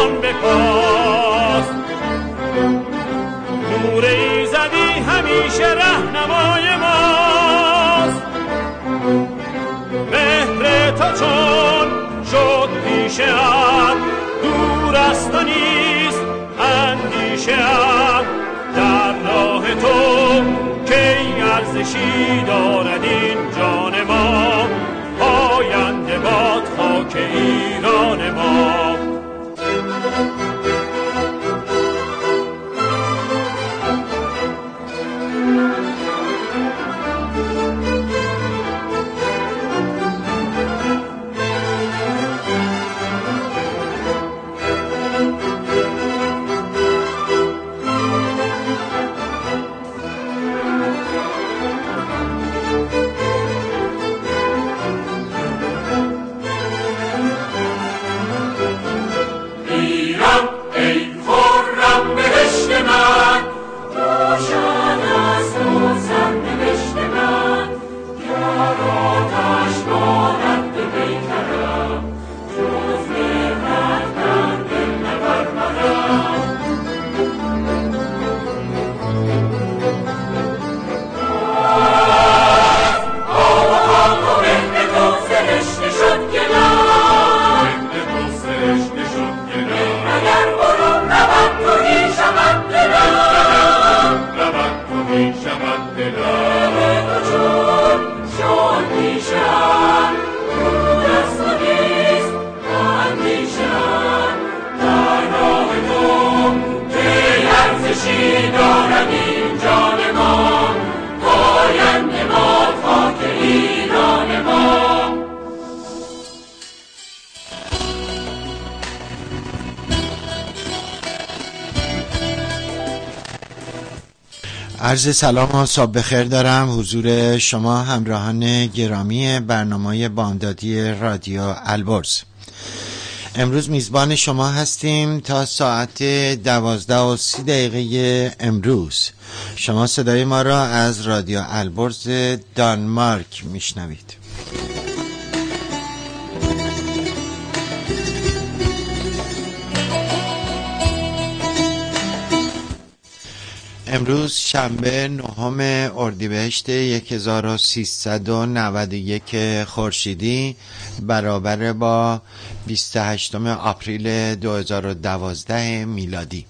جان بکاس. نور ایزدی همیشه رهنمای ماست، مهر تو چون شد پیشه ام دور است و نیست اندیشه ام. در راه تو که ارزشی دارد این جان ما، پاینده باد خاک ایران ما. عرض سلام و صبح بخیر دارم حضور شما همراهان گرامی برنامه بامدادی رادیو البرز. امروز میزبان شما هستیم تا ساعت 12:30 امروز. شما صدای ما را از رادیو البرز دانمارک میشنوید. امروز شنبه 9 اردیبهشت 1391 خورشیدی برابر با 28 آپریل 2012 میلادی.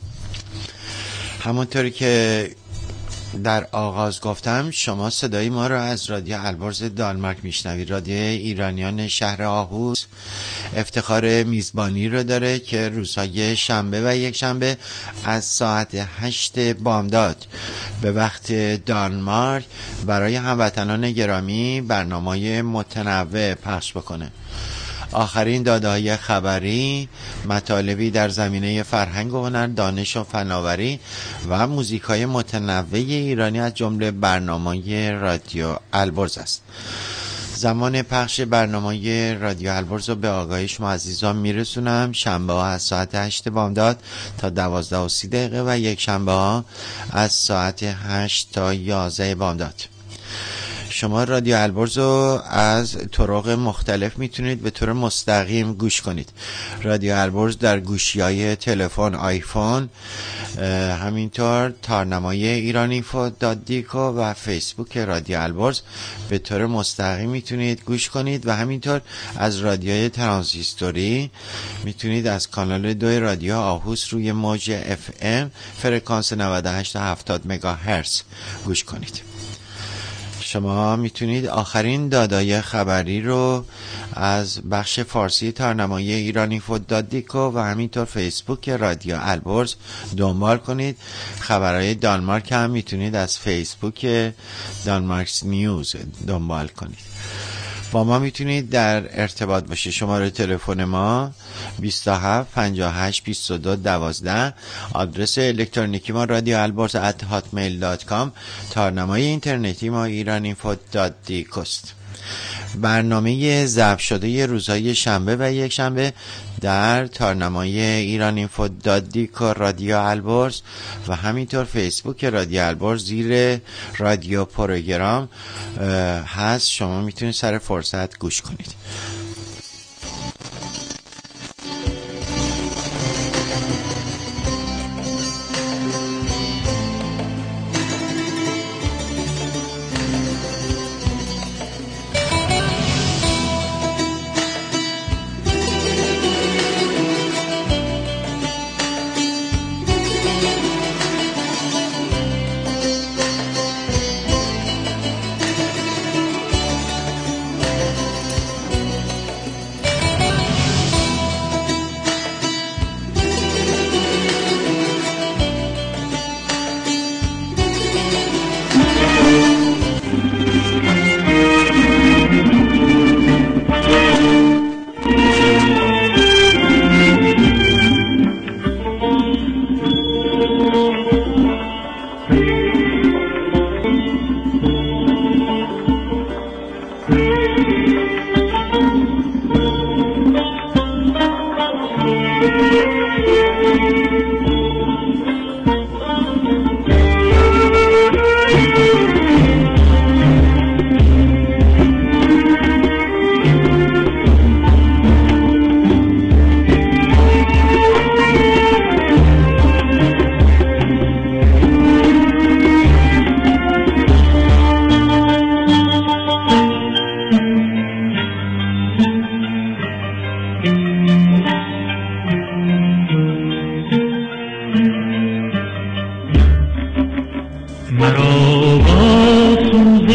همونطوری که در آغاز گفتم شما صدای ما را از رادیو البرز دانمارک میشنوید. رادیو ایرانیان شهر آهوز افتخار میزبانی رو داره که روزهای شنبه و یک شنبه از ساعت 8 بامداد به وقت دانمارک برای هموطنان گرامی برنامه متنوع پخش بکنه. آخرین داده‌های خبری، مطالبی در زمینه فرهنگ و هنر، دانش و فناوری و موزیک‌های متنوع ایرانی از جمله برنامه رادیو البرز است. زمان پخش برنامه رادیو البرز رو به آگاهی شما عزیزان میرسونم. شنبه ها از ساعت 8 بامداد تا 12:30 و یک شنبه ها از ساعت 8 تا 11 بامداد. شما رادیو البرز رو از طرق مختلف میتونید به طور مستقیم گوش کنید. رادیو البرز در گوشی‌های تلفن آیفون، همینطور تارنمای ایرانینفو.دیکو و فیسبوک رادیو البرز به طور مستقیم میتونید گوش کنید و همینطور از رادیوی ترانزیستوری میتونید از کانال 2 رادیو آهوز روی موج FM فرکانس 98 تا 70 مگاهرتز گوش کنید. شما میتونید آخرین داده‌های خبری رو از بخش فارسی تارنمای ایرانینفو.دیکو و همینطور فیسبوک رادیو البرز دنبال کنید. خبرهای دانمارک هم میتونید از فیسبوک دانمارک نیوز دنبال کنید. با ما میتونید در ارتباط باشید. شماره تلفن ما 27 58 22 12. آدرس الکترونیکی ما radioalborz@hotmail.com. تارنمای اینترنتی ما ایرانینفو.دیکو است. برنامه ضبط شده روزهای شنبه و یک شنبه در تارنمای ایرانینفو.دیکو رادیو البرز و همینطور فیسبوک رادیو البرز زیر رادیو پروگرام هست. شما میتونید سر فرصت گوش کنید.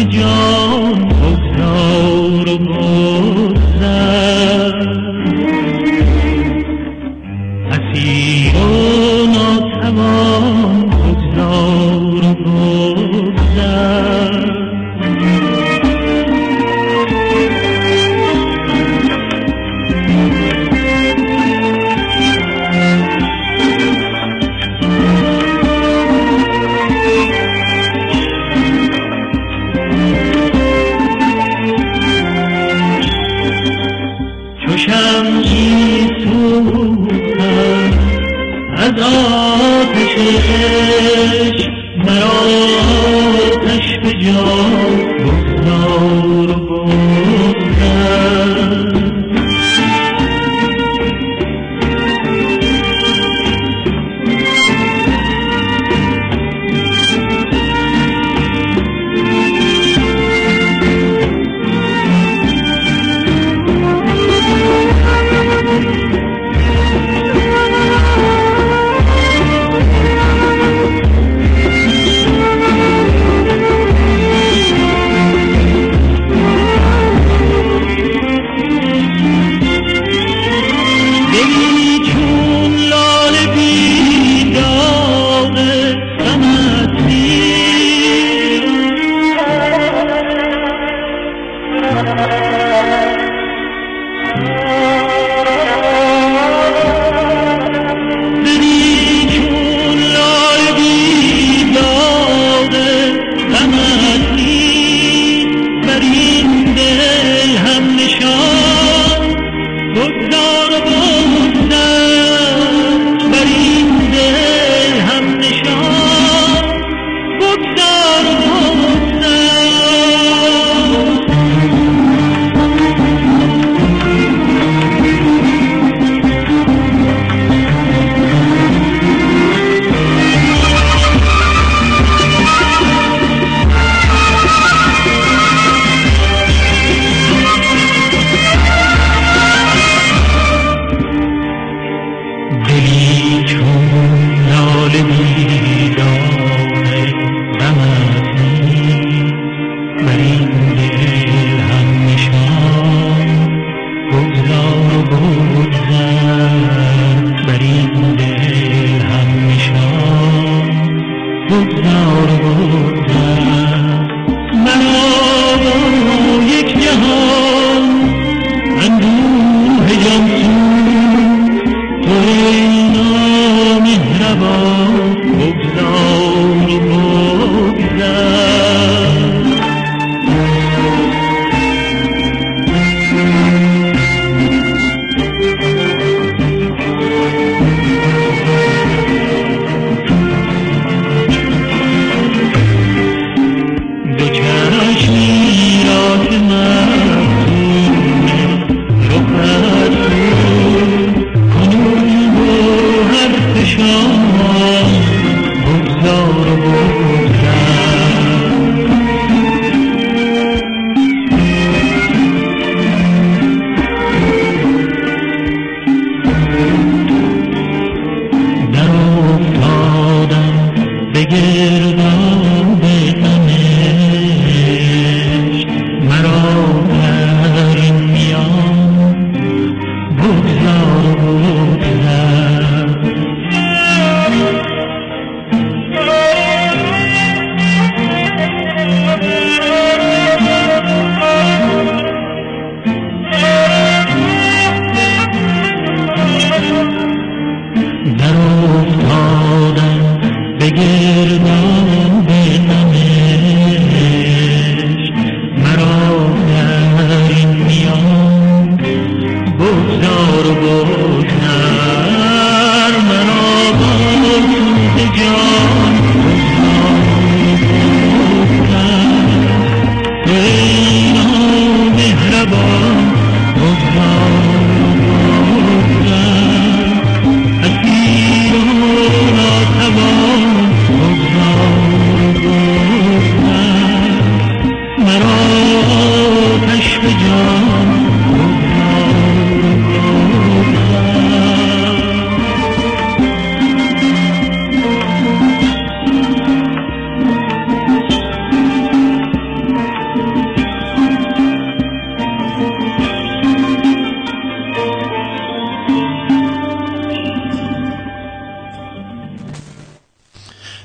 جان بگذار و بگذر، اسیر و ناتوان بگذار و بگذر. از آتش عشق مرا آتش به جان بگذار و بگذر.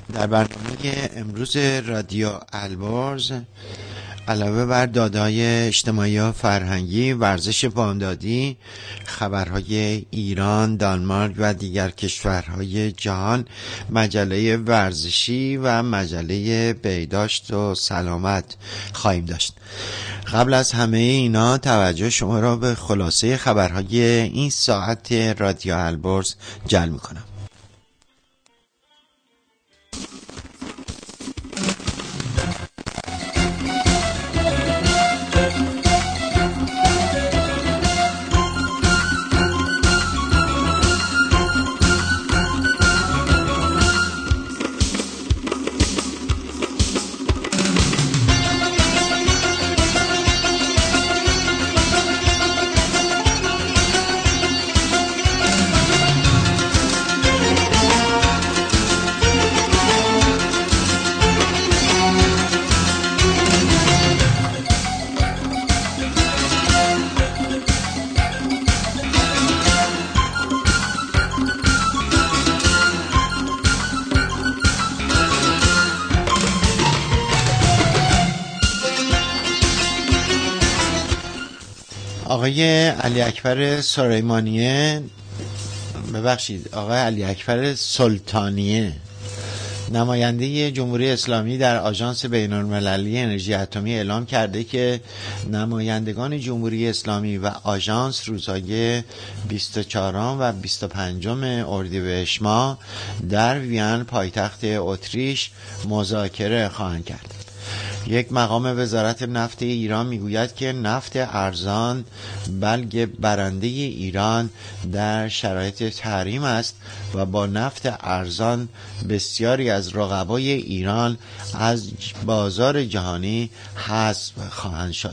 در برنامه امروز رادیو البرز علاوه بر داده‌های اجتماعی و فرهنگی، ورزش بامدادی، خبرهای ایران، دانمارک و دیگر کشورهای جهان، مجله ورزشی و مجله بهداشت و سلامت خواهیم داشت. قبل از همه اینا توجه شما را به خلاصه خبرهای این ساعت رادیو البرز جلب می‌کنم. آقای علی اکبر سلطانیه نماینده جمهوری اسلامی در آژانس بین‌المللی انرژی اتمی اعلام کرده که نمایندگان جمهوری اسلامی و آژانس روزهای 24 و 25 اردیبهشت ماه در وین پایتخت اتریش مذاکره خواهند کرد. یک مقام وزارت نفت ایران میگوید که نفت ارزان بلکه برنده ایران در شرایط تحریم است و با نفت ارزان بسیاری از رقبای ایران از بازار جهانی حذف خواهند شد.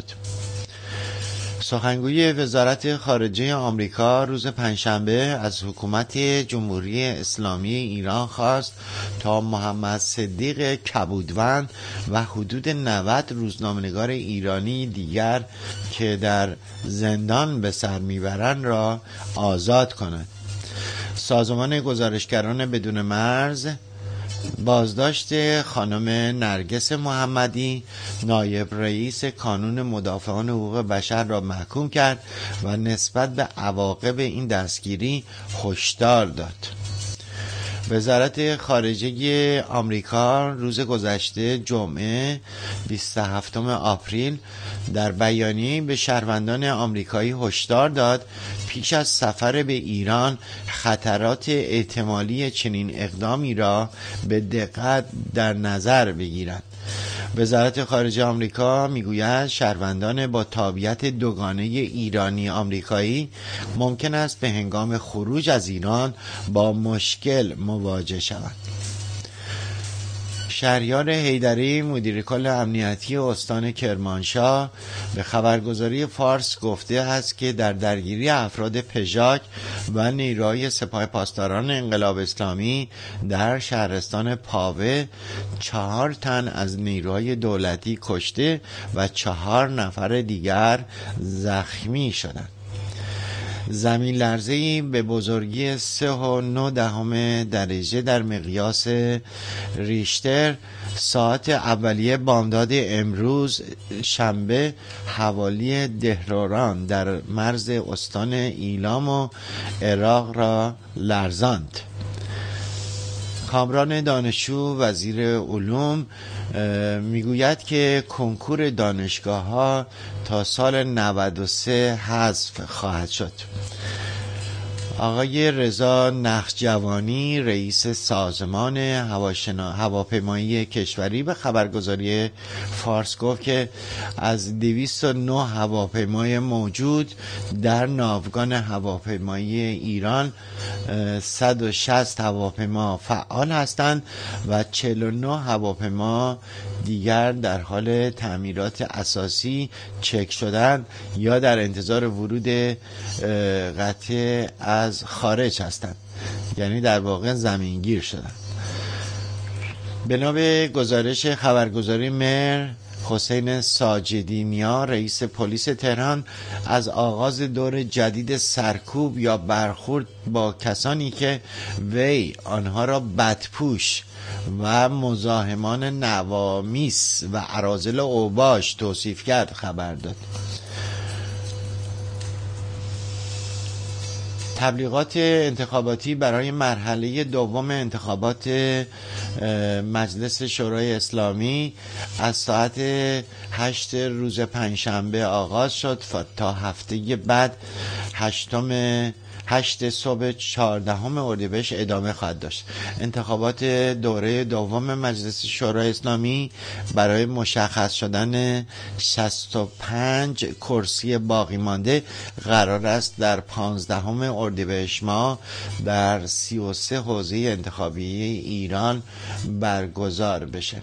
سخنگوی وزارت خارجه آمریکا روز پنجشنبه از حکومت جمهوری اسلامی ایران خواست تا محمد صدیق کبودوند و حدود 90 روزنامه‌نگار ایرانی دیگر که در زندان به سر میبرند را آزاد کند. سازمان گزارشگران بدون مرز بازداشت خانم نرگس محمدی نایب رئیس کانون مدافعان حقوق بشر را محکوم کرد و نسبت به عواقب این دستگیری هشدار داد. وزارت خارجه آمریکا روز گذشته جمعه 27 آپریل در بیانیه‌ای به شهروندان آمریکایی هشدار داد پیش از سفر به ایران خطرات احتمالی چنین اقدامی را به دقت در نظر بگیرند. وزارت خارجه آمریکا میگوید شهروندان با تابعیت دوگانه ایرانی آمریکایی ممکن است به هنگام خروج از ایران با مشکل مواجه شوند. شهریار حیدری مدیر کل امنیتی استان کرمانشاه به خبرگزاری فارس گفته است که در درگیری افراد پژاک و نیروهای سپاه پاسداران انقلاب اسلامی در شهرستان پاوه 4 تن از نیروهای دولتی کشته و 4 نفر دیگر زخمی شدند. زمین لرزه‌ای به بزرگی 3.9 درجه در مقیاس ریشتر ساعت اولیه بامداد امروز شنبه حوالی دهروران در مرز استان ایلام و عراق را لرزاند. کامران دانشجو وزیر علوم میگوید که کنکور دانشگاه‌ها تا سال 93 حذف خواهد شد. آقای رضا نخجوانی رئیس سازمان هواپیمایی کشوری به خبرگزاری فارس گفت که از 209 هواپیمای موجود در ناوگان هواپیمایی ایران 160 هواپیما فعال هستند و 49 هواپیما دیگر در حال تعمیرات اساسی چک شدن یا در انتظار ورود قطعه از خارج هستند، یعنی در واقع زمینگیر شدند. بنا به گزارش خبرگزاری مر حسین ساجدینیا رئیس پلیس تهران از آغاز دور جدید سرکوب یا برخورد با کسانی که وی آنها را بدپوش و مزاحمان نوامیس و اراذل اوباش توصیف کرد خبر داد. تبلیغات انتخاباتی برای مرحله دوم انتخابات مجلس شورای اسلامی از ساعت 8 روز پنجشنبه آغاز شد تا هفته بعد 8 صبح 14 اردیبهشت ادامه خواهد داشت. انتخابات دوره دوم مجلس شورای اسلامی برای مشخص شدن 65 کرسی باقی مانده قرار است در 15 اردیبهشت ماه در 33 حوزه انتخابی ایران برگزار بشه.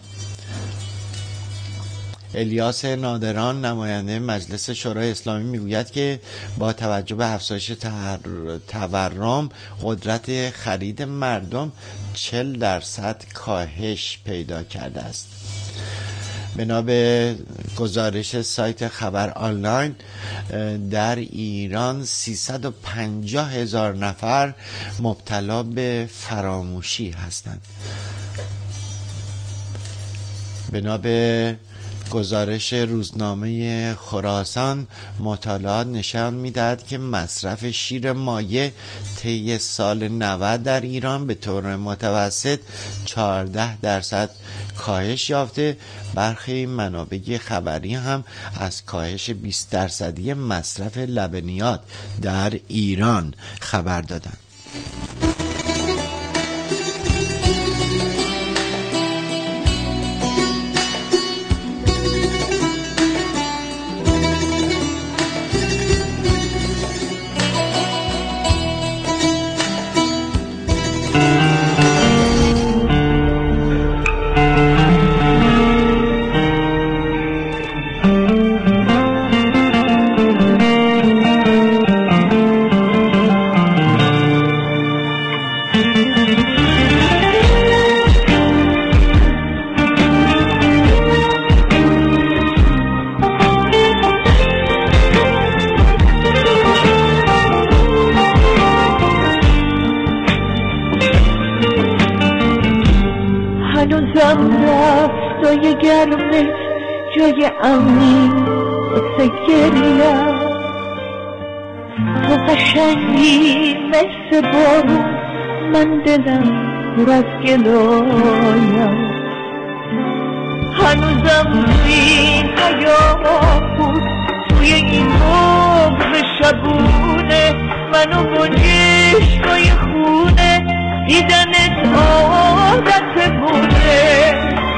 الیاس نادران نماینده مجلس شورای اسلامی میگوید که با توجه به افزایش تورم قدرت خرید مردم 40% کاهش پیدا کرده است. بنا به گزارش سایت خبر آنلاین در ایران 350,000 نفر مبتلا به فراموشی هستند. بنا به گزارش روزنامه خراسان مطالعات نشان می‌دهد که مصرف شیر مایع طی سال 90 در ایران به طور متوسط 14% کاهش یافته. برخی منابع خبری هم از کاهش 20% مصرف لبنیات در ایران خبر دادند. رفتای گرمه جای امنی واسه گریه، تو قشنگی مثل بارون، من دلم پر از گلایم. هنوزم این حیاهوت توی این بغض شبونه، منو با چشمای خونه دیدنت عادت بوده.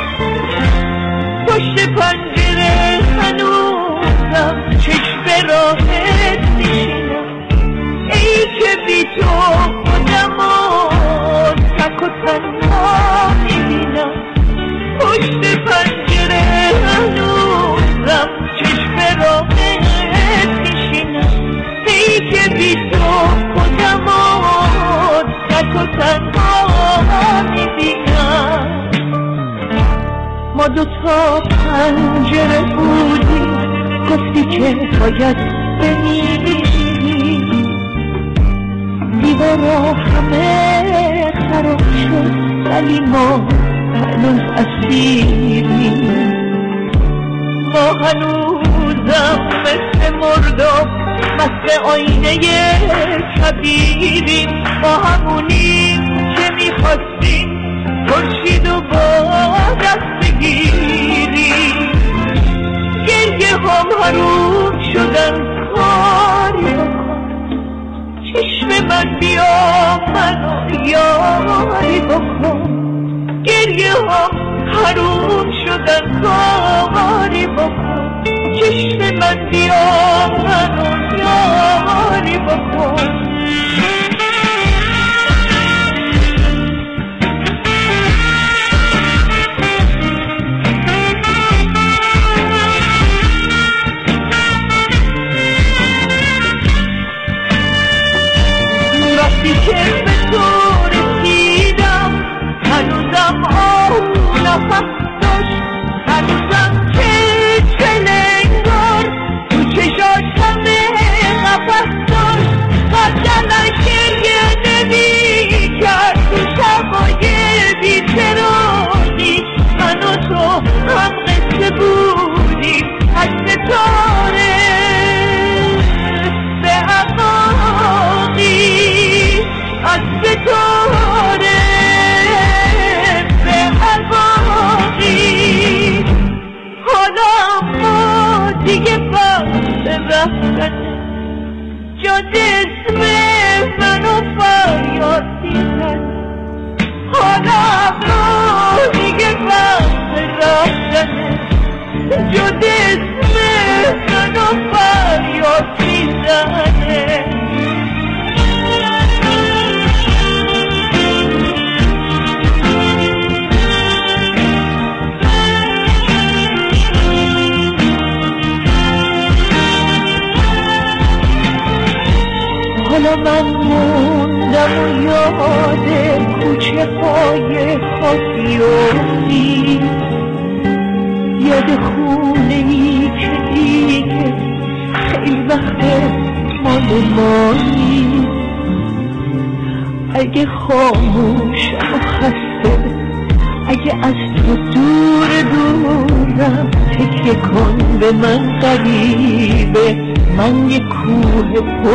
پشت پنجره هنوزم چشم راحت میشینم، ای که بی تو خودمو تک و تنها میبینم. پشت پنجره هنوزم چشم راحت میشینم، ای که بی تو خودمو تک و تنها میبینم. ما دوتا پنجره بودیم، گفتی که باید بمیریم. دیوارا همه خراب شد ولی ما هنوز اسیریم. ما هنوزم مثل مردم مثل آینه کبیریم. ما همونیم که میخواستیم خورشید و با دست بگیریم. گریه هم حروم شدن، کاری بکن چشم من بیا منو یاری بکن. گریه هم حروم شدن، کاری بکن چشم من بیا منو یاری بکن. که به تو رسیدم هنوزم نفس داشت، هنوزم که جد اسم من و فریاد میزنه. حالا من موندم و یاد کوچه های خاکی افتی، یاد خونه ای که دیگه خیلی وقت مال مایی. اگه خاموشم و خسته، اگه از تو دور دورم، تکیه کن به من غریبه، من یه کوه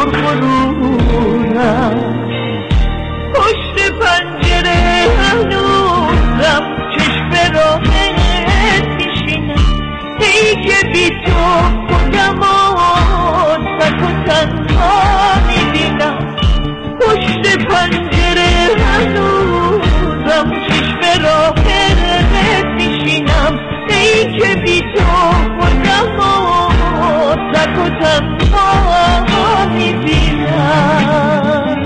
پرغرورم. پشت پنجره هنوزم چشم راهت میشینم، ای که بی تو خودم تک و تنها میبینم. پشت پنجره هنوزم چشم راهت میشینم، ای که بی تو خودم تک و تنها میبینم.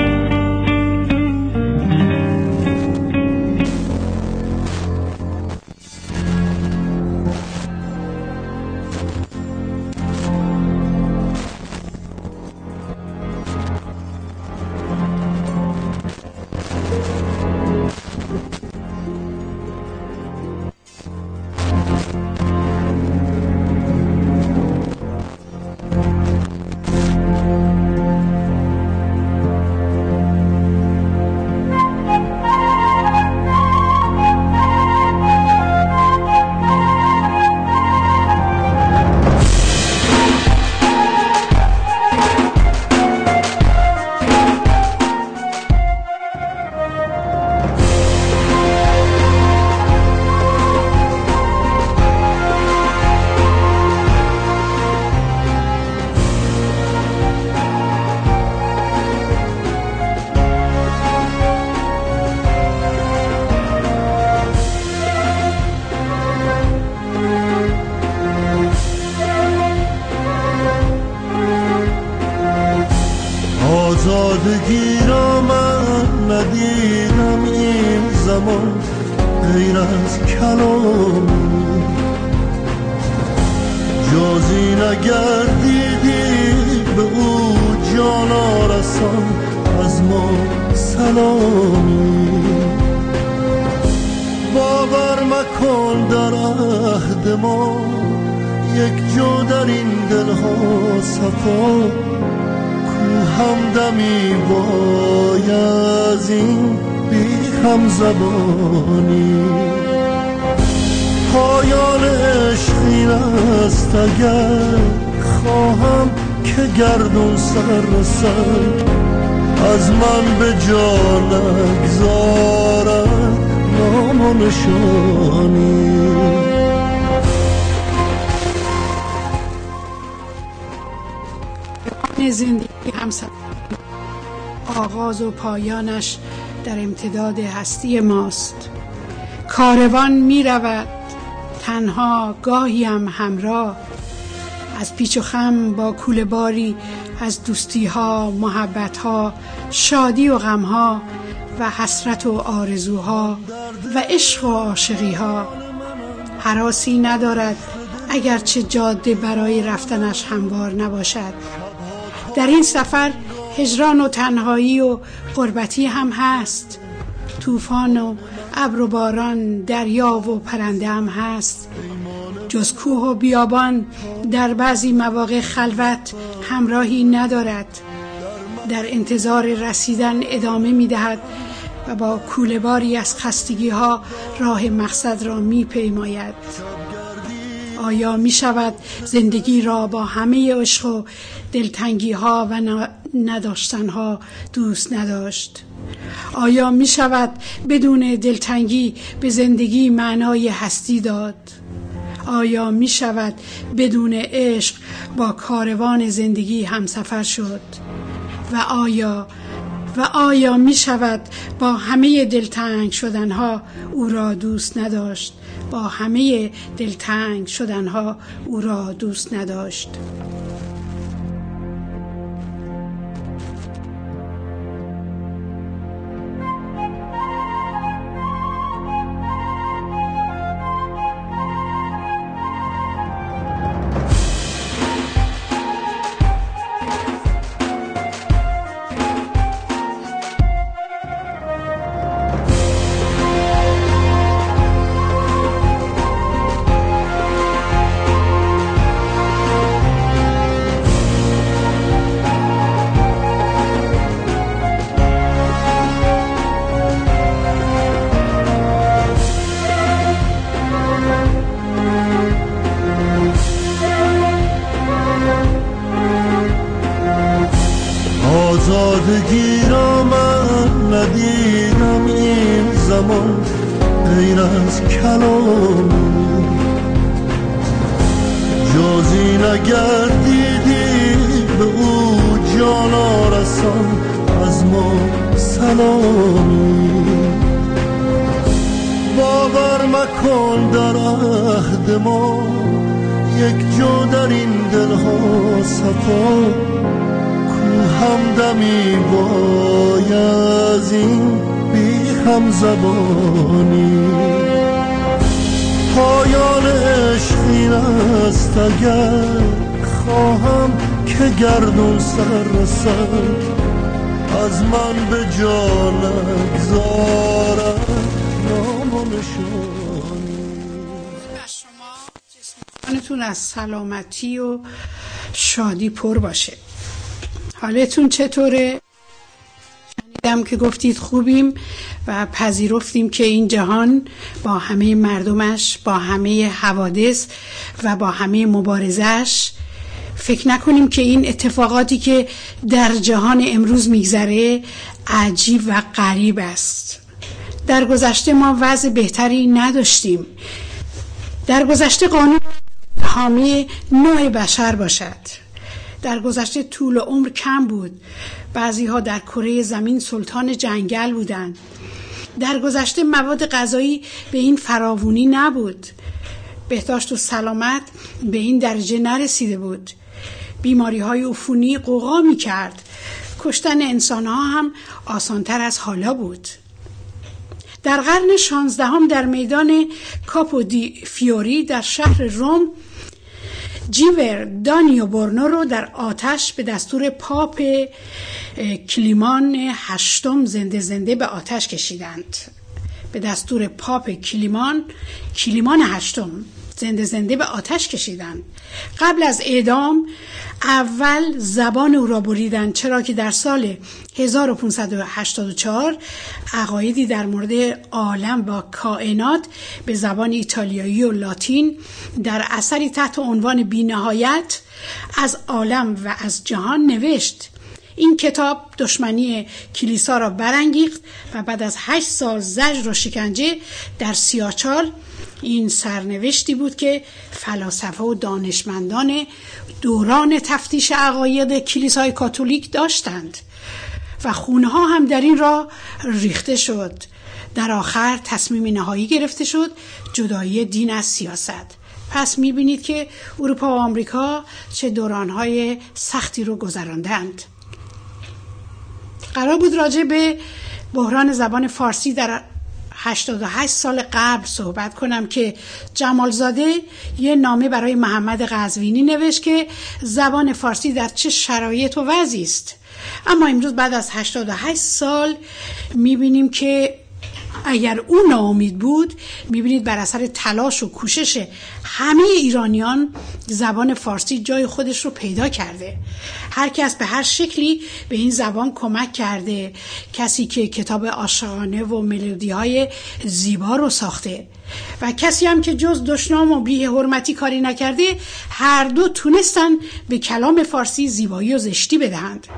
آزادگی را من ندیدم این زمان غیر از کلامی، جزی نگردیدی به او جانا رسان از ما سلامی. باور مکن در عهد ما یک جو در این دلها صفا، همدمی وای از این بی هم زبانی. پایان عشق این است اگر خواهم که گردون سر رسد، از من به جا نگذارد نام و نشانی. زندگی همسفر آغاز و پایانش در امتداد هستی ماست. کاروان می رود تنها، گاهی هم همراه، از پیچ و خم با کوله باری از دوستی ها، محبت ها، شادی و غم ها و حسرت و آرزوها و عشق و عاشقی ها. هراسی ندارد اگرچه جاده برای رفتنش هموار نباشد. در این سفر هجران و تنهایی و غربتی هم هست، طوفان و ابر و باران، دریا و پرنده هم هست. جز کوه و بیابان در بعضی مواقع خلوت همراهی ندارد، در انتظار رسیدن ادامه می‌دهد و با کوله باری از خستگی ها راه مقصد را می‌پیماید. آیا می شود زندگی را با همه عشق و دلتنگی ها و نداشتن ها دوست نداشت؟ آیا می شود بدون دلتنگی به زندگی معنای هستی داد؟ آیا می شود بدون عشق با کاروان زندگی همسفر شد؟ و آیا می شود با همه دلتنگ شدنها او را دوست نداشت با همه دلتنگ شدنها او را دوست نداشت. آزادگی را من ندیدم این زمان غیر از کلام، جزی نگردیدی به او جانا رسان از ما سلامی. باور مکن در عهد ما یک جا در این دلها صفا، همدمی وای از این بی هم زبانی. پایان عشق این است اگر خواهم که گردون سر رسد، از من به جا نگذارد نام و نشانی. شما جسمتون از سلامتی و شادی پر باشه. حالتون چطوره؟ شنیدم که گفتید خوبیم و پذیرفتیم که این جهان با همه مردمش، با همه حوادث و با همه مبارزش، فکر نکنیم که این اتفاقاتی که در جهان امروز میگذره عجیب و غریب است. در گذشته ما وضع بهتری نداشتیم. در گذشته قانون حامی نوع بشر باشد. در گذشته طول عمر کم بود. بعضی ها در کره زمین سلطان جنگل بودند. در گذشته مواد غذایی به این فراوانی نبود. بهداشت و سلامت به این درجه نرسیده بود. بیماری های عفونی غوغا می کرد. کشتن انسان ها هم آسانتر از حالا بود. در قرن 16 در میدان کاپو دی فیوری در شهر روم، جیور دانیو برنو رو در آتش به دستور پاپ کلیمان هشتم زنده به آتش کشیدند. به دستور پاپ کلیمان هشتم زنده به آتش کشیدند. قبل از اعدام اول زبان او را بریدند، چرا که در سال 1584 عقایدی در مورد عالم و کائنات به زبان ایتالیایی و لاتین در اثری تحت عنوان بی‌نهایت از عالم و از جهان نوشت. این کتاب دشمنی کلیسا را برانگیخت و بعد از 8 سال زجر و شکنجه در سیاچال، این سرنوشتی بود که فلاسفه و دانشمندان دوران تفتیش عقاید کلیسای کاتولیک داشتند و خونها هم در این راه ریخته شد. در آخر تصمیم نهایی گرفته شد جدایی دین از سیاست. پس میبینید که اروپا و آمریکا چه دورانهای سختی رو گذراندند. قرار بود راجع به بحران زبان فارسی در 88 سال قبل صحبت کنم که جمالزاده یه نامه برای محمد قزوینی نوشت که زبان فارسی در چه شرایط و وضعی است. اما امروز بعد از 88 سال میبینیم که اگر او ناامید بود، میبینید بر اثر تلاش و کوشش همه ایرانیان زبان فارسی جای خودش رو پیدا کرده. هر کس به هر شکلی به این زبان کمک کرده. کسی که کتاب عاشقانه و ملودی‌های زیبا رو ساخته و کسی هم که جز دشنام و بی‌حرمتی کاری نکرده. هر دو تونستن به کلام فارسی زیبایی و زشتی بدهند.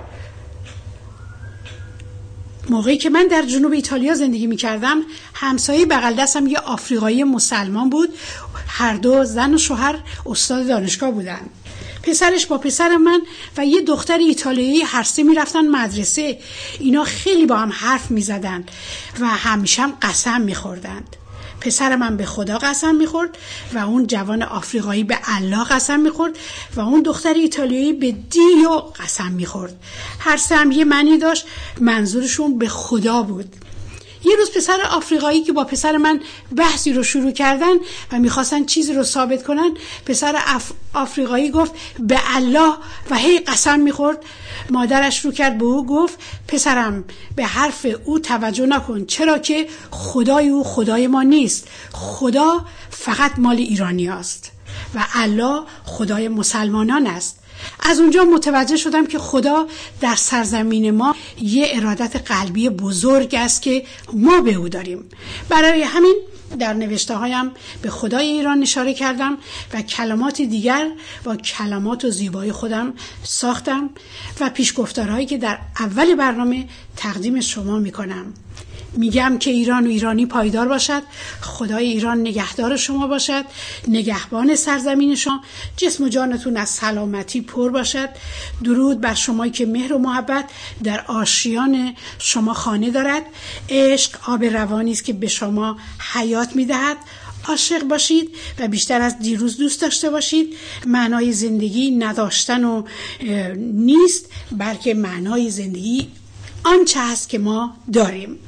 موقعی که من در جنوب ایتالیا زندگی می‌کردم، همسایه بغل دستم یه آفریقایی مسلمان بود. هر دو زن و شوهر استاد دانشگاه بودن. پسرش با پسر من و یه دختر ایتالیایی هر سه می‌رفتن مدرسه. اینا خیلی با هم حرف می‌زدن و همیشه هم قسم می‌خوردند. پسر من به خدا قسم میخورد و اون جوان آفریقایی به الله قسم میخورد و اون دختر ایتالیایی به دیو قسم میخورد. هر سه هم یه معنی داشت، منظورشون به خدا بود. یه روز پسر آفریقایی که با پسر من بحثی رو شروع کردن و میخواستن چیزی رو ثابت کنن، پسر آفریقایی گفت به الله و هی قسم میخورد. مادرش رو کرد به او گفت پسرم به حرف او توجه نکن، چرا که خدای او خدای ما نیست، خدا فقط مال ایرانی است و الله خدای مسلمانان است. از اونجا متوجه شدم که خدا در سرزمین ما یه ارادت قلبی بزرگ است که ما به او داریم. برای همین در نوشته هایم به خدای ایران اشاره کردم و کلمات دیگر با کلمات و زیبای خودم ساختم و پیشگفتارهایی که در اول برنامه تقدیم شما میکنم. میگم که ایران و ایرانی پایدار باشد، خدای ایران نگهدار شما باشد، نگهبان سرزمین شما، جسم و جانتون از سلامتی پر باشد. درود بر شما که مهر و محبت در آشیان شما خانه دارد. عشق آب روانی است که به شما حیات میدهد. عاشق باشید و بیشتر از دیروز دوست داشته باشید. معنای زندگی نداشتن و نیست، بلکه معنای زندگی آنچه هست که ما داریم.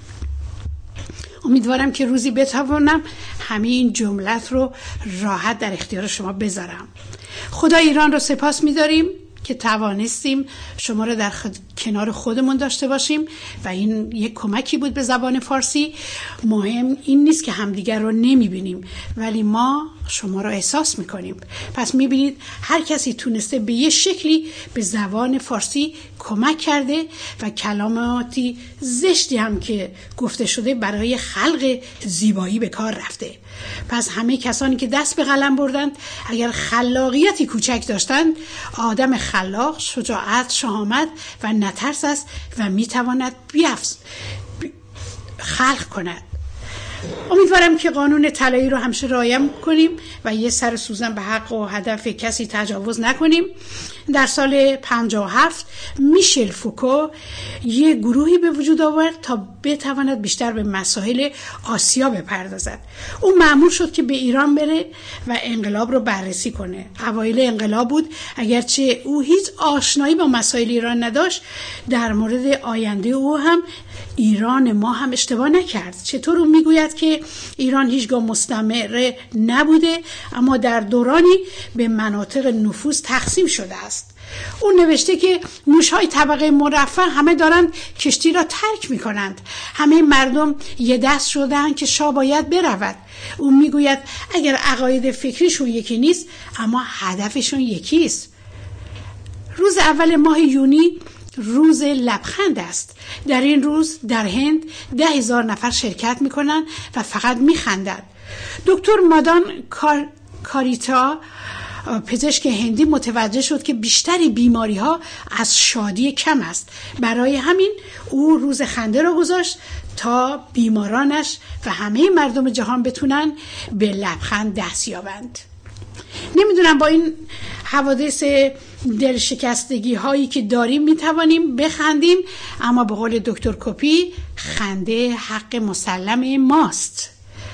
امیدوارم که روزی بتوانم همه این جملات رو راحت در اختیار شما بذارم. خدای ایران رو سپاس می‌داریم که توانستیم شما رو در کنار خودمون داشته باشیم و این یک کمکی بود به زبان فارسی. مهم این نیست که همدیگر رو نمی‌بینیم، ولی ما شما رو احساس می‌کنیم. پس می‌بینید هر کسی تونسته به یه شکلی به زبان فارسی کمک کرده و کلماتی زشتی هم که گفته شده برای خلق زیبایی به کار رفته. پس همه کسانی که دست به قلم بردند، اگر خلاقیتی کوچک داشتند، آدم خلاق شجاعت، شهامت و نترس است و میتواند خلق کند. امیدوارم که قانون طلایی رو همیشه رعایت کنیم و یه سر سوزن به حق و هدف کسی تجاوز نکنیم. در سال 57 میشل فوکو یه گروهی به وجود آورد تا بتواند بیشتر به مسائل آسیا بپردازد. اون مأمور شد که به ایران بره و انقلاب رو بررسی کنه. اوایل انقلاب بود، اگرچه او هیچ آشنایی با مسائل ایران نداشت. در مورد آینده او هم ایران ما هم اشتباه نکرد. چطور اون میگوید که ایران هیچگاه مستعمره نبوده، اما در دورانی به مناطق نفوذ تقسیم شده است. اون نوشته که موش‌های طبقه مرفه همه دارند کشتی را ترک می‌کنند. همه مردم یه دست شدن که شاه باید برود. اون میگوید اگر عقاید فکریشون یکی نیست، اما هدفشون یکی است. روز اول ماه یونی روز لبخند است. در این روز در هند 10,000 نفر شرکت میکنن و فقط میخندند. دکتر مادان کاریتا، پزشک هندی، متوجه شد که بیشتری بیماری ها از شادی کم است. برای همین او روز خنده را گذاشت تا بیمارانش و همه مردم جهان بتونن به لبخند دست یابند. نمیدونم با این حوادث دلشکستگی هایی که داریم میتوانیم بخندیم، اما به قول دکتر کپی خنده حق مسلم ماست.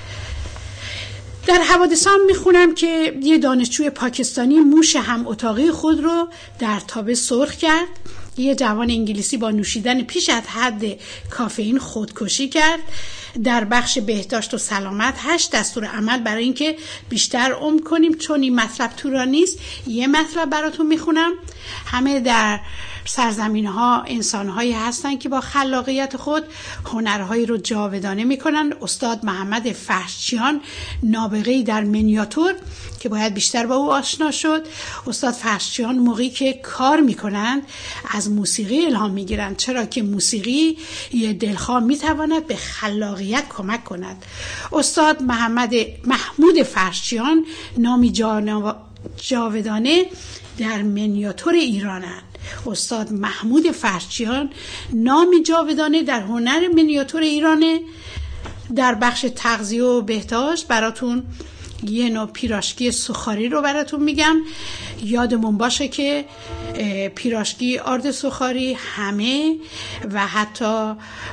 در حوادثان میخونم که یه دانشجوی پاکستانی موش هم اتاقی خود رو در تابه سرخ کرد. یه جوان انگلیسی با نوشیدن پیش از حد کافئین خودکشی کرد. در بخش بهداشت و سلامت 8 دستور عمل برای اینکه بیشتر عمر کنیم. چون این مطلب تو را نیست، یه مطلب براتون میخونم. همه در سرزمین ها انسان هایی هستن که با خلاقیت خود هنرهایی رو جاودانه میکنن. استاد محمد فرشچیان، نابغه‌ای در منیاتور که باید بیشتر با او آشنا شد. استاد فرشچیان موقعی که کار میکنند از موسیقی الهام میگیرند، چرا که موسیقی یه دلخواه میتواند به خلاقیت کمک کند. استاد محمود فرشچیان نامی جاودانه در منیاتور ایرانند. استاد محمود فرشچیان نامی جاودانه در هنر منیاتور ایرانه. در بخش تغذیه و بهداشت براتون یه نوع پیراشکی سوخاری رو براتون میگم یادمون باشه که پیراشکی، آرد سوخاری، همه و حتی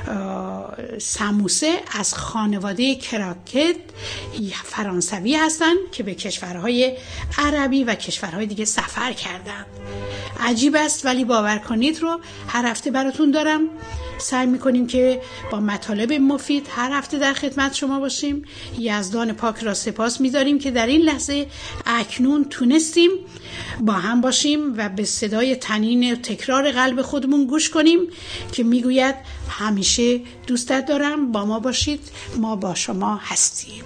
سموسه از خانواده کراکت فرانسوی هستن که به کشورهای عربی و کشورهای دیگه سفر کردن. عجیب است ولی باور کنید رو هر هفته براتون دارم. سعی میکنیم که با مطالب مفید هر هفته در خدمت شما باشیم. یزدان پاک را سپاس می‌داریم که در این لحظه اکنون تونستیم با هم باشیم و به صدای طنین و تکرار قلب خودمون گوش کنیم که میگوید همیشه دوستت دارم، با ما باشید، ما با شما هستیم.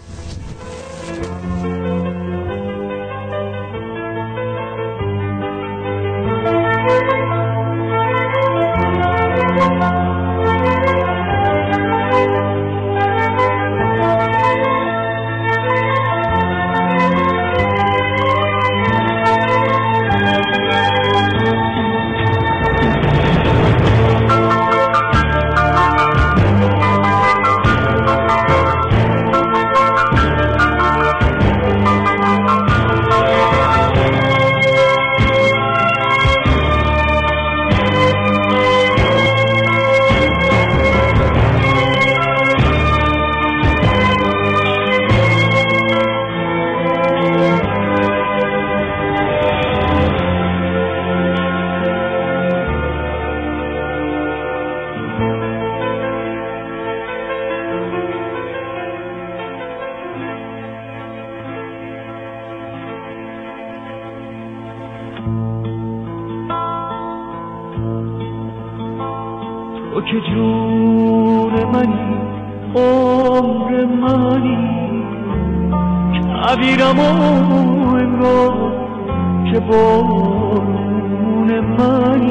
تو که جون منی، عمر منی، عبیرم و انگار که بارون منی،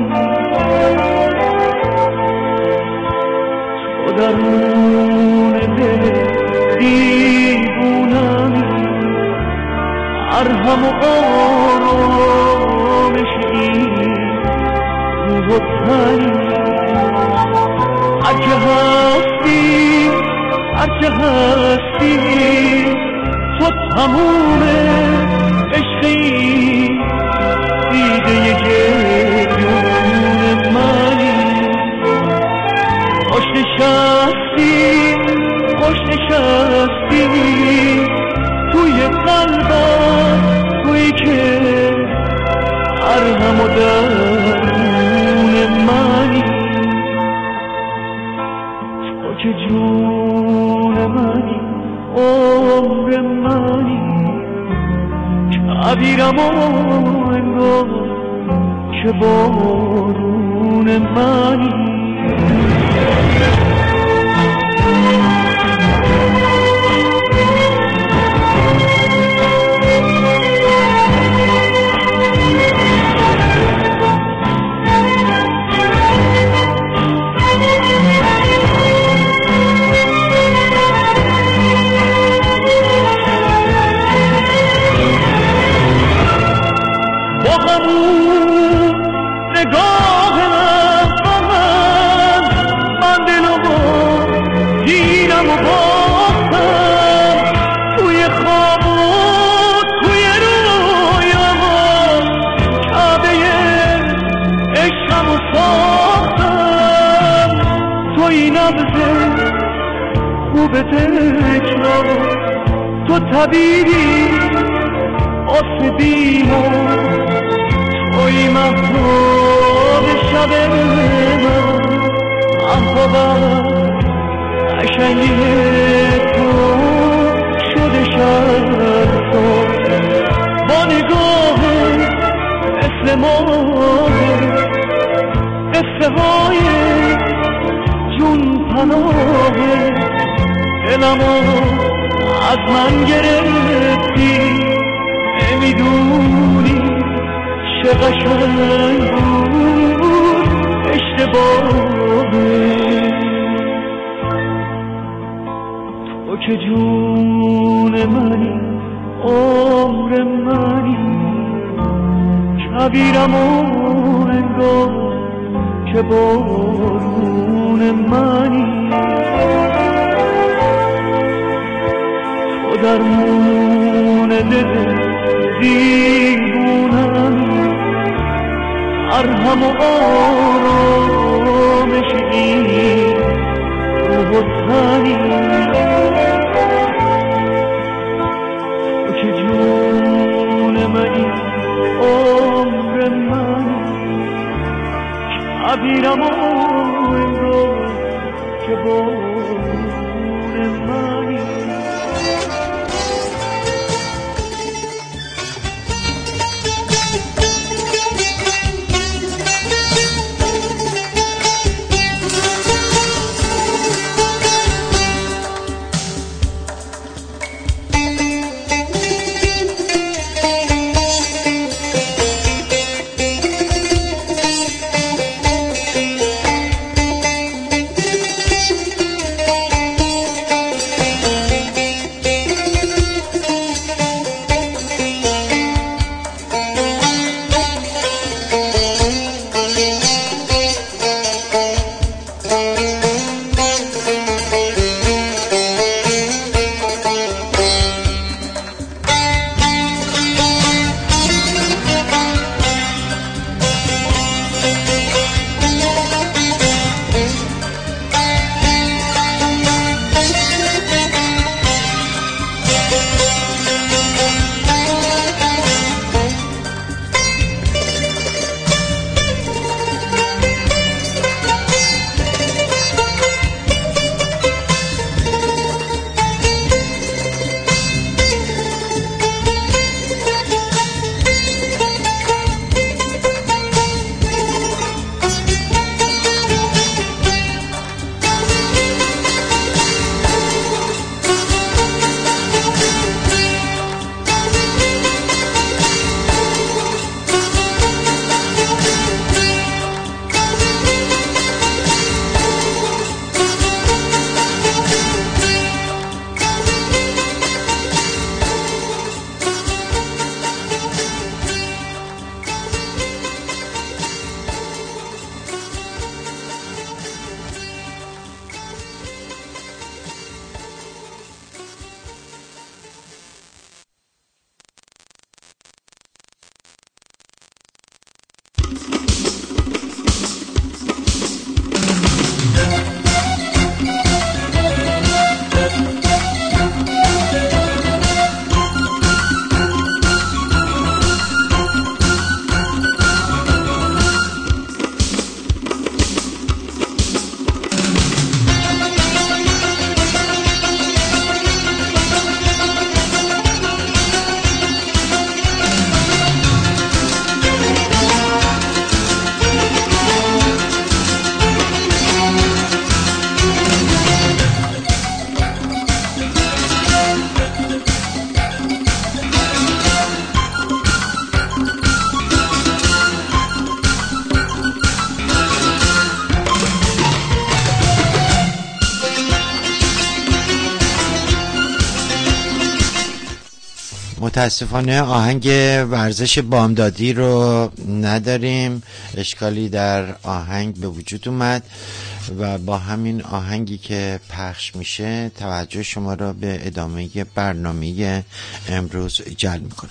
تو درون دل دیوونمی، ارحم و آرامش این روح و تنی، هرچه هستی، هرچه هستی، تو تموم عشقی، دیده جون منی، خوش نشستی، خوش نشستی، توی قلبم، توی که ارحم و درون منی، که جون منی، عمر منی، عبیرم و انگار که بارون منی. تو طبیبی آسه بیمار، توی محتاب شب من، احبابم قشنگی تو شده شب تو، با نگاه مثل ماه، قصه های جون پناه، دلمو از من گرفتی، نمیدونی چه قشنگ بود اشتباهه، تو که جون منی، عمر منی، کبیرم و انگار که بارون منی، درمون دل دیوونه مرهم و آرامش این روح و تنی تو که جون منی عمر منی عبیرم و امروز که بارون منی متاسفانه آهنگ ورزش بامدادی رو نداریم، اشکالی در آهنگ به وجود اومد و با همین آهنگی که پخش میشه توجه شما را به ادامه برنامه امروز جلب میکنم.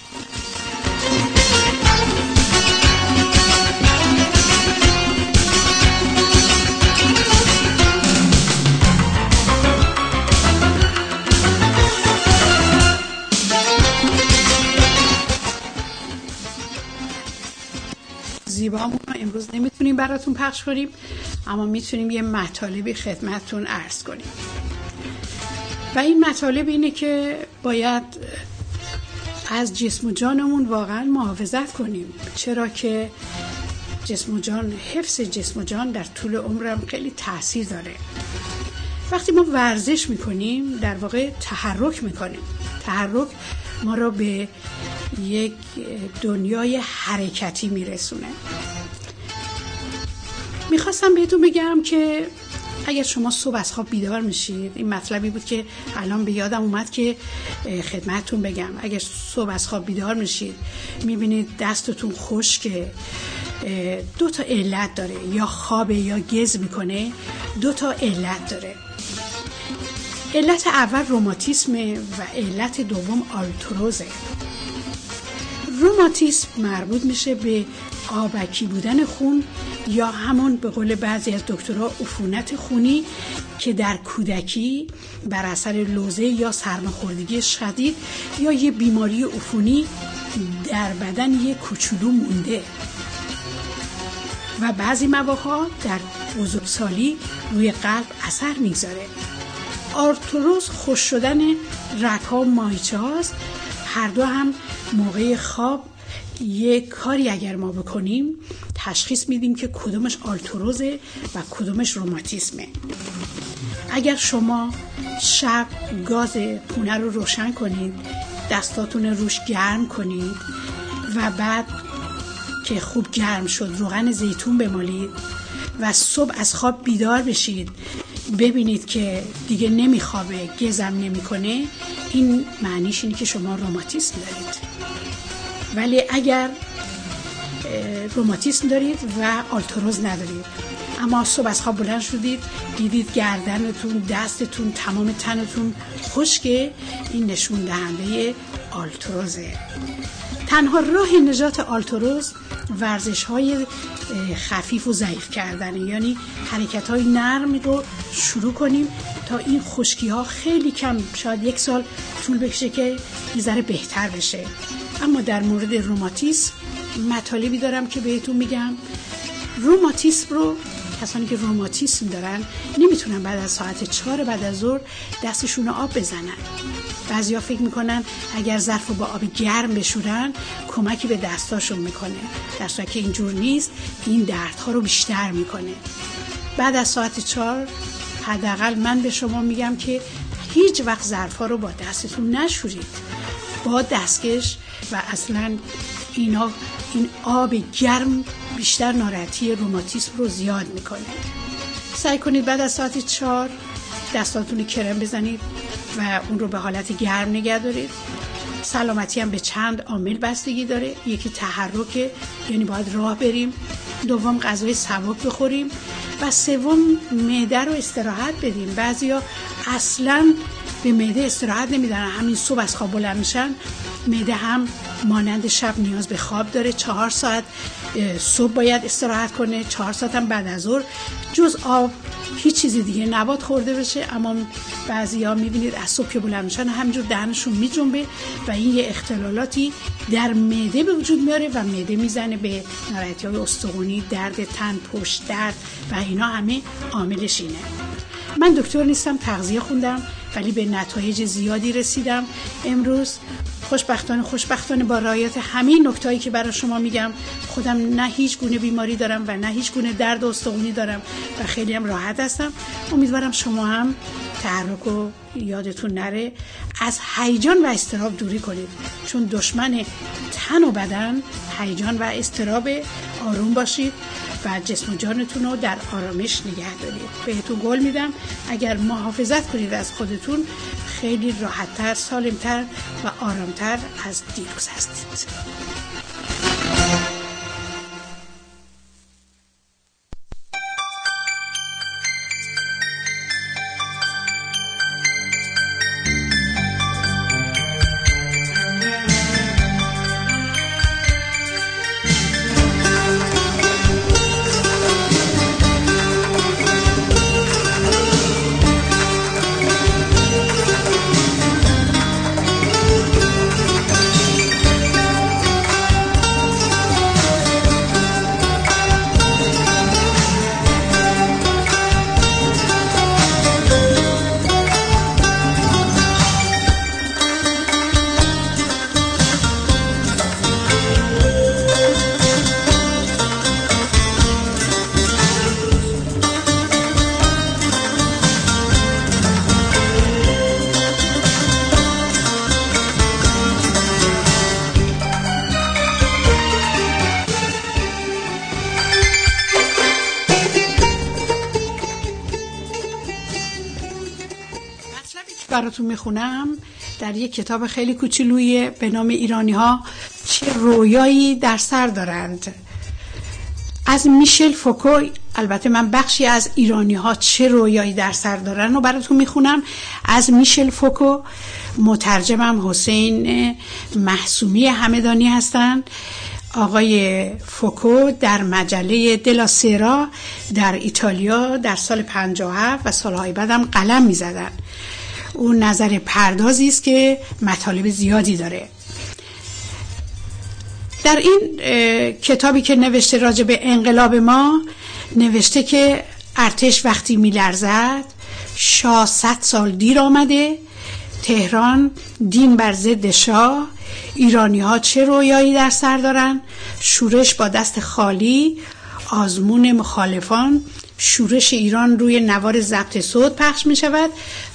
زیبامون رو امروز نمیتونیم براتون پخش کنیم، اما میتونیم یه مطالبی خدمتتون عرض کنیم و این مطالب اینه که باید از جسم و جانمون واقعا محافظت کنیم، چرا که جسم و جان، حفظ جسم و جان در طول عمرم خیلی تأثیر داره. وقتی ما ورزش میکنیم در واقع تحرک میکنیم، تحرک ما رو به یک دنیای حرکتی میرسونه. میخواستم بهتون بگم که اگر شما صبح از خواب بیدار میشید، این مطلبی بود که الان به یادم اومد که خدمتتون بگم، اگر صبح از خواب بیدار میشید میبینید دستتون خشکه، 2 تا علت داره، یا خوابه یا گز میکنه، 2 تا علت داره. علت اول روماتیسمه و علت دوم آرتروزه. روماتیسم مربوط میشه به آبکی بودن خون یا همون به قول بعضی از دکترها عفونت خونی که در کودکی بر اثر لوزه یا سرماخوردگی شدید یا یه بیماری عفونی در بدن یه کوچولو مونده و بعضی مواقع در بزرگسالی روی قلب اثر میگذاره. آرتروز خوش شدن رگ‌ها و ماهیچه هاست. هر دو هم موقع خواب یک کاری اگر ما بکنیم تشخیص میدیم که کدومش آرتروزه و کدومش روماتیسمه. اگر شما شب گاز پونه رو روشن کنید، دستاتون روش گرم کنید و بعد که خوب گرم شد روغن زیتون بمالید و صبح از خواب بیدار بشید ببینید که دیگه نمیخوابه، گزم نمیکنه، این معنیش اینه که شما روماتیسم دارید. ولی اگر روماتیسم دارید و آرتروز ندارید اما صبح از خواب بلند شدید دیدید گردنتون، دستتون، تمام تنتون خشکه، این نشون دهنده آرتروزه. تنها راه نجات آرتروز ورزش‌های خفیف و ضعیف کردن، یعنی حرکت‌های نرم رو شروع کنیم تا این خشکی‌ها خیلی کم، شاید 1 سال طول بکشه که یه ذره بهتر بشه. اما در مورد روماتیسم مطالبی دارم که بهتون میگم. روماتیسم رو کسانی که روماتیسم دارن نمیتونن بعد از ساعت 4 بعد از ظهر دستشون رو آب بزنن. بعضیا فکر میکنن اگر ظرف رو با آب گرم بشورن کمکی به دستاشون میکنه، در صورتی که اینجور نیست، این دردها رو بیشتر میکنه. بعد از ساعت 4 حداقل من به شما میگم که هیچ وقت ظرفا رو با دستتون نشورید، با دستکش و اصلا این آب گرم بیشتر ناراحتی روماتیسم رو زیاد میکنه. سعی کنید بعد از ساعت 4 دستاتون کرم بزنید و اون رو به حالت گرم نگه دارید. سلامتی هم به چند عامل بستگی داره. یکی تحرکه، یعنی باید راه بریم. دوم غذای سبک بخوریم و سوم معده رو استراحت بدیم. بعضیا اصلاً به معده استراحت نمیدن، همین صبح از خواب بلند میشن. معده هم مانند شب نیاز به خواب داره. 4 ساعت صبح باید استراحت کنه، 4 ساعت هم بعد از ظهر. جز آب هیچ چیزی دیگه نباید خورده بشه. اما بعضیا میبینید از صبح که بلند میشن همینجور دهنشون میجنبه و این یه اختلالاتی در معده به وجود میاره و معده میزنه به ناراحتی‌های استخوانی، درد تن، پشت درد و اینا همه عاملش اینه. من دکتر نیستم، تغذیه خوندم ولی به نتایج زیادی رسیدم. امروز خوشبختانه با رعایت همه نکتهایی که برای شما میگم خودم نه هیچ گونه بیماری دارم و نه هیچ گونه درد استخوانی دارم و خیلی هم راحت هستم. امیدوارم شما هم تحرک و یادتون نره از هیجان و اضطراب دوری کنید، چون دشمن تن و بدن هیجان و اضطراب. آروم باشید و جسم و جانتون رو در آرامش نگه دارید. بهتون قول میدم اگر محافظت کنید از خودتون خیلی راحت‌تر، سالم‌تر و آرام‌تر از دیروز هستید. براتون میخونم در یک کتاب خیلی کوچولویی به نام ایرانی‌ها چه رویایی در سر دارند، از میشل فوکو. البته من بخشی از ایرانی‌ها چه رویایی در سر دارن رو براتون میخونم از میشل فوکو. مترجمم حسین محسومی همدانی هستند. آقای فوکو در مجله دلا سیرا در ایتالیا در سال 57 و سالهای بعدم قلم می زدن. اون نظر پردازی است که مطالب زیادی داره. در این کتابی که نوشته راجع به انقلاب ما نوشته که ارتش وقتی می لرزد، شاه 100 سال دیر آمده، تهران دین بر ضد شاه، ایرانی ها چه رویایی در سر دارن، شورش با دست خالی، آزمون مخالفان، شورش ایران روی نوار ضبط صوت پخش می شود،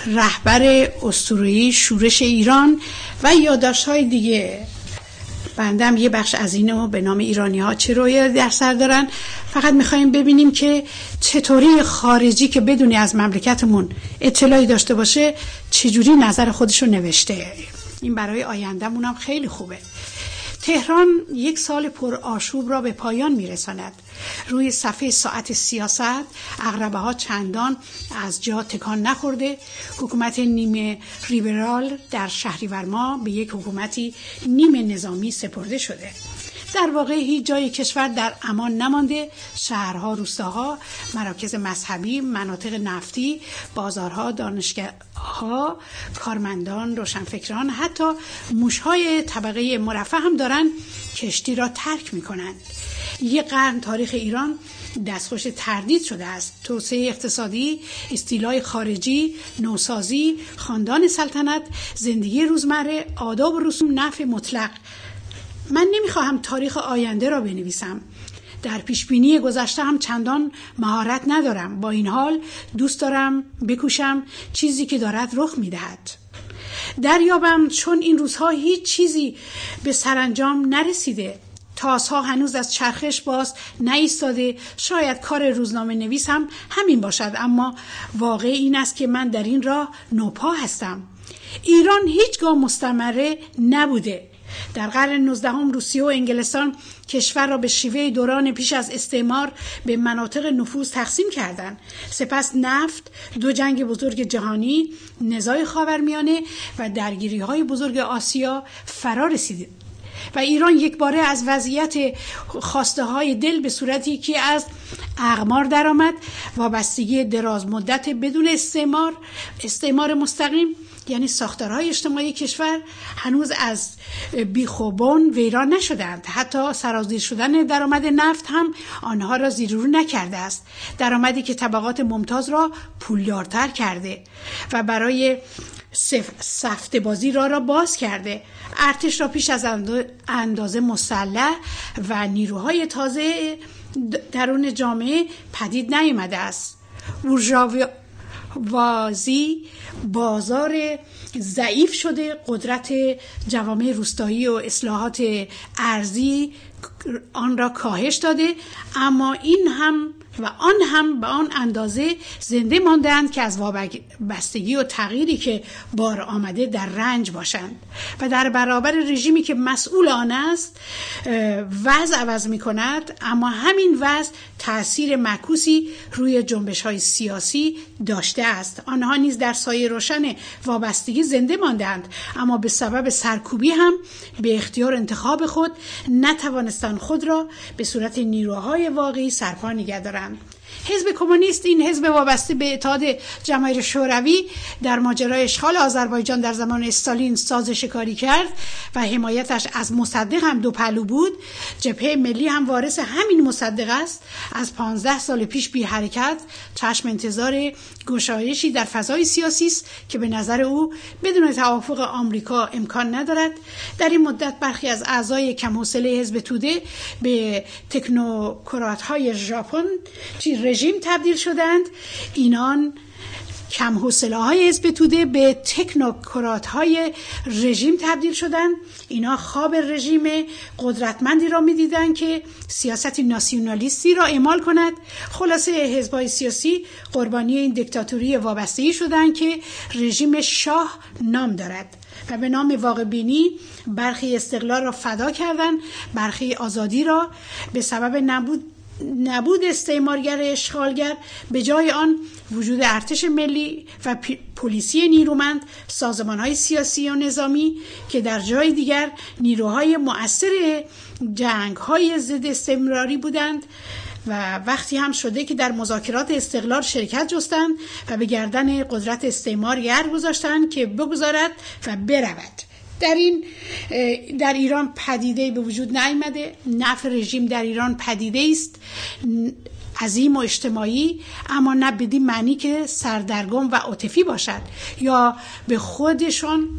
رهبر اسطوره‌ای شورش ایران و یادداشت‌های دیگه. بندم یه بخش از اینو به نام ایرانی ها چه رویایی در سر دارن. فقط میخوایم ببینیم که چطوری خارجی که بدونی از مملکتمون اطلاعی داشته باشه چجوری نظر خودشو نوشته. این برای آینده‌مون هم خیلی خوبه. تهران یک سال پر آشوب را به پایان میرساند. روی صفحه ساعت سیاست عقربه ها چندان از جا تکان نخورده. حکومت نیمه لیبرال در شهریور ماه به یک حکومتی نیمه نظامی سپرده شده. در واقع هیچ جای کشور در امان نمانده. شهرها، روستاها، مراکز مذهبی، مناطق نفتی، بازارها، دانشگاه‌ها، کارمندان، روشنفکران، حتی موش‌های طبقه مرفه هم دارن کشتی را ترک می‌کنند. یک قرن تاریخ ایران دستخوش تردید شده است. توسعه اقتصادی، استیلای خارجی، نوسازی، خاندان سلطنت، زندگی روزمره، آداب و رسوم، نفع مطلق. من نمیخواهم تاریخ آینده را بنویسم. در پیشبینی گذشته هم چندان مهارت ندارم. با این حال دوست دارم بکوشم چیزی که دارد رخ میدهد دریابم، چون این روزها هیچ چیزی به سرانجام نرسیده. تاس‌ها هنوز از چرخش باز نایستاده. شاید کار روزنامه نویس هم همین باشد، اما واقع این است که من در این راه نوپا هستم. ایران هیچگاه مستمره نبوده. در قرن 19 روسیه و انگلستان کشور را به شیوه دوران پیش از استعمار به مناطق نفوذ تقسیم کردند. سپس نفت، دو جنگ بزرگ جهانی، نزاع خاورمیانه و درگیری‌های بزرگ آسیا فرا رسید و ایران یک باره از وضعیت خواسته های دل به صورتی که از اقمار درآمد. وابستگی دراز مدت بدون استعمار مستقیم، یعنی ساختارهای اجتماعی کشور هنوز از بیخوبان ویران نشدند. حتی سرازیر شدن درآمد نفت هم آنها را زیر و رو نکرده است. درآمدی که طبقات ممتاز را پولدارتر کرده و برای سفته بازی را باز کرده. ارتش را پیش از اندازه مسلح و نیروهای تازه درون جامعه پدید نیامده است. بورژوازی بازار ضعیف شده، قدرت جوامع روستایی و اصلاحات ارضی آن را کاهش داده، اما این هم و آن هم به آن اندازه زنده ماندند که از وابستگی و تغییری که بار آمده در رنج باشند و در برابر رژیمی که مسئول آن است وضع عوض می کند، اما همین وضع تأثیر معکوسی روی جنبش‌های سیاسی داشته است. آنها نیز در سایه روشن وابستگی زنده ماندند، اما به سبب سرکوبی هم به اختیار انتخاب خود نتوانستند خود را به صورت نیروهای واقعی سرپا نگه دارند. حزب کمونیست، این حزب وابسته به اتحاد جماهیر شوروی، در ماجرای اشغال آذربایجان در زمان استالین سازش کاری کرد و حمایتش از مصدق هم دو پهلو بود. جبهه ملی هم وارث همین مصدق است. از 15 سال پیش بی حرکت چشم انتظار گشایشی در فضای سیاسی است که به نظر او بدون توافق آمریکا امکان ندارد. در این مدت برخی از اعضای کم حوصله حزب توده به تکنوکرات‌های ژاپن رژیم تبدیل شدند. اینان کم حوصله های حزب توده به تکنوکرات های رژیم تبدیل شدند. اینا خواب رژیم قدرتمندی را می‌دیدند که سیاست ناسیونالیستی را اعمال کند. خلاصه حزب‌های سیاسی قربانی این دیکتاتوری وابستگی شدند که رژیم شاه نام دارد و به نام واقع بینی برخی استقلال را فدا کردند، برخی آزادی را به سبب نبود نبود استعمارگر اشغالگر، به جای آن وجود ارتش ملی و پلیسی نیرومند، سازمان‌های سیاسی و نظامی که در جای دیگر نیروهای مؤثر جنگ‌های ضد استعماری بودند و وقتی هم شده که در مذاکرات استقلال شرکت جستند و به گردن قدرت استعمارگر گذاشتند که بگذارد و برود. در ایران پدیده به وجود نیامده. نفع رژیم در ایران پدیده است عظیم و اجتماعی، اما نه بدین معنی که سردرگم و عاطفی باشد یا به خودشان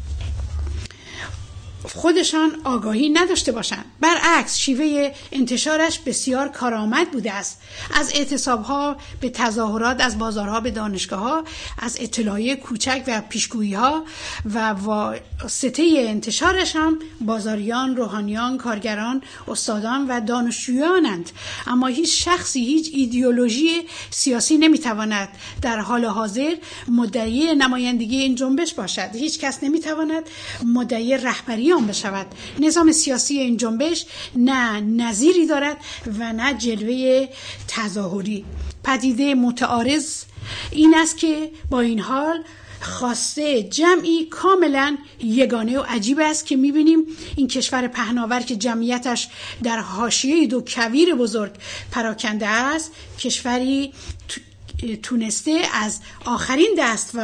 آگاهی نداشته باشند. برعکس شیوه انتشارش بسیار کارآمد بوده است. از اعتصاب‌ها به تظاهرات، از بازارها به دانشگاه‌ها، از اطلاعیه کوچک و پیشگویی‌ها و واسطه انتشارش هم بازاریان، روحانیان، کارگران، استادان و دانشجویانند. اما هیچ شخصی، هیچ ایدئولوژی سیاسی نمیتواند در حال حاضر مدعی نمایندگی این جنبش باشد. هیچ کس نمیتواند مدعی رهبری آن بشود. نظام سیاسی این جنبش نه نظیری دارد و نه جلوه تظاهری. پدیده متعارض این است که با این حال خواسته جمعی کاملا یگانه و عجیب است که می‌بینیم این کشور پهناور که جمعیتش در حاشیه دو کویر بزرگ پراکنده است، کشوری تونسته از آخرین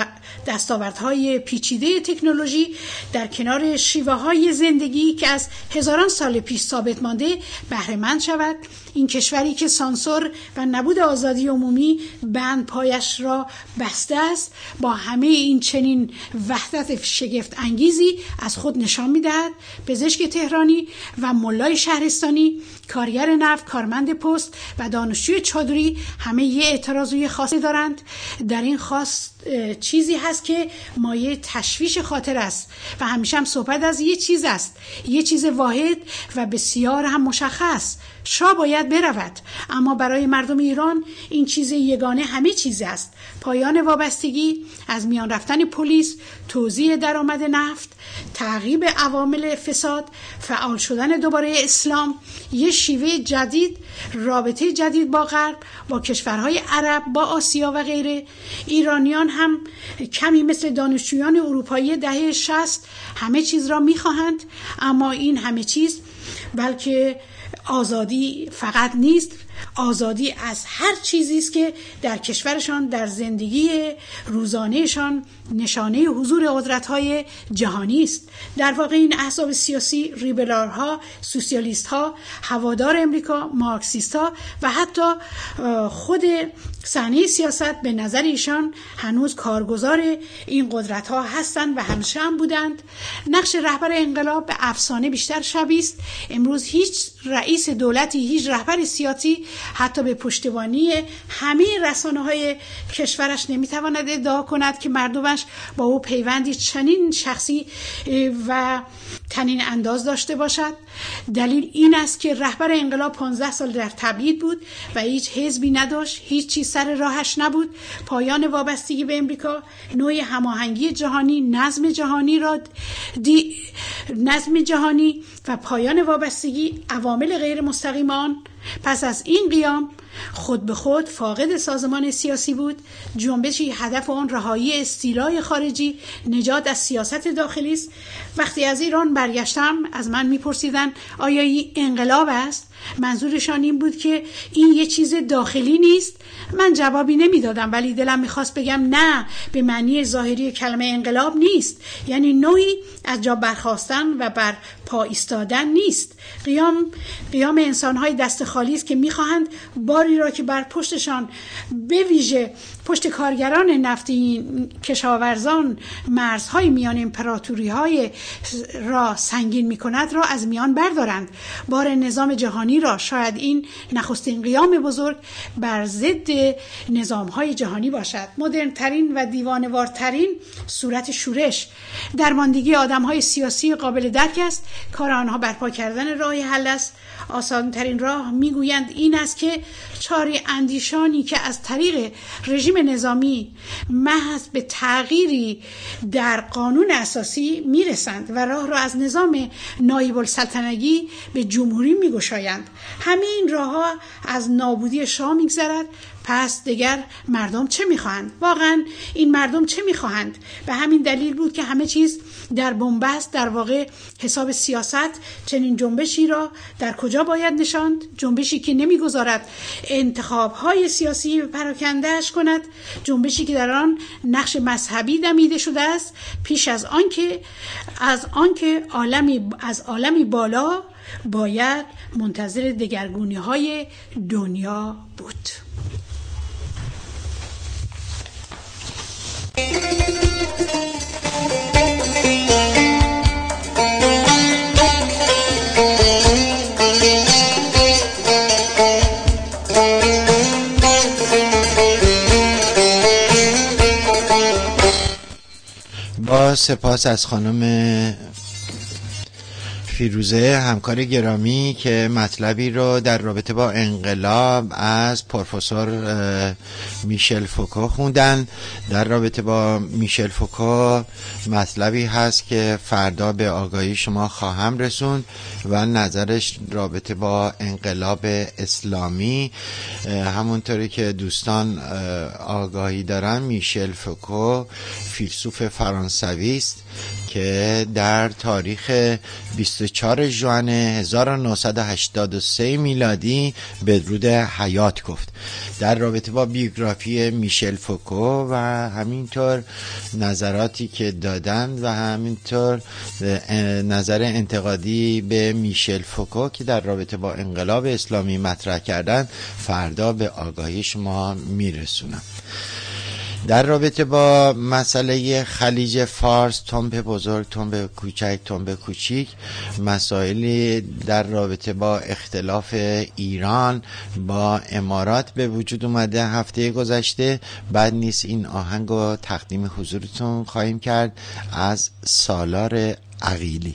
دستاوردهای پیچیده تکنولوژی در کنار شیوه‌های زندگی که از هزاران سال پیش ثابت مانده بهره مند شود. این کشوری که سانسور و نبود آزادی عمومی بند پایش را بسته است، با همه این چنین وحدت شگفت انگیزی از خود نشان می‌دهد. پزشک تهرانی و ملای شهرستانی، کارگر نفت، کارمند پست و دانشجوی چادری همه یه اعتراض و یه خواسته دارند. در این خواست چیزی هست که مایه تشویش خاطر است و همیشه هم صحبت از یه چیز است، یه چیز واحد و بسیار هم مشخص: شاه باید برود. اما برای مردم ایران این چیز یگانه همه چیز است: پایان وابستگی، از میان رفتن پلیس، توزیع درآمد نفت، تعقیب عوامل فساد، فعال شدن دوباره اسلام، یه شیوه جدید، رابطه جدید با غرب، با کشورهای عرب، با آسیا و غیره. ایرانیان هم کمی مثل دانشجویان اروپایی دهه 60 همه چیز را می‌خواهند، اما این همه چیز بلکه آزادی فقط نیست، آزادی از هر چیزی است که در کشورشان، در زندگی روزانهشان نشانه حضور قدرت‌های جهانی است. در واقع این احزاب سیاسی، لیبرال‌ها، سوسیالیست‌ها، هوادار امریکا، مارکسیست‌ها و حتی خود صحنه سیاست به نظر ایشان هنوز کارگزار این قدرت‌ها هستند و همیشه هم بودند. نقش رهبر انقلاب به افسانه بیشتر شبیه است. امروز هیچ رئیس دولتی، هیچ رهبر سیاسی حتی به پشتیبانی همه رسانه‌های کشورش نمیتواند ادعا کند که مردمش با او پیوندی چنین شخصی و تنین انداز داشته باشد. دلیل این است که رهبر انقلاب 15 سال در تبعید بود و هیچ حزبی نداشت، هیچ چیز سر راهش نبود. پایان وابستگی به امریکا، نوع هماهنگی جهانی، نظم جهانی و پایان وابستگی، عوامل غیر مستقیم آن. پس از این قیام خود به خود فاقد سازمان سیاسی بود. جنبشی هدف آن رهایی استیلای خارجی، نجات از سیاست داخلی است. وقتی از ایران برگشتم از من میپرسیدن آیا این انقلاب است؟ منظورشان این بود که این یه چیز داخلی نیست. من جوابی نمیدادم، ولی دلم میخواست بگم نه، به معنی ظاهری کلمه انقلاب نیست. یعنی نوعی از جا برخاستن و بر پا ایستادن نیست. قیام انسان‌های دست خالی است که میخواهند باری را که بر پشتشان، به ویژه پشت کارگران نفتی، کشاورزان، مرزهای میان امپراتوری‌های را سنگین می‌کند را از میان بردارند. بار نظام جهانی را، شاید این نخستین قیام بزرگ بر ضد نظام‌های جهانی باشد. مدرن‌ترین و دیوانه‌وارترین صورت شورش، درماندگی آدم‌های سیاسی قابل درک است. کار آنها برپا کردن راه حل است. آسانترین راه میگویند این است که چاره اندیشانی که از طریق رژیم نظامی محض به تغییری در قانون اساسی میرسند و راه را از نظام نایب السلطنگی به جمهوری میگشایند. همین راهها از نابودی شاه میگذرد. پس دیگر مردم چه میخواهند؟ واقعا این مردم چه میخواهند؟ به همین دلیل بود که همه چیز در بنبست، در واقع حساب سیاست چنین جنبشی را در کجا باید نشاند؟ جنبشی که نمیگذارد انتخاب‌های سیاسی پراکنده‌اش کند، جنبشی که در آن نقش مذهبی دمیده شده است، پیش از آنکه عالمی بالا باید منتظر دگرگونی‌های دنیا بود. با سپاس از خانم فیروزه همکار گرامی که مطلبی رو در رابطه با انقلاب از پروفسور میشل فوکو خوندن. در رابطه با میشل فوکو مطلبی هست که فردا به آگاهی شما خواهم رسوند و نظرش رابطه با انقلاب اسلامی. همونطوری که دوستان آگاهی دارن، میشل فوکو فیلسوف فرانسوی است که در تاریخ 24 ژوئن 1983 میلادی بدرود حیات گفت. در رابطه با بیوگرافی میشل فوکو و همینطور نظراتی که دادند و همینطور نظر انتقادی به میشل فوکو که در رابطه با انقلاب اسلامی مطرح کردن، فردا به آگاهی شما میرسونم. در رابطه با مسئله خلیج فارس، تنب بزرگ، تنب کوچک، تنب کوچیک، مسائلی در رابطه با اختلاف ایران با امارات به وجود اومده هفته گذشته. بعد نیست این آهنگ رو تقدیم حضورتون خواهیم کرد از سالار عقیلی.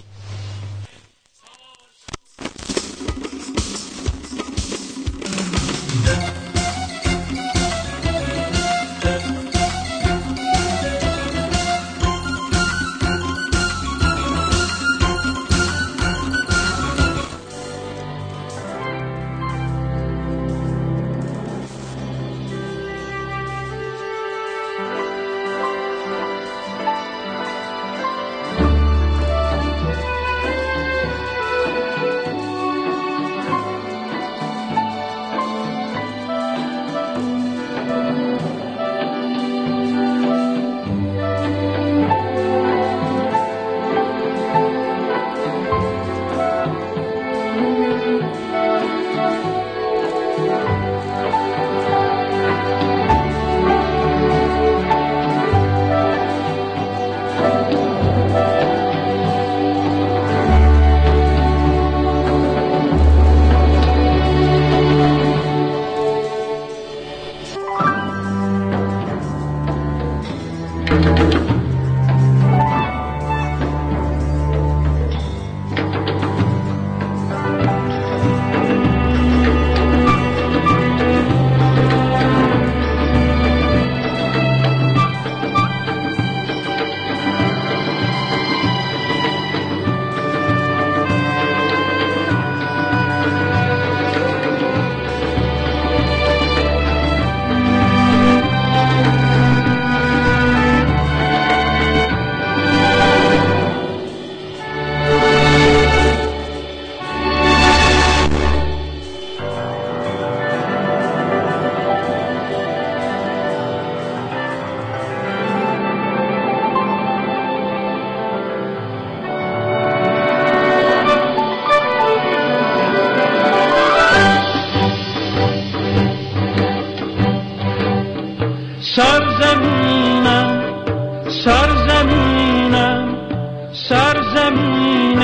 سرزمین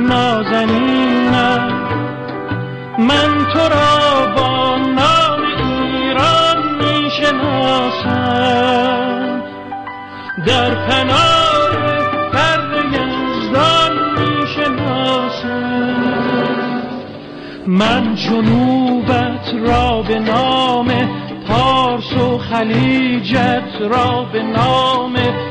نازنینم، من تو را با نام ایران می شناسم، در پناه فر یزدان می شناسم. من جنوبت را به نام پارس و خلیجت را به نام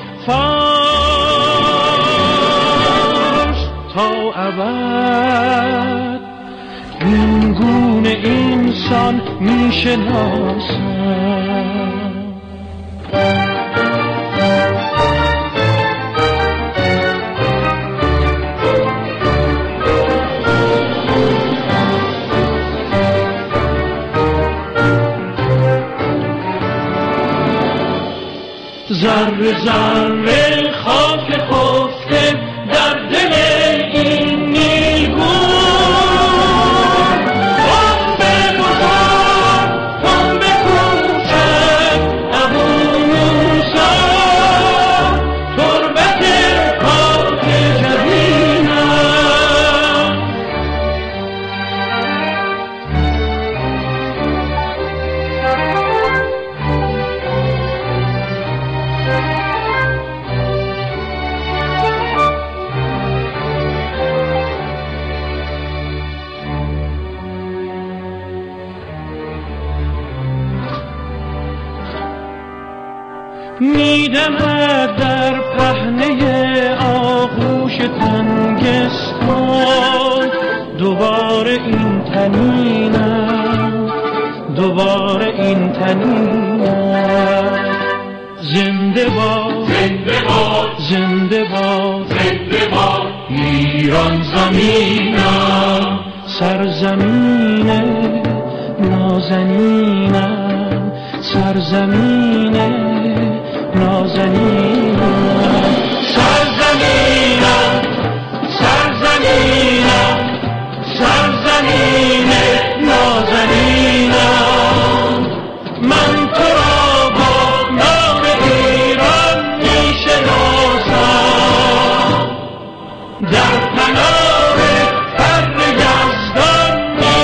فارس تا ابد این گونه انسان می شناسم. ذره ذره خاک خفته در دل این نیلگون، بمب بزرگ بمب کوچک ابو موسی، تربت خاک جبینم. میدمد در پهنه آغوش تنگستان، دوباره این تنینم، دوباره این تنینم. زنده باد زنده باد زنده باد زنده باد ایران زمینم، سرزمین نازنینم، سرزمین نازنینم، سرزمینم، سرزمینم، سرزمین نازنینم. من تو را با نام ایران می شناسم، در پناه فر یزدان می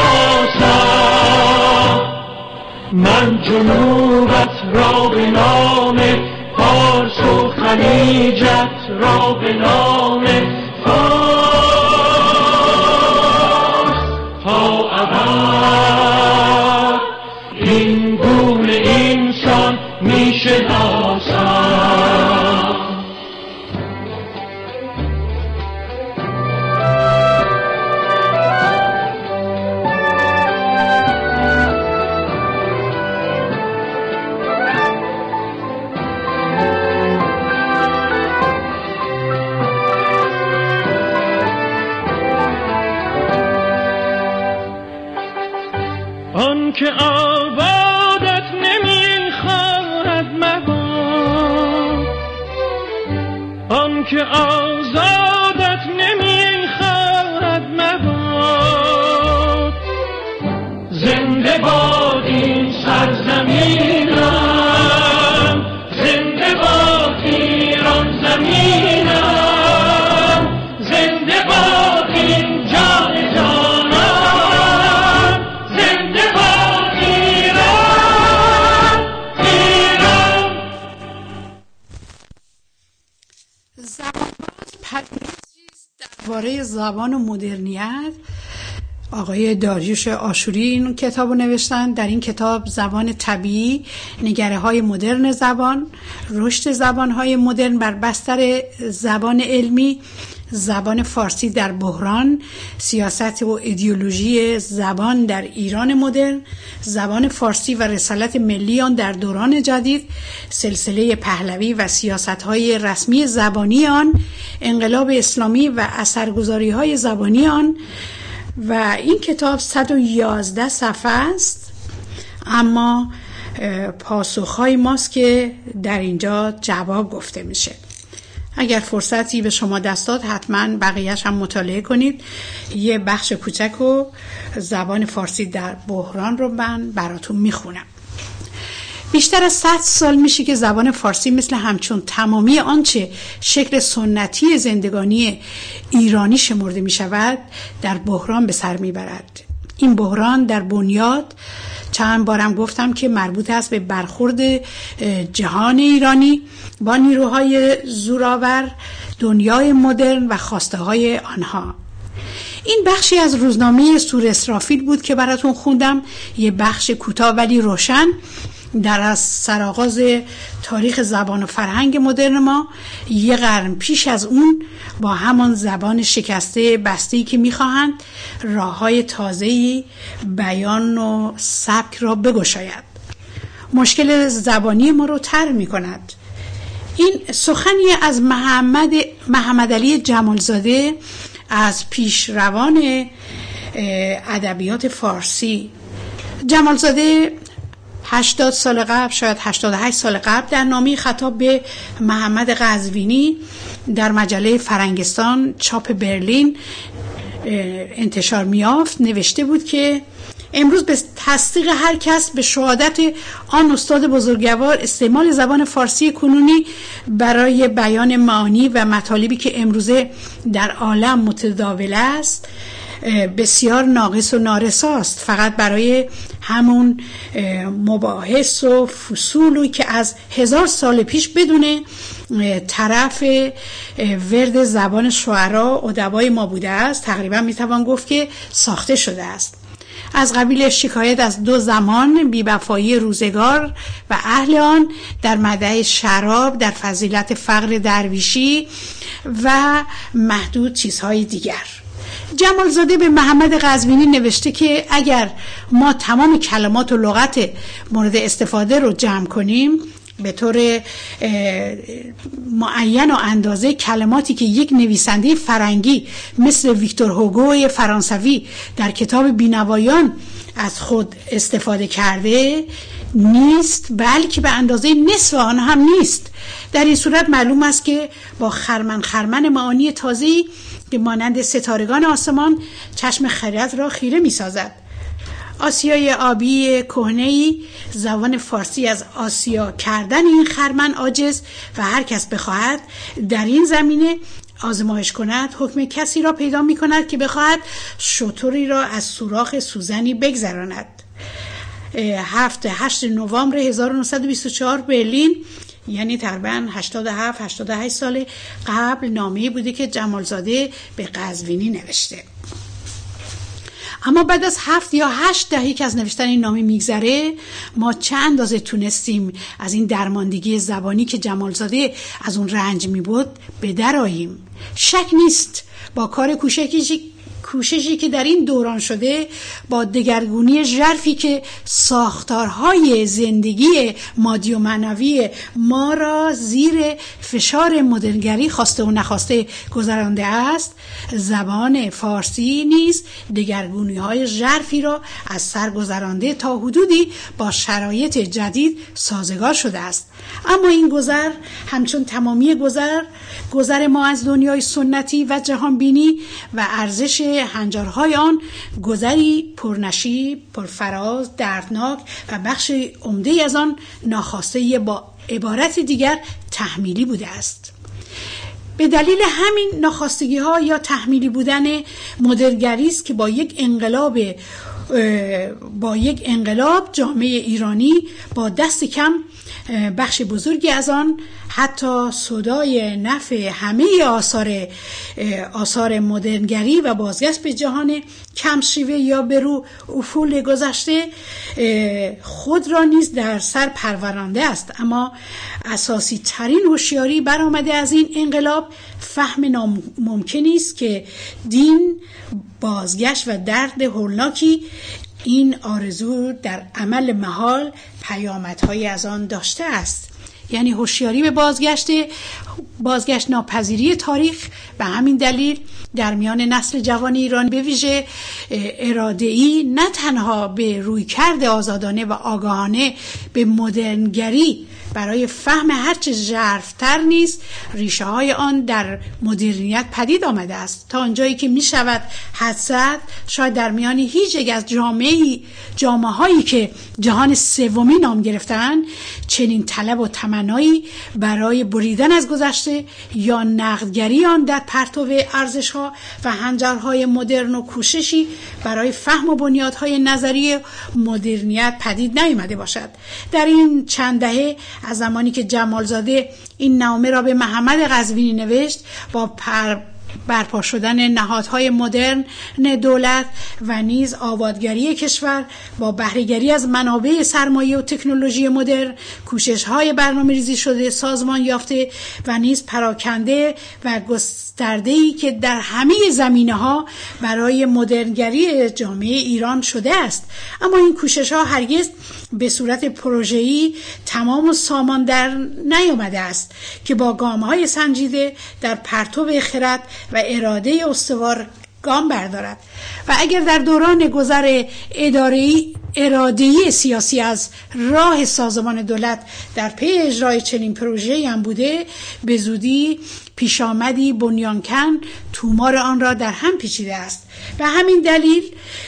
شناسم. من جنوبت را به نام پارس و خلیجت را به نام فارس تا ابد این گونه انسان می شناسم. که آبادت نمیخواهد مباد، آن که آزادت نمیخواهد مباد. زنده باد این سرزمینم، زنده باد ایران زمینم، زنده باد این جان جانم، زنده باد ایران، ایران. زبانباز پژوهشی است درباره زبان و مدرنیت. آقای داریوش آشوری این کتاب رو نوشتن. در این کتاب زبان طبیعی، نگره‌های مدرن زبان، رشد زبان‌های مدرن بر بستر زبان علمی، زبان فارسی در بحران، سیاست و ایدئولوژی زبان در ایران مدرن، زبان فارسی و رسالت ملی آن در دوران جدید، سلسله پهلوی و سیاست‌های رسمی زبانی آن، انقلاب اسلامی و اثرگذاری‌های زبانی آن. و این کتاب 111 صفحه است، اما پاسخهای ماست که در اینجا جواب گفته میشه. اگر فرصتی به شما دست داد حتما بقیهش هم مطالعه کنید. یه بخش کوچک و زبان فارسی در بحران رو من براتون میخونم. بیشتر از 100 سال میشه که زبان فارسی مثل همچون تمامی آنچه شکل سنتی زندگانی ایرانی شمرده میشود در بحران به سر میبرد. این بحران در بنیاد، چند بارم گفتم که مربوط است به برخورد جهان ایرانی با نیروهای زورآور، دنیای مدرن و خواسته های آنها. این بخشی از روزنامه سور اسرافیل بود که براتون خوندم، یه بخش کوتاه ولی روشن در از سرآغاز تاریخ زبان و فرهنگ مدرن ما. یه قرن پیش از اون با همان زبان شکسته بسته‌ای که می‌خواهند راه‌های تازه‌ای بیان و سبک را بگشاید، مشکل زبانی ما رو طرح می‌کند. این سخنی از محمد علی جمالزاده از پیشروان ادبیات فارسی. جمالزاده 80 سال قبل، شاید 88 سال قبل، در نامه خطاب به محمد قزوینی در مجله فرنگستان چاپ برلین انتشار میافت نوشته بود که امروز به تصدیق هر کس به شهادت آن استاد بزرگوار استعمال زبان فارسی کنونی برای بیان معانی و مطالبی که امروزه در عالم متداول است بسیار ناقص و نارساست. فقط برای همون مباحث و فصولی که از 1000 سال پیش بدون طرف ورد زبان شعرا ادبای ما بوده است، تقریبا میتوان گفت که ساخته شده است. از قبیل شکایت از دو زمان، بی‌وفایی روزگار و اهل آن، در مدح شراب، در فضیلت فقر درویشی و محدود چیزهای دیگر. جمالزاده به محمد قزوینی نوشته که اگر ما تمام کلمات و لغت مورد استفاده رو جمع کنیم به طور معین و اندازه کلماتی که یک نویسنده فرنگی مثل ویکتور هوگو فرانسوی در کتاب بینوایان از خود استفاده کرده نیست، بلکه به اندازه نصف آن هم نیست. در این صورت معلوم است که با خرمن معانی تازه‌ای که مانند ستارگان آسمان چشم خرد را خیره می سازد. آسیای آبی کهنه‌ای زبان فارسی از آسیا کردن این خرمن عاجز و هر کس بخواهد در این زمینه آزمایش کند حکم کسی را پیدا می کند که بخواهد شتری را از سوراخ سوزنی بگذراند. 8 نوامبر 1924 برلین، یعنی تقریبا 87-88 سال قبل، نامه‌ای بوده که جمالزاده به قزوینی نوشته. اما بعد از 7 یا 8 دهه که از نوشتن این نامه میگذره، ما چه اندازه تونستیم از این درماندگی زبانی که جمالزاده از اون رنج میبرد به در آییم. شک نیست با کار کوششی که در این دوران شده، با دگرگونی ژرفی که ساختارهای زندگی مادی و معنوی ما را زیر فشار مدرنگری خواسته و نخواسته گذرانده است، زبان فارسی نیز دگرگونی‌های ژرفی را از سر گذرانده تا حدودی با شرایط جدید سازگار شده است. اما این گذر همچون تمامی گذر ما از دنیای سنتی و جهانبینی و ارزش هنجارهای آن، گذری پرنشیب، پرفراز، دردناک و بخش عمده از آن ناخواسته با عبارت دیگر تحمیلی بوده است. به دلیل همین ناخواستگی ها یا تحمیلی بودن مدرنگری است که با یک انقلاب جامعه ایرانی با دست کم بخش بزرگی از آن حتی صدای نفع همه آثار مدرنگری و بازگشت به جهان کمشیوه یا به رو افول گذشته خود را نیز در سر پرورانده است. اما اساسی ترین هوشیاری برآمده از این انقلاب فهم ناممکنی است که دین، بازگشت و درد هولناکی این آرزو در عمل محال پیامدهای از آن داشته است. یعنی هوشیاری به بازگشت ناپذیری تاریخ. به همین دلیل در میان نسل جوان ایران به ویژه اراده‌ای نه تنها به رویکرد آزادانه و آگاهانه به مدرنگری برای فهم هرچه ژرف‌تر نیست، ریشه های آن در مدرنیت پدید آمده است، تا آنجایی که می شود حدس زد شاید در میان هیچ یک از جامعه هایی که جهان سومی نام گرفتند چنین طلب و تمنایی برای بریدن از گذشته یا نقدگری آن در پرتو ارزش ها و هنجرهای مدرن و کوششی برای فهم و بنیادهای نظری مدرنیت پدید نیامده باشد. در این چند دهه از زمانی که جمالزاده این نامه را به محمد قزوینی نوشت، با برپا شدن نهادهای مدرن دولت و نیز آبادگری کشور با بهره‌گری از منابع سرمایه و تکنولوژی مدرن، کوشش‌های برنامه‌ریزی شده سازمان یافته و نیز پراکنده و گسترده‌ای که در همه زمینه‌ها برای مدرنگری جامعه ایران شده است. اما این کوشش‌ها هرگز به صورت پروژه‌ای تمام و سامان در نیامده است که با گام‌های سنجیده در پرتو خرد و اراده استوار گام بردارد. و اگر در دوران گذر اراده‌ای سیاسی از راه سازمان دولت در پی اجرای چنین پروژه‌ای هم بوده، به زودی پیشامدی بنیانکن تومار آن را در هم پیچیده است. و همین دلیل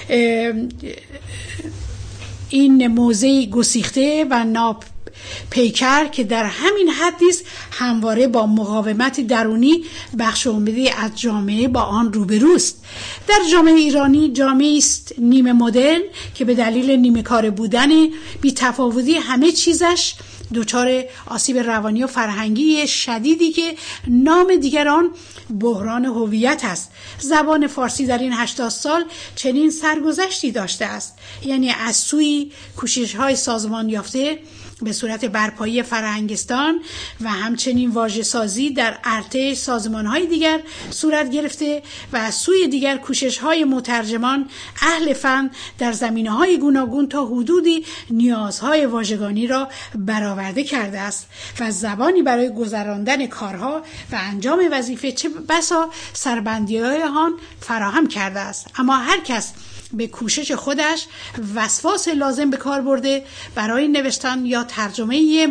این موضع گسیخته و پیکر که در همین حد نیست همواره با مقاومت درونی بخش عمده‌ای از جامعه با آن روبروست. در جامعه ایرانی جامعه است نیمه مدرن که به دلیل نیمه کار بودن بی‌تفاوتی همه چیزش دچار آسیب روانی و فرهنگی شدیدی که نام دیگر آن بحران هویت است. زبان فارسی در این 80 سال چنین سرگذشتی داشته است، یعنی از سوی کوشش‌های سازمان یافته به صورت برپایی فرهنگستان و همچنین واژه‌سازی در ارتش سازمان‌های دیگر صورت گرفته و از سوی دیگر کوشش‌های مترجمان اهل فن در زمینه‌های گوناگون تا حدودی نیازهای واژگانی را برآورده کرده است و زبانی برای گذراندن کارها و انجام وظیفه چه بسا سربندی‌های آن فراهم کرده است. اما هر کس به کوشش خودش وسواس لازم به کار برده برای نوشتن یا ترجمه یه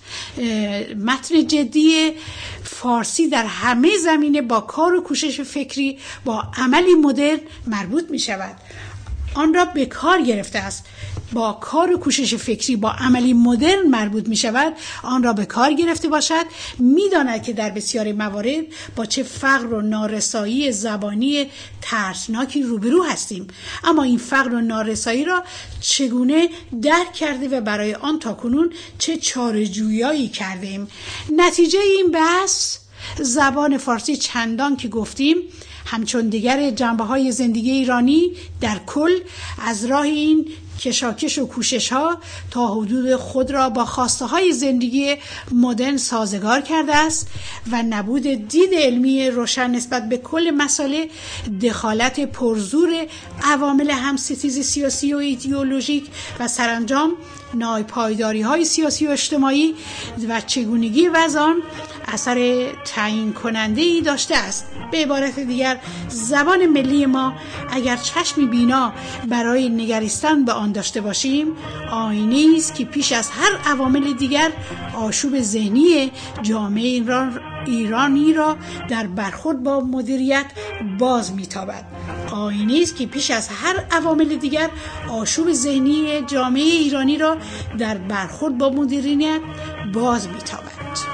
متن جدی فارسی در همه زمینه با کار و کوشش فکری با عملی مدرن مربوط می شود. آن را به کار گرفته است. با کار و کوشش فکری با عملی مدرن مربوط می شود، آن را به کار گرفته باشد، می داند که در بسیاری موارد با چه فقر و نارسایی زبانی ترسناکی روبرو هستیم. اما این فقر و نارسایی را چگونه درک کرده و برای آن تاکنون چه چاره‌جویایی کردیم؟ نتیجه این بحث زبان فارسی چندان که گفتیم همچون دیگر جنبه‌های زندگی ایرانی در کل از راه این کشاکش و کوشش ها تا حدود خود را با خواسته های زندگی مدرن سازگار کرده است و نبود دید علمی روشن نسبت به کل مسائل، دخالت پرزور عوامل همستیز سیاسی و ایدئولوژیک و سرانجام ناپایداری های سیاسی و اجتماعی و چگونگی وضع آن اثر تعیین کننده ای داشته است. به عبارت دیگر زبان ملی ما اگر چشمی بینا برای نگریستن به آن داشته باشیم، آینه‌ای است که پیش از هر عوامل دیگر آشوب ذهنی جامعه ایرانی را در برخورد با مدیریت باز می‌تابد. آینه‌ای است که پیش از هر عوامل دیگر آشوب ذهنی جامعه ایرانی را در برخورد با مدیریت باز می‌تابد.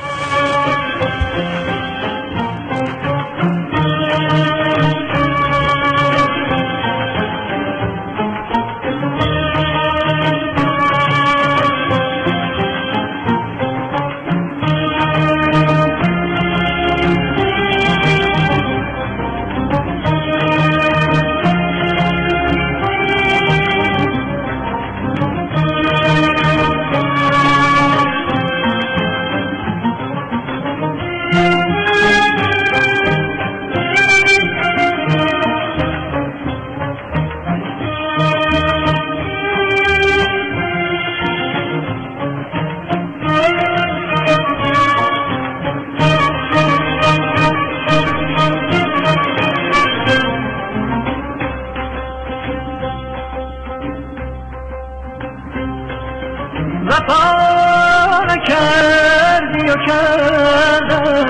کردی و کردم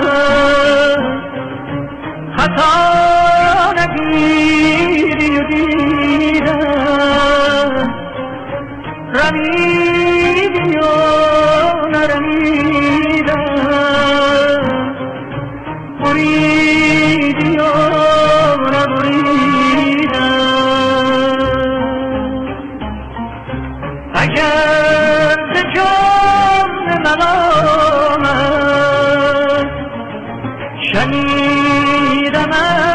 خطا نگیری و دیدم رمیدی و نرمیدم بریدی و نبریدم اگر ز جان ملامت شنیدم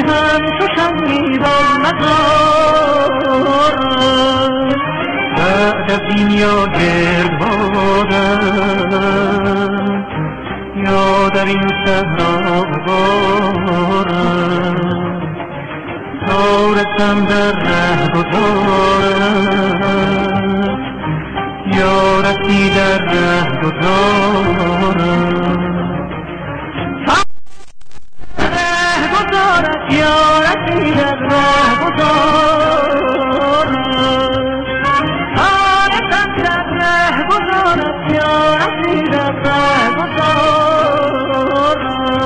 همچو شمعی بر مزارم بعد از این یا گردبادم یا در این صحرا بارم تا رسم در ره گذارم یا رسی در ره گذارم یا رسی در ره گذارم تا رسم در ره گذارم یا رسی در ره گذارم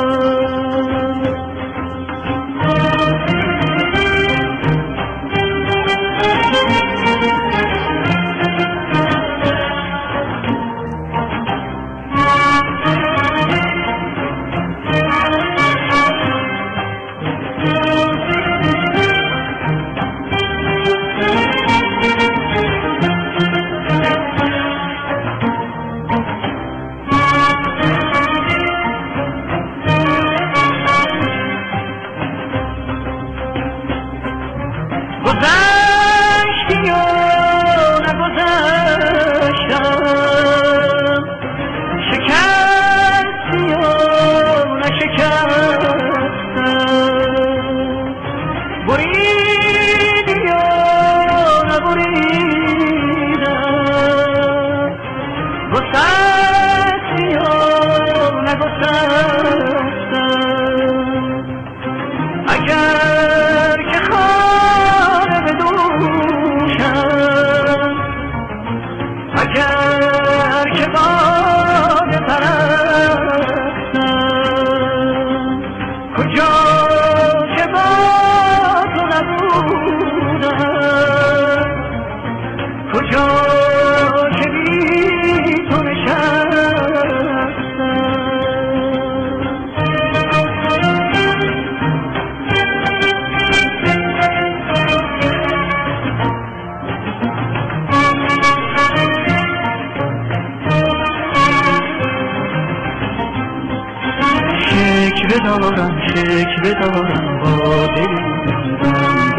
شکوه دارم با دل بند و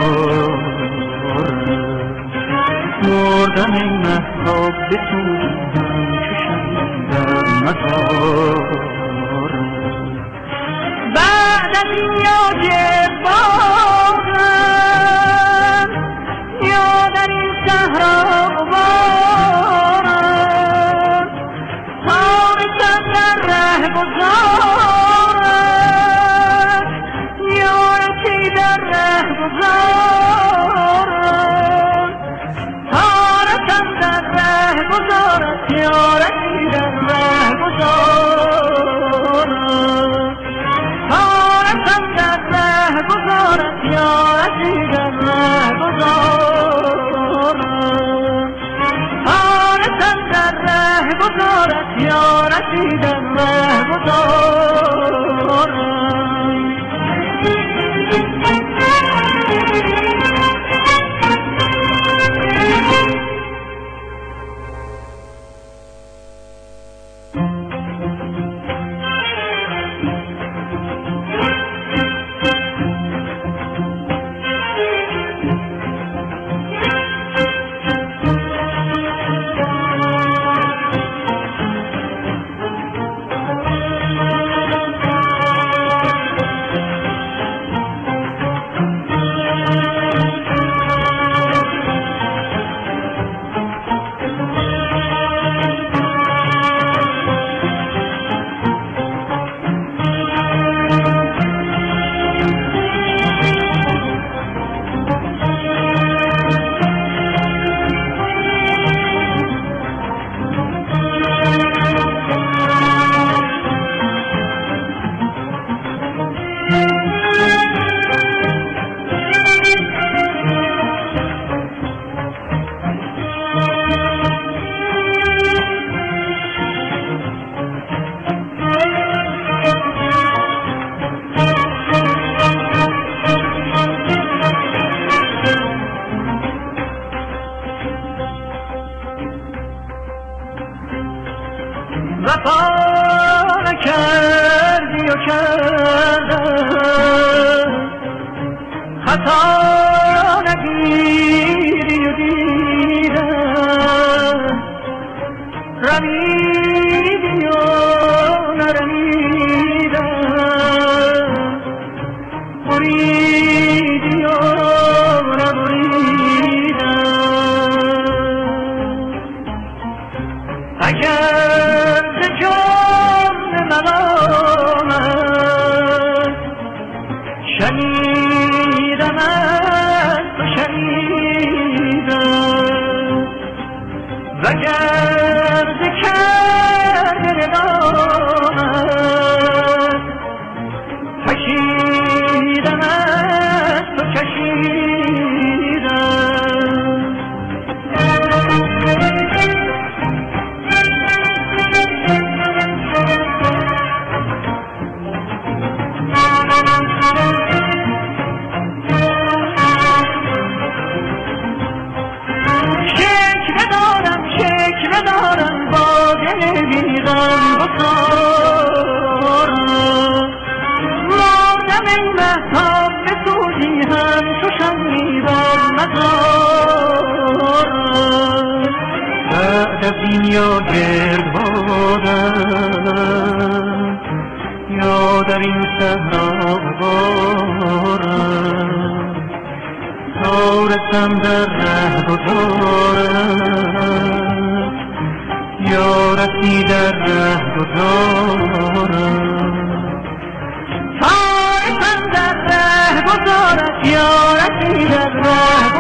تارم مردم این مهتاب بسوزم چو شمع در مزارم بعد از این یاد بارم یا در این صحرا بارم تا رسم در ره گذارم خطا نگیری و دیدم رمیدی و نرمیدم بریدی و نبریدم اگر ز جان من آمد شنیدم از تو شنیدم وگر ز کرده ندامد کشیدم از تو کشیدم شکوه دارم با دل بیغم بسارم مردم ای مهتاب بسوزی هم چو شمعی بر مزارم بعد از این یا گردبادم یا در این صحرا بارم تا رسم در ره گذارم یا رسی در ره گذارم تا رسم در ره گذارم یا رسی در ره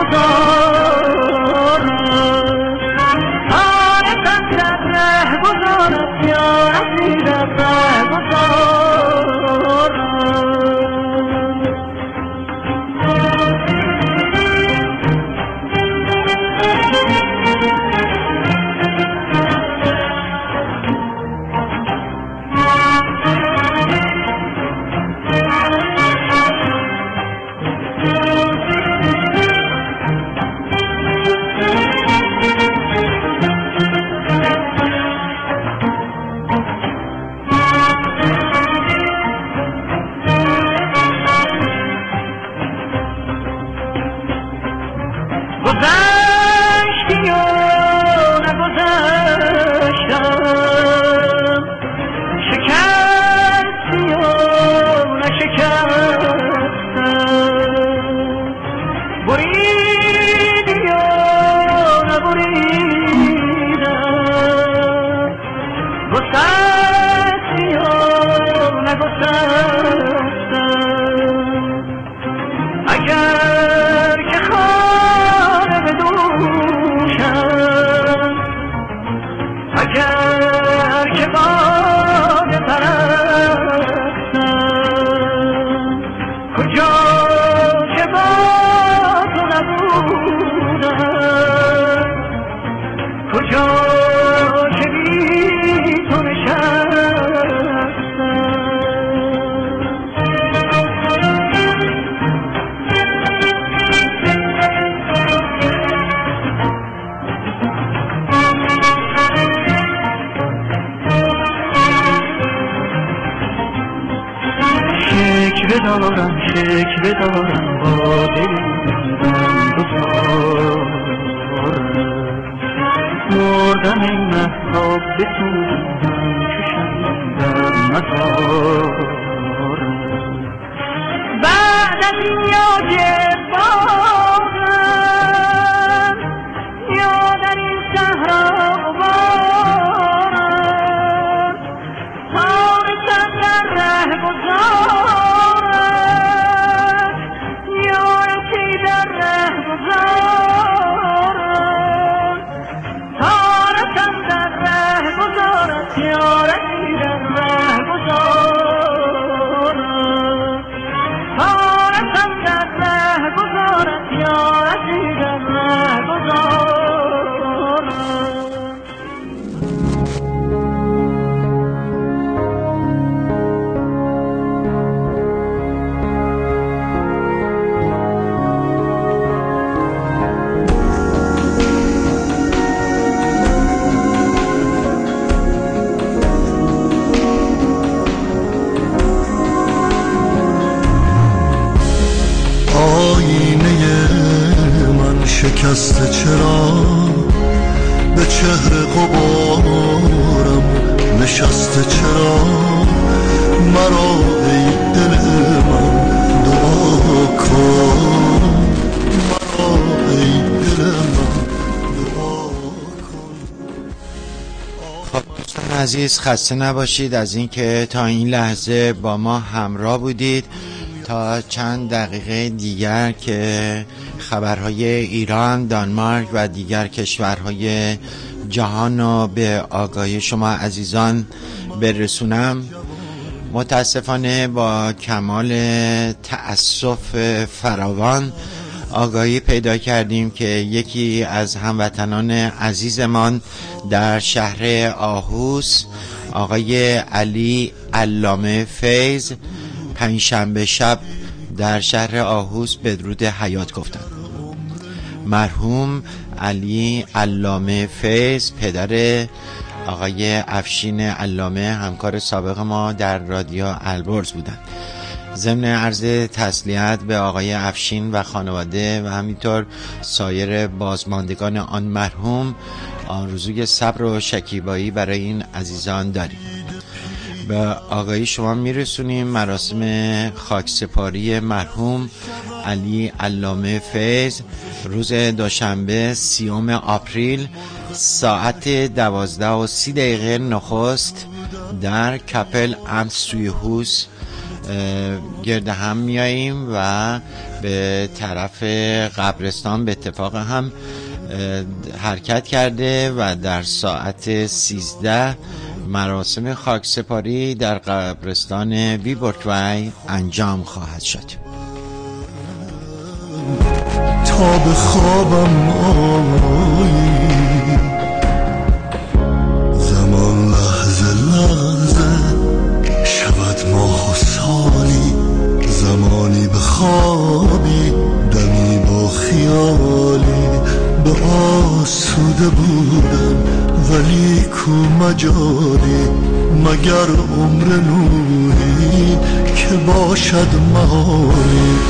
گذارم تا رسم در ره گذارم یا رسی در ره گذارم گذشتی و نگذشتم شکستی و نشکستم بریدی و نبریدم گسستی و نگسستم اگر که اگر که باد پرستم کجا که با تو نبودم کجا که بی تو نشستم شکوه دارم با دل بیغم بسارم مردم این مهتاب بسوزم چو شمع در مزارم بعد از این یا گردبادم یا در این صحرا غبارم تا رسم در ره گذارم یا رسی در ره گذارم تا رسم در ره گذارم یا رسی در ره گذارم تا رسم نشسته چرا به چهره غبارم نشسته چرا مرا ای دل من دعا کن مرا ای دل من دعا کن. خب دوستان عزیز خسته نباشید از اینکه تا این لحظه با ما همراه بودید. تا چند دقیقه دیگر که خبرهای ایران، دانمارک و دیگر کشورهای جهان رو به آگاهی شما عزیزان برسونم، متاسفانه با کمال تأسف فراوان آگاهی پیدا کردیم که یکی از هموطنان عزیزمان در شهر آهوس، آقای علی علامه فیض، پنجشنبه شب در شهر آهوس بدرود حیات گفتند. مرحوم علی علامه فیض پدر آقای افشین علامه، همکار سابق ما در رادیو البرز بودند. ضمن عرض تسلیت به آقای افشین و خانواده و همینطور سایر بازماندگان آن مرحوم آرزوی صبر و شکیبایی برای این عزیزان داریم. به آگاهی شما میرسونیم مراسم خاکسپاری مرحوم علی علامه فیض روز دوشنبه 30 آپریل ساعت 12:30 نخست در کپل امستریهوس گرد هم میاییم و به طرف قبرستان به اتفاق هم حرکت کرده و در ساعت 13 مراسم خاکسپاری در قبرستان ویبورکوی انجام خواهد شد. تا به خوابم آیی زمان لحظه لحظه شود ماه و سالی، زمانی به خوابی دمی با خیالی، به آسوده بودم ولی کو مجالی، مگر عمر نوری که باشد محالی.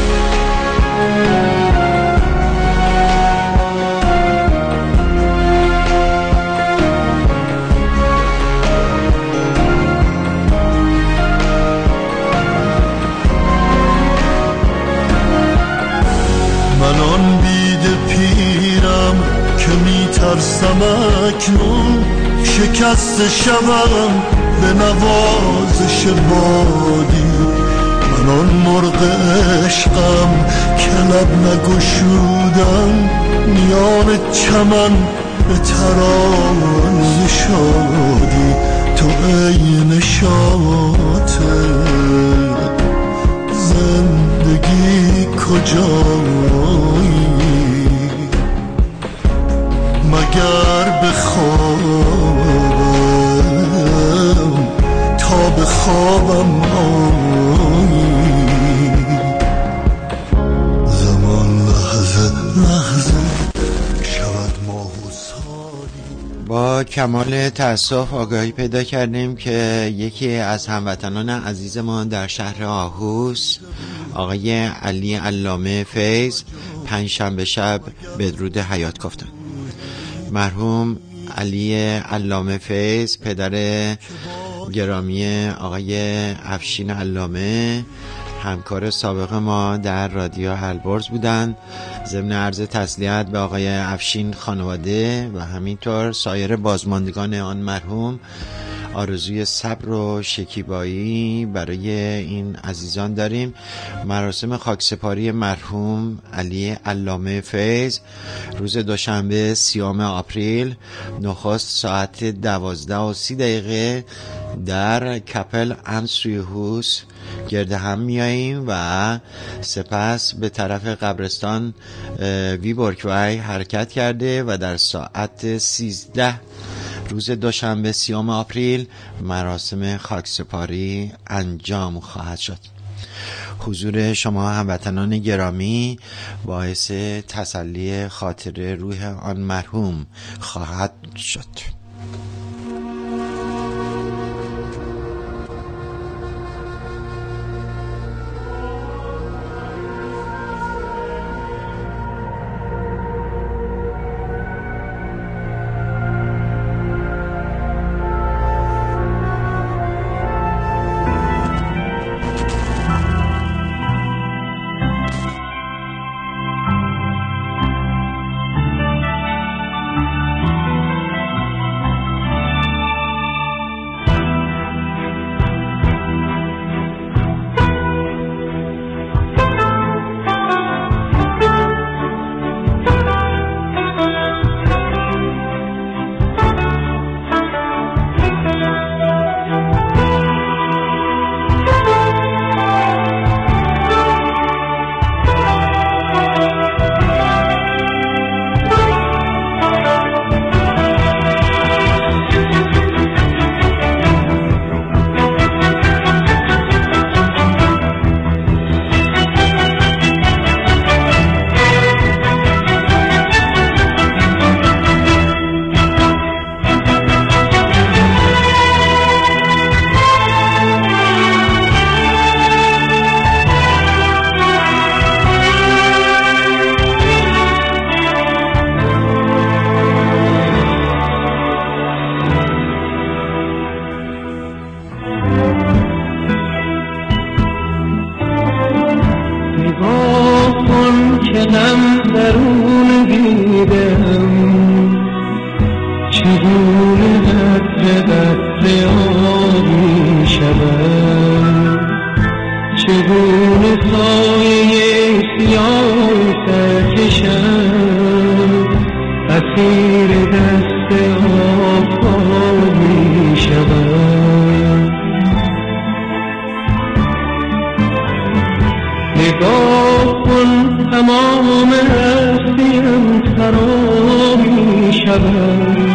من آن بید پیرم که میترسم اکنون شکست شوم به نوازش بادی، من آن مرغ عشقم که لب نگشودم میان چمن به ترانه شادی، تو ای نشاط زندگی کجایی، مگر به خوابم تا به خوابم آیی، زمان لحظه لحظه شود ماه و سالی. با کمال تأسف آگاهی پیدا کردیم که یکی از هموطنان عزیزمان در شهر آهوس، آقای علی علامه فیض، پنجشنبه شب بدرود حیات گفتند. مرحوم علی علامه فیض پدر گرامی آقای افشین علامه، همکار سابق ما در رادیو البرز بودند. ضمن عرض تسلیت به آقای افشین خانواده و همینطور سایر بازماندگان آن مرحوم آرزوی صبر و شکیبایی برای این عزیزان داریم. مراسم خاکسپاری مرحوم علی علامه فیض روز دوشنبه 30 آپریل نخست ساعت 12:30 در کپل امستریهوس گرد هم میاییم و سپس به طرف قبرستان ویبورکوی حرکت کرده و در ساعت 13 روز دوشنبه 30 آپریل مراسم خاکسپاری انجام خواهد شد. حضور شما هموطنان گرامی باعث تسلی خاطر روح آن مرحوم خواهد شد. که غم درون دیدم، چگونه قطره قطره آب می شود، چگونه سایه سیاه سرکشم اسیر دست آفتاب می شود. نگاه کن تمام هستیم خراب می شود،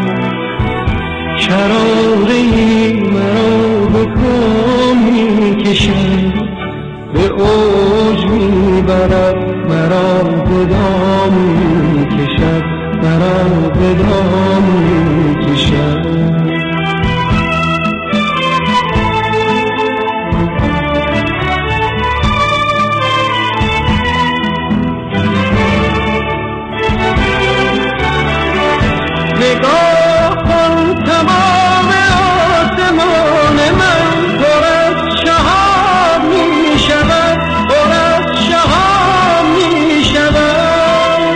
شراره‌ای مرا به کام می کشد، به اوج می برد مرا به دام می کشد، مرا به دام می کشد. نگاه کن تمام آسمان من پر از شهاب می شود، پر از شهاب می شود.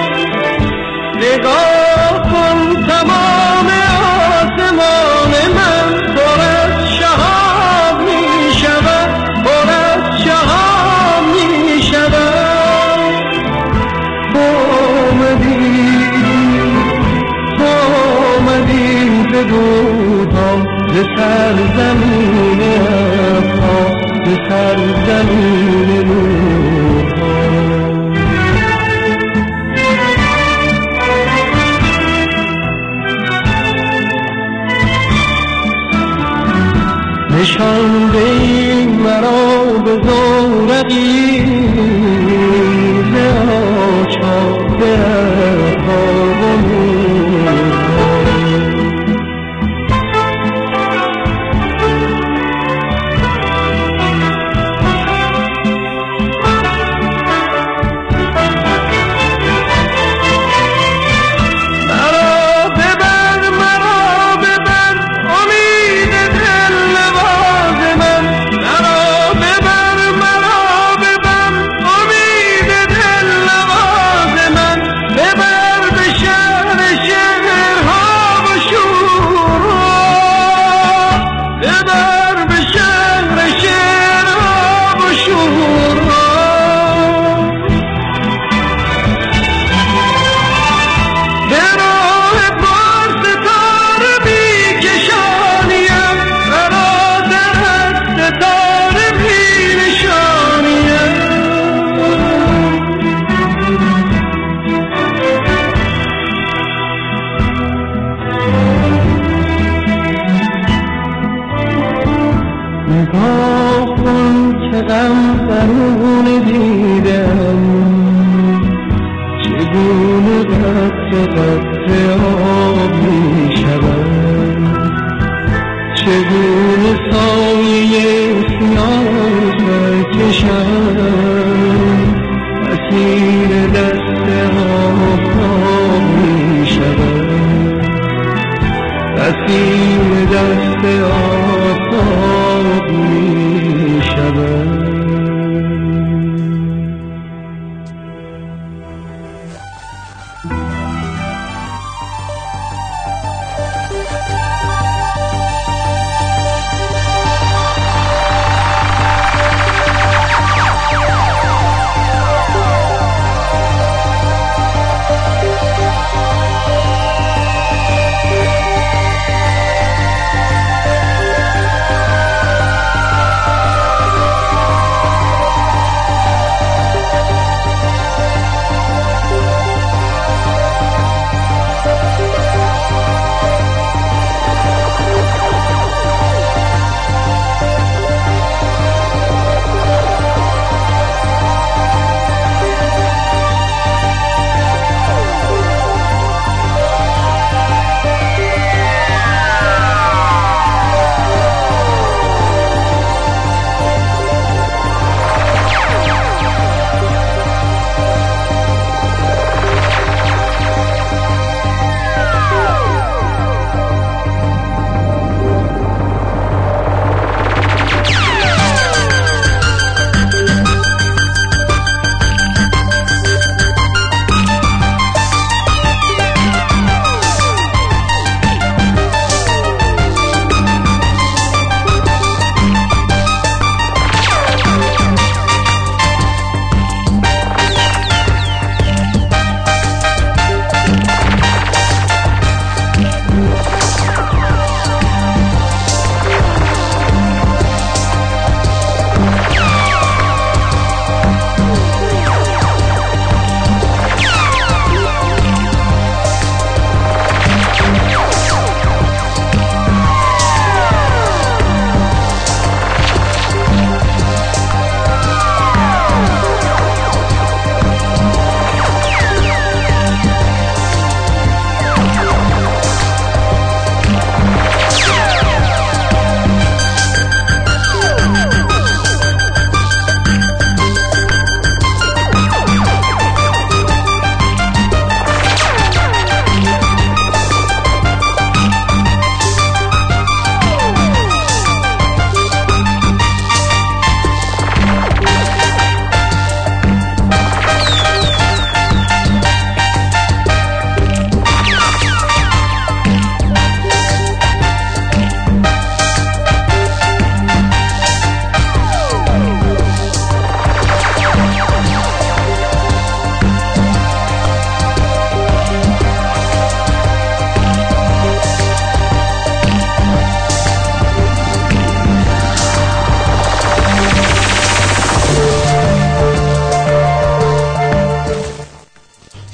نگاه کن تمام آسمان من پر از شهاب می شود، پر از شهاب می شود. دودم به سرزمین افها، به سرزمین نورها. نشان دهی مرا به زورقی ز آچار درها و نورها. نگاه کن که غم درون دیدم، چگونه قطره قطره آب می شود، چگونه سایه سیاه سرکشم اسیر دست آفتاب می شود، اسیر دست آفتاب می شود.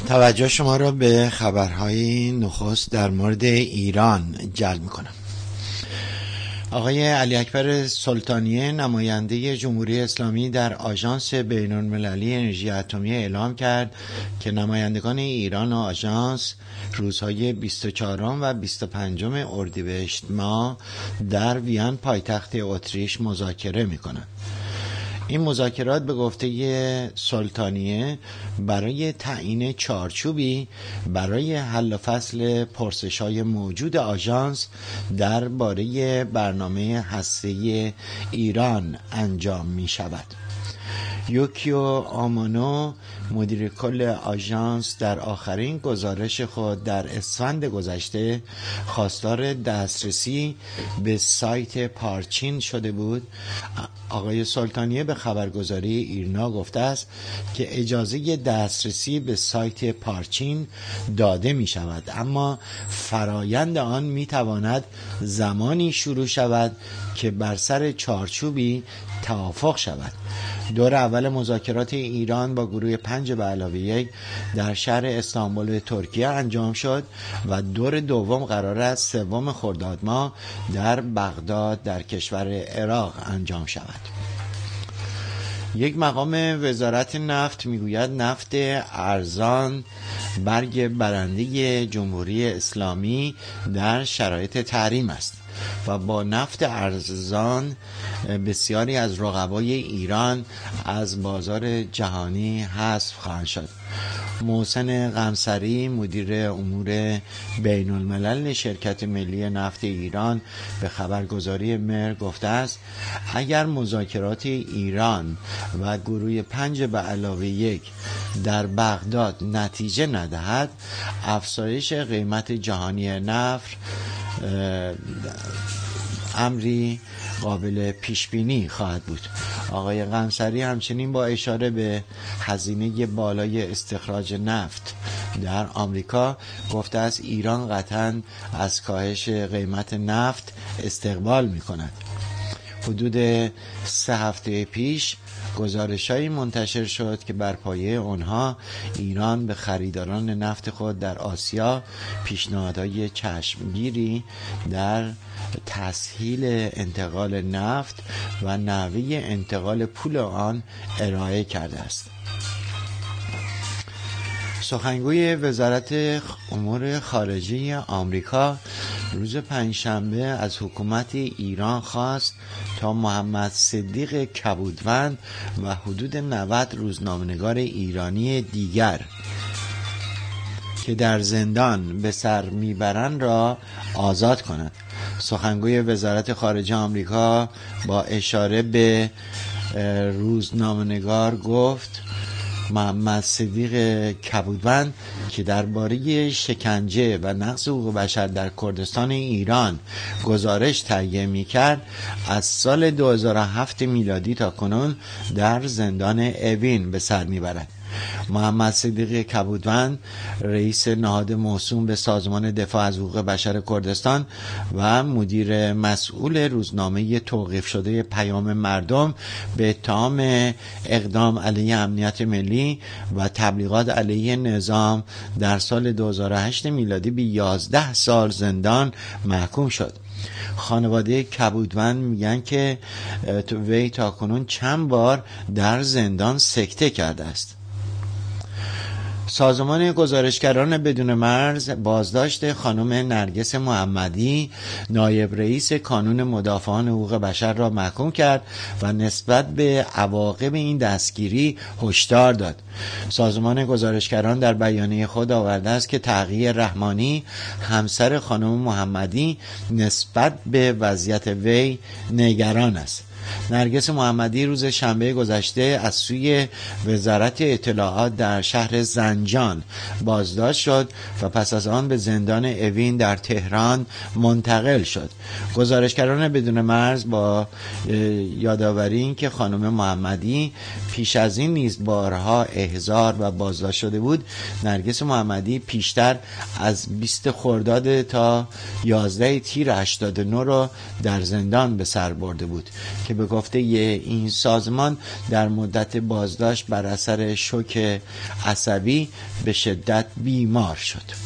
توجه شما را به خبرهای نخست در مورد ایران جلب می‌کنم. آقای علی اکبر سلطانیه نماینده جمهوری اسلامی در آژانس بین‌المللی انرژی اتمی اعلام کرد که نمایندگان ایران و آژانس روزهای 24 و 25 اردیبهشت ماه در وین پایتخت اتریش مذاکره می‌کنند. این مذاکرات به گفته سلطانیه برای تعیین چارچوبی برای حل و فصل پرسش‌های موجود آژانس درباره برنامه هسته‌ای ایران انجام می‌شود. یوکیو آمانو مدیر کل آژانس در آخرین گزارش خود در اسفند گذشته خواستار دسترسی به سایت پارچین شده بود. آقای سلطانیه به خبرگزاری ایرنا گفته است که اجازه دسترسی به سایت پارچین داده می شود، اما فرایند آن می تواند زمانی شروع شود که بر سر چارچوبی توافق شود. دور اول مذاکرات ایران با گروه 5+1 در شهر استانبول ترکیه انجام شد و دور دوم قرار است 3 خرداد ماه در بغداد در کشور عراق انجام شود. یک مقام وزارت نفت میگوید نفت ارزان برگ برنده جمهوری اسلامی در شرایط تحریم است و با نفت ارزان بسیاری از رقبای ایران از بازار جهانی حذف خواهند شد. محسن قمصری مدیر امور بین الملل شرکت ملی نفت ایران به خبرگزاری مر گفته است اگر مذاکرات ایران و گروه 5+1 در بغداد نتیجه ندهد، افزایش قیمت جهانی نفت امری قابل پیش بینی خواهد بود. آقای قمصری همچنین با اشاره به هزینه بالای استخراج نفت در آمریکا گفته است ایران قطعاً از کاهش قیمت نفت استقبال می کند. حدود 3 هفته پیش گزارش‌هایی منتشر شد که بر پایه آنها ایران به خریداران نفت خود در آسیا پیشنهادهای چشمگیری در تسهیل انتقال نفت و نحوه انتقال پول آن ارائه کرده است. سخنگوی وزارت امور خارجه آمریکا روز پنجشنبه از حکومت ایران خواست تا محمد صدیق کبودوند و حدود 90 روزنامه‌نگار ایرانی دیگر که در زندان به سر میبرند را آزاد کند. سخنگوی وزارت خارجه آمریکا با اشاره به روزنامه‌نگار گفت محمد صدیق کبودوند که درباره شکنجه و نقض حقوق بشر در کردستان ایران گزارش تهیه می‌کرد، از سال 2007 میلادی تا کنون در زندان اوین به سر میبرد. محمد صدیق کبودوند رئیس نهاد موسوم به سازمان دفاع از حقوق بشر کردستان و مدیر مسئول روزنامه توقیف شده پیام مردم به اتهام اقدام علیه امنیت ملی و تبلیغات علیه نظام در سال 2008 میلادی به 11 سال زندان محکوم شد. خانواده کبودوند میگن که وی تاکنون چند بار در زندان سکته کرده است. سازمان گزارشگران بدون مرز بازداشت خانم نرگس محمدی نایب رئیس کانون مدافعان حقوق بشر را محکوم کرد و نسبت به عواقب این دستگیری هشدار داد. سازمان گزارشگران در بیانیه خود آورده است که تقی رحمانی همسر خانم محمدی نسبت به وضعیت وی نگران است. نرگس محمدی روز شنبه گذشته از سوی وزارت اطلاعات در شهر زنجان بازداشت شد و پس از آن به زندان اوین در تهران منتقل شد. گزارشگران بدون مرز با یادآوری این که خانم محمدی پیش از این نیز بارها احضار و بازداشت شده بود، نرگس محمدی پیشتر از 20 خرداد تا 11 تیر 89 را در زندان به سر برده بود که که به گفته این سازمان در مدت بازداشت بر اثر شوک عصبی به شدت بیمار شد.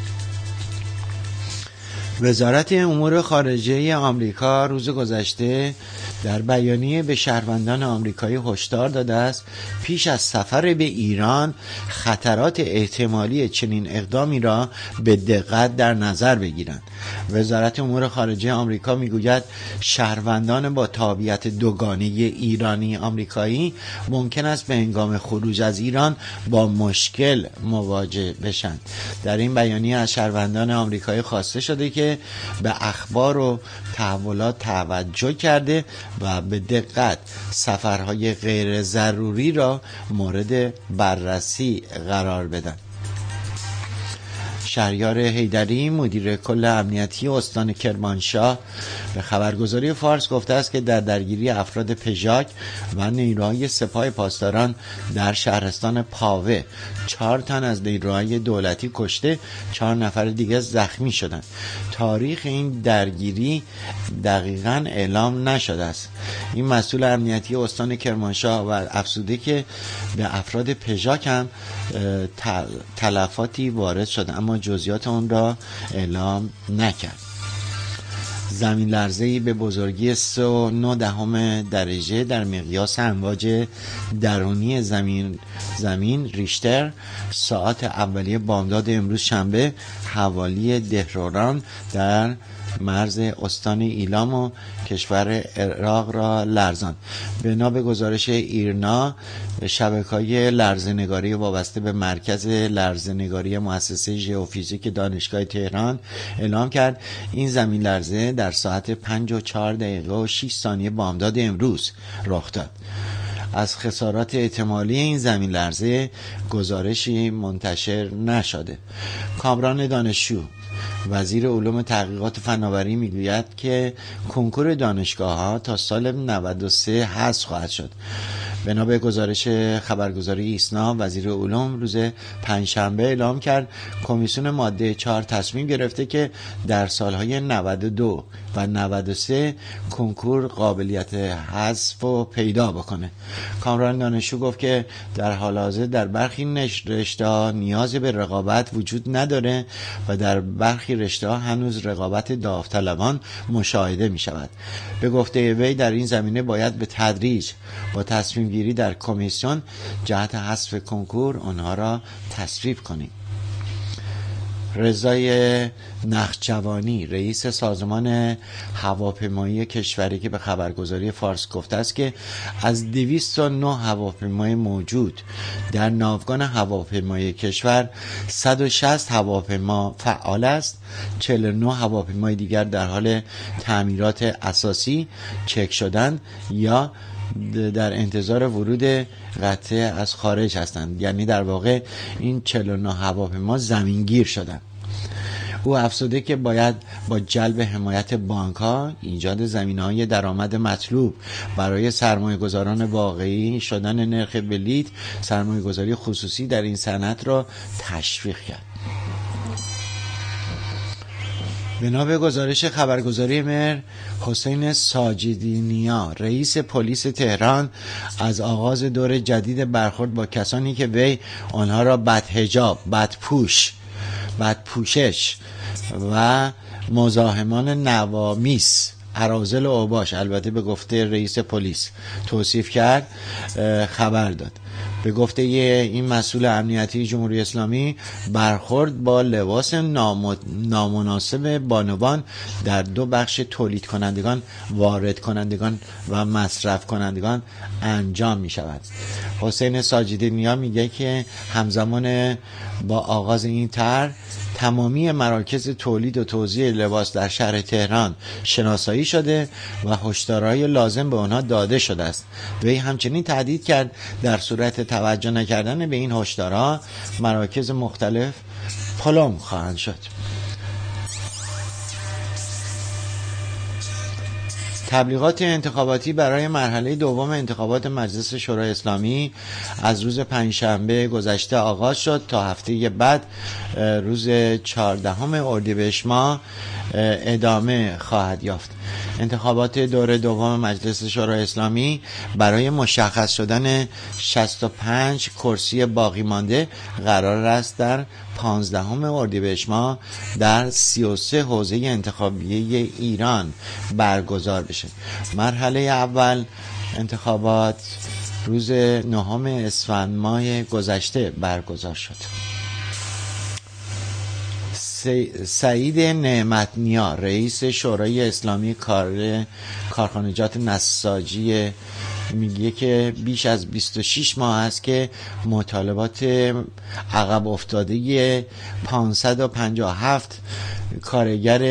وزارت امور خارجه آمریکا روز گذشته در بیانیه به شهروندان آمریکایی هشدار داده است پیش از سفر به ایران خطرات احتمالی چنین اقدامی را به دقت در نظر بگیرند. وزارت امور خارجه آمریکا میگوید شهروندان با تابعیت دوگانه ایرانی آمریکایی ممکن است به هنگام خروج از ایران با مشکل مواجه بشند. در این بیانیه از شهروندان آمریکایی خواسته شده که به اخبار و تحولات توجه کرده و به دقت سفرهای غیر ضروری را مورد بررسی قرار بدن. شهریار حیدری مدیر کل امنیتی استان کرمانشاه به خبرگزاری فارس گفته است که در درگیری افراد پژاک و نیروهای سپاه پاسداران در شهرستان پاوه 4 تن از نیروهای دولتی کشته 4 نفر دیگه زخمی شدند. تاریخ این درگیری دقیقاً اعلام نشده است. این مسئول امنیتی استان کرمانشاه و افزوده که به افراد پژاک هم تلفاتی وارد شده اما جزئیات اون را اعلام نکرد. زمین لرزه‌ای به بزرگی 3.9 درجه در مقیاس امواج درونی زمین ریشتر ساعت اولیه بامداد امروز شنبه حوالی دهروران در مرز استان ایلام و کشور عراق را لرزاند. بنا به گزارش ایرنا شبکه‌های لرزه‌نگاری وابسته به مرکز لرزه‌نگاری مؤسسه ژئوفیزیک دانشگاه تهران اعلام کرد این زمین لرزه در ساعت 5:04 بامداد امروز رخ داد. از خسارات احتمالی این زمین لرزه گزارشی منتشر نشده. کامران دانشجو وزیر علوم تحقیقات فناوری میگوید که کنکور دانشگاه‌ها تا سال 93 حذف خواهد شد. بنا به گزارش خبرگزاری ایسنا وزیر علوم روز پنجشنبه اعلام کرد کمیسیون ماده 4 تصمیم گرفته که در سالهای 92 و 93 کنکور قابلیت حذف و پیدا بکنه. کامران دانشجو گفت که در حال حاضر در برخی رشته‌ها نیاز به رقابت وجود نداره و در برخی رشته‌ها هنوز رقابت داوطلبان مشاهده می شود. به گفته وی در این زمینه باید به تدریج با تصمیم گیری در کمیسیون جهت حذف کنکور آنها را تصویب کنیم. رضای نخجوانی رئیس سازمان هواپیمایی کشوری که به خبرگزاری فارس گفته است که از 209 هواپیمای موجود در ناوگان هواپیمایی کشور 160 هواپیما فعال است، 49 هواپیمای دیگر در حال تعمیرات اساسی چک شدن یا در انتظار ورود قطعه از خارج هستند. یعنی در واقع این 49 هواپیما زمینگیر شدند. او افزوده که باید با جلب حمایت بانک‌ها ایجاد زمینه‌های درآمد مطلوب برای سرمایه‌گذاران واقعی شدن نرخ بلیط سرمایه‌گذاری خصوصی در این صنعت را تشویق کرد. بنا به گزارش خبرگزاری مهر، حسین ساجدینیا رئیس پلیس تهران از آغاز دور جدید برخورد با کسانی که وی آنها را بدحجاب، بدپوشش و مزاحمان نوامیس اراذل و اوباش البته به گفته رئیس پلیس توصیف کرد خبر داد. به گفته این مسئول امنیتی جمهوری اسلامی برخورد با لباس نامناسب بانوان در 2 بخش تولید کنندگان، وارد کنندگان و مصرف کنندگان انجام می شود. حسین ساجدینیا میگه که همزمان با آغاز این طرح تمامی مراکز تولید و توزیع لباس در شهر تهران شناسایی شده و هشدارهای لازم به آنها داده شده است. وی همچنین تهدید کرد در صورت توجه نکردن به این هشدارها مراکز مختلف پلم خواهند شد. تبلیغات انتخاباتی برای مرحله دوم انتخابات مجلس شورای اسلامی از روز پنجشنبه گذشته آغاز شد تا هفته بعد روز 14 اردیبهشت ماه ادامه خواهد یافت. انتخابات دور دوم مجلس شورای اسلامی برای مشخص شدن 65 کرسی باقی مانده قرار است در 15 اردیبهشت ماه در 33 حوزه انتخابیه ایران برگزار بشه. مرحله اول انتخابات روز 9 اسفند ماه گذشته برگزار شد. سعید نعمت‌نیا رئیس شورای اسلامی کارخانجات نساجی میگه که بیش از 26 ماه است که مطالبات عقب افتاده 557 کارگر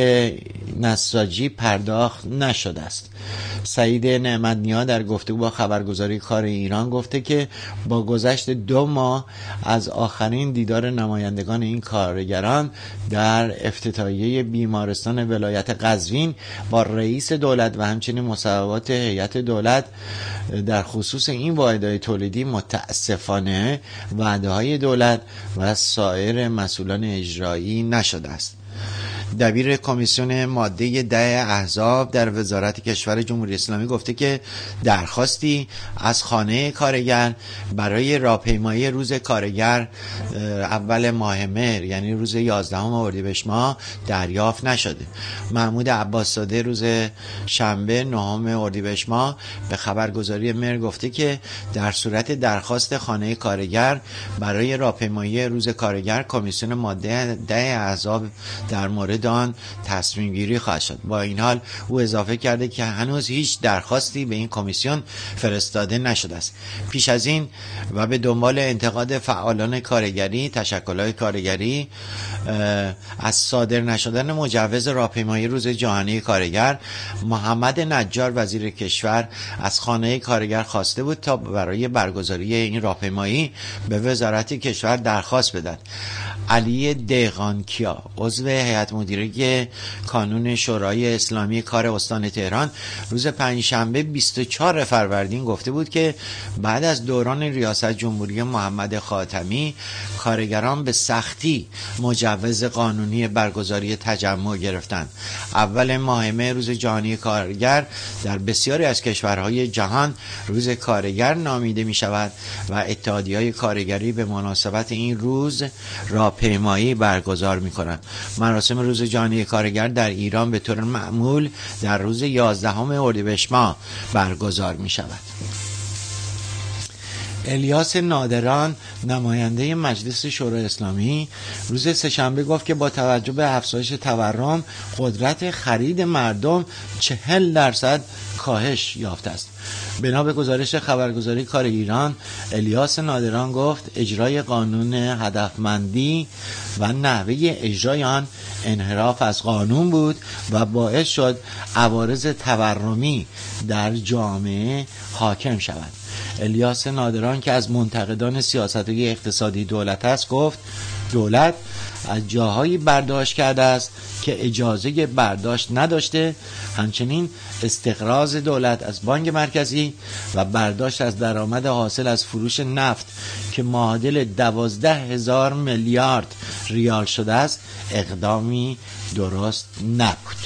نساجی پرداخت نشده است. سعید نعمت‌نیا در گفتگو با خبرگزاری کار ایران گفته که با گذشت 2 ماه از آخرین دیدار نمایندگان این کارگران در افتتاحیه بیمارستان ولایت قزوین با رئیس دولت و همچنین مصوبات هیئت دولت در خصوص این واحدهای تولیدی متاسفانه وعده‌های دولت و سایر مسئولان اجرایی نشده است. دبیر کمیسیون ماده 10 احزاب در وزارت کشور جمهوری اسلامی گفته که درخواستی از خانه کارگر برای راهپیمایی روز کارگر اول ماه مهر یعنی روز 11 اردیبهشت ماه دریافت نشده. محمود عباس‌زاده روز شنبه 9 اردیبهشت ماه به خبرگزاری مهر گفته که در صورت درخواست خانه کارگر برای راهپیمایی روز کارگر کمیسیون ماده 10 احزاب در مورد آن تصمیم گیری خواهد شد. با این حال او اضافه کرده که هنوز هیچ درخواستی به این کمیسیون فرستاده نشده است. پیش از این و به دنبال انتقاد فعالان کارگری تشکل‌های کارگری از صادر نشدن مجوز راهپیمایی روز جهانی کارگر، محمد نجار وزیر کشور از خانه کارگر خواسته بود تا برای برگزاری این راهپیمایی به وزارت کشور درخواست بدهد. علی دهقانکیا عضو هیئت مدیره کانون شورای اسلامی کار استان تهران روز پنجشنبه 24 فروردین گفته بود که بعد از دوران ریاست جمهوری محمد خاتمی کارگران به سختی مجوز قانونی برگزاری تجمع گرفتند. اول ماه مه روز جهانی کارگر در بسیاری از کشورهای جهان روز کارگر نامیده می شود و اتحادیه‌های کارگری به مناسبت این روز راهپیمایی برگزار می کنند. مراسم روز جهانی کارگر در ایران به طور معمول در روز 11 اردیبهشت ماه برگزار می شود. الیاس نادران نماینده مجلس شورای اسلامی روز سه‌شنبه گفت که با توجه به افزایش تورم قدرت خرید مردم 40% کاهش یافته است. بنا به گزارش خبرگزاری کار ایران، الیاس نادران گفت اجرای قانون هدفمندی و نحوه اجرای آن انحراف از قانون بود و باعث شد عوارض تورمی در جامعه حاکم شود. الیاس نادران که از منتقدان سیاست‌های اقتصادی دولت است گفت دولت از جاهایی برداشت کرده است که اجازه برداشت نداشته، همچنین استقراض دولت از بانک مرکزی و برداشت از درآمد حاصل از فروش نفت که معادل 12,000 میلیارد ریال شده است اقدامی درست نبود.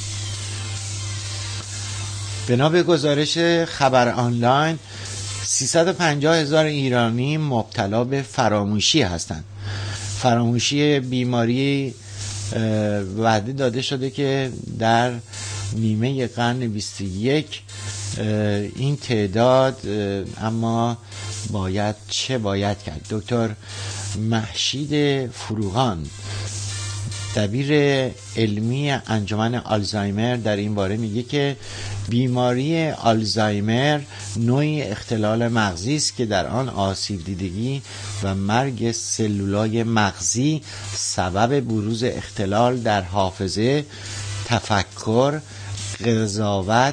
بنا به گزارش خبر آنلاین 350,000 ایرانی مبتلا به فراموشی هستند. فراموشی بیماری وعده داده شده که در نیمه قرن 21 این تعداد اما باید کرد. دکتر محشید فروغان دبیر علمی انجمن آلزایمر در این باره میگه که بیماری آلزایمر نوعی اختلال مغزی است که در آن آسیب دیدگی و مرگ سلولای مغزی سبب بروز اختلال در حافظه، تفکر، قضاوت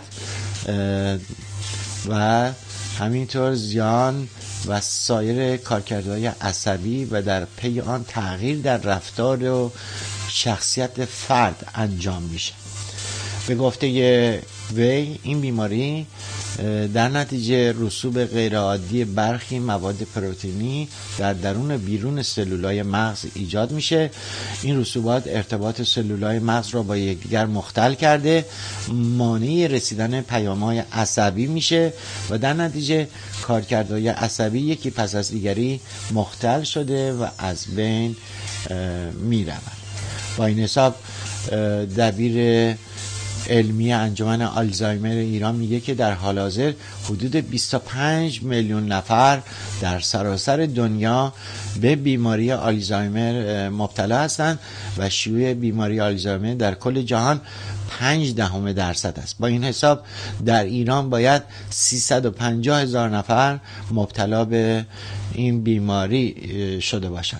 و همینطور زیان و سایر کارکردهای عصبی و در پی آن تغییر در رفتار و شخصیت فرد انجام میشه. به گفته وی این بیماری در نتیجه رسوب غیرعادی برخی مواد پروتئینی در درون و بیرون سلولای مغز ایجاد میشه. این رسوبات ارتباط سلولای مغز را با یکدیگر مختل کرده، مانع رسیدن پیام‌های عصبی میشه و در نتیجه کارکردهای عصبی یکی پس از دیگری مختل شده و از بین میروند. با این حساب دبیر علمی انجمن آلزایمر ایران میگه که در حال حاضر حدود 25 میلیون نفر در سراسر دنیا به بیماری آلزایمر مبتلا هستند و شیوع بیماری آلزایمر در کل جهان 0.5% است. با این حساب در ایران باید 350,000 نفر مبتلا به این بیماری شده باشند.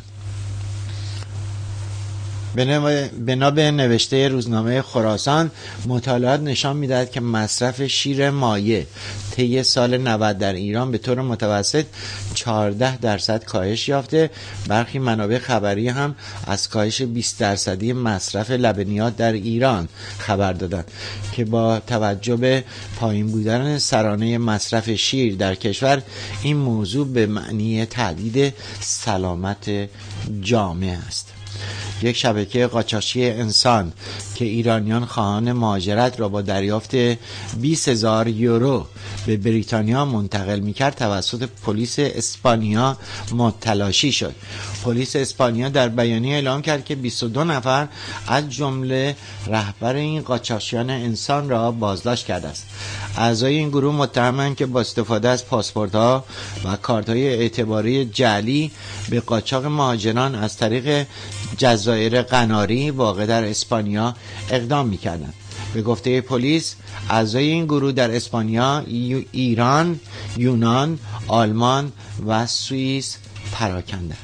بنا به نوشته روزنامه خراسان، مطالعات نشان می‌دهد که مصرف شیر مایع طی سال 90 در ایران به طور متوسط 14% کاهش یافته. برخی منابع خبری هم از کاهش 20% مصرف لبنیات در ایران خبر دادند که با توجه به پایین بودن سرانه مصرف شیر در کشور، این موضوع به معنی تهدید سلامت جامعه است. یک شبکه قاچاقچی انسان که ایرانیان خواهان مهاجرت را با دریافت 20,000 یورو به بریتانیا منتقل می‌کرد توسط پلیس اسپانیا متلاشی شد. پلیس اسپانیا در بیانیه اعلام کرد که 22 نفر از جمله رهبر این قاچاقچیان انسان را بازداشت کرده است. اعضای این گروه متهمند که با استفاده از پاسپورت‌ها و کارت‌های اعتباری جعلی به قاچاق مهاجران از طریق جزایر قناری واقع در اسپانیا اقدام می‌کردند. به گفته پلیس، اعضای این گروه در اسپانیا، ایران، یونان، آلمان و سوئیس پراکندند.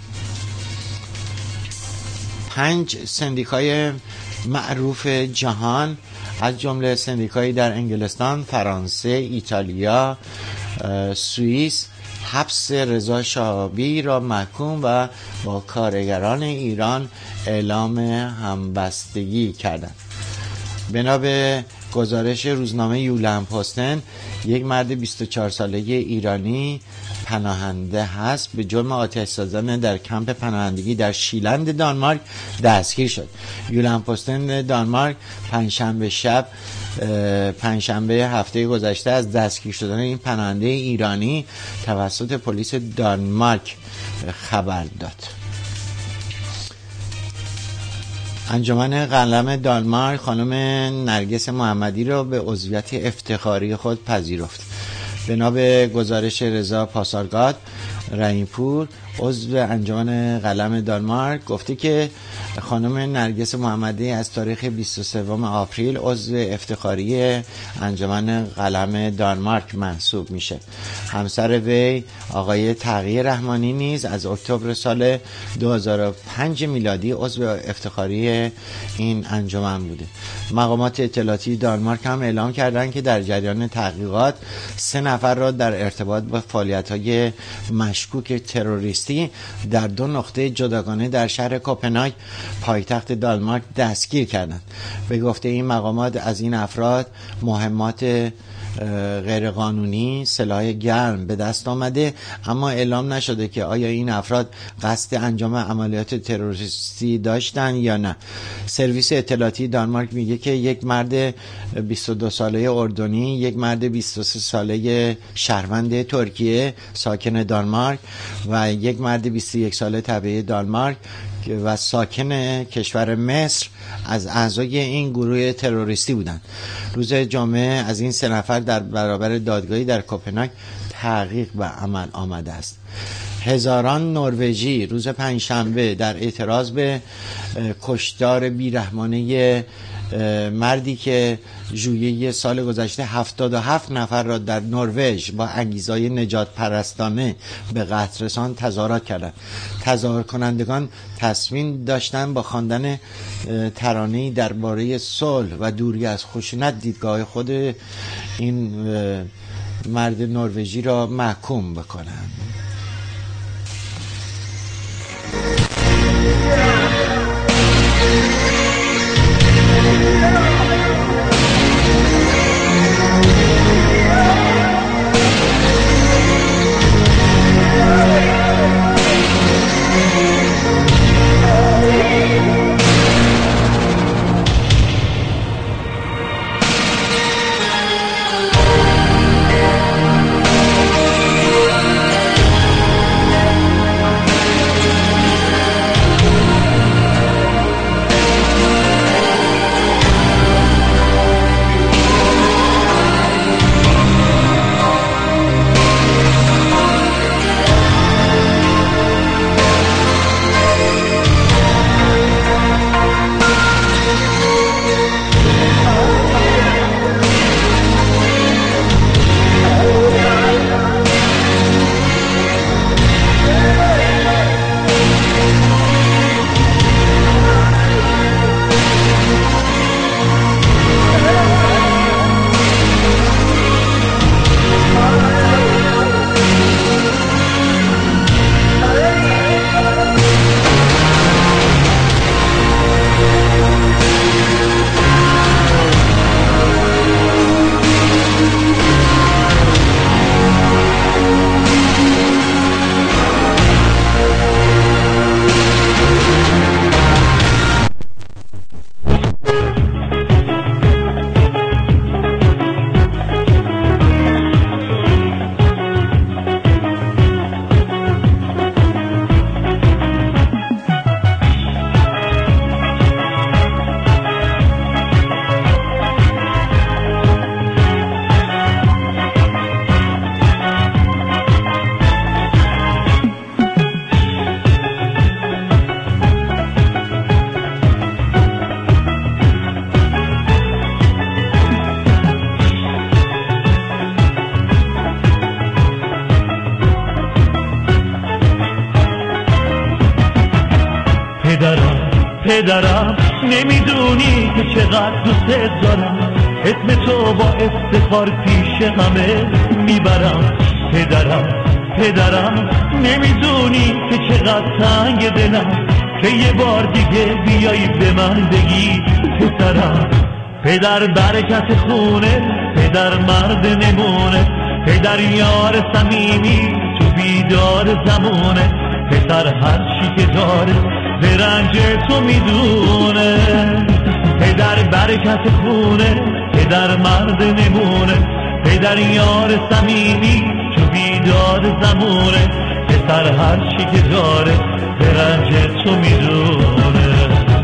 5 سندیکای معروف جهان از جمله سندیکایی در انگلستان، فرانسه، ایتالیا، سوئیس حبس رضا شهابی را محکوم و با کارگران ایران اعلام همبستگی کردند. بنا به گزارش روزنامه یولند پستن، یک مرد 24 ساله ایرانی پناهنده هست به جرم آتش زدن در کمپ پناهندگی در شیلند دانمارک دستگیر شد. یولند پستن دانمارک پنجشنبه هفته گذشته از دستگیر شدن این پناهنده ایرانی توسط پلیس دانمارک خبر داد. انجمن قلم دانمارک خانم نرگس محمدی را به عضویت افتخاری خود پذیرفت. بنا به گزارش رضا پاسارگاد رحیمپور، عضو انجمن قلم دانمارک، گفته که خانم نرگس محمدی از تاریخ 23 آپریل عضو افتخاری انجمن قلم دانمارک محسوب میشه. همسر وی آقای تقی رحمانی نیز از اکتبر سال 2005 میلادی عضو افتخاری این انجمن بوده. مقامات اطلاعاتی دانمارک هم اعلام کردند که در جریان تحقیقات 3 نفر را در ارتباط با فعالیت‌های مشکوک تروریستی در 2 نقطه جداگانه در شهر کوپنهاگ پایتخت دانمارک دستگیر کردند. به گفته این مقامات از این افراد مهمات غیرقانونی، سلاح گرم به دست آمده، اما اعلام نشده که آیا این افراد قصد انجام عملیات تروریستی داشتن یا نه. سرویس اطلاعاتی دانمارک میگه که یک مرد 22 ساله اردنی، یک مرد 23 ساله شهروند ترکیه ساکن دانمارک و یک مرد 21 ساله تبعی دانمارک و ساکن کشور مصر از اعضای این گروه تروریستی بودند. روز جمعه از این 3 نفر در برابر دادگاهی در کوپنهاگ تحقیق به عمل آمده است. هزاران نروژی روز پنجشنبه در اعتراض به کشتار بیرحمانه مردی که ژوئیه سال گذشته 77 نفر را در نروژ با انگیزهای نجات پرستانه به قتل رساند تظاهرات کردند. تظاهر کنندگان تصمیم داشتند با خواندن ترانه‌ای درباره صلح و دوری از خشونت دیدگاه خود این مرد نروژی را محکوم بکنند. پدرم نمیدونی که چقدر دوست دارم، اسم تو با افتخار پیش همه میبرم. پدرم نمیدونی که چقدر تنگ دلم که یه بار دیگه بیایی به من بگی پسرم. پدر برکت خونه، پدر مرد نمونه، پدر یار صمیمی تو بیدار زمونه، پسر هر چی که داره به رنج تو میدونه. پدر برکت خونه، پدر مرد نمونه، پدر یار صمیمی تو بیدار زمونه، پسر هر چی که داره به رنج تو میدونه.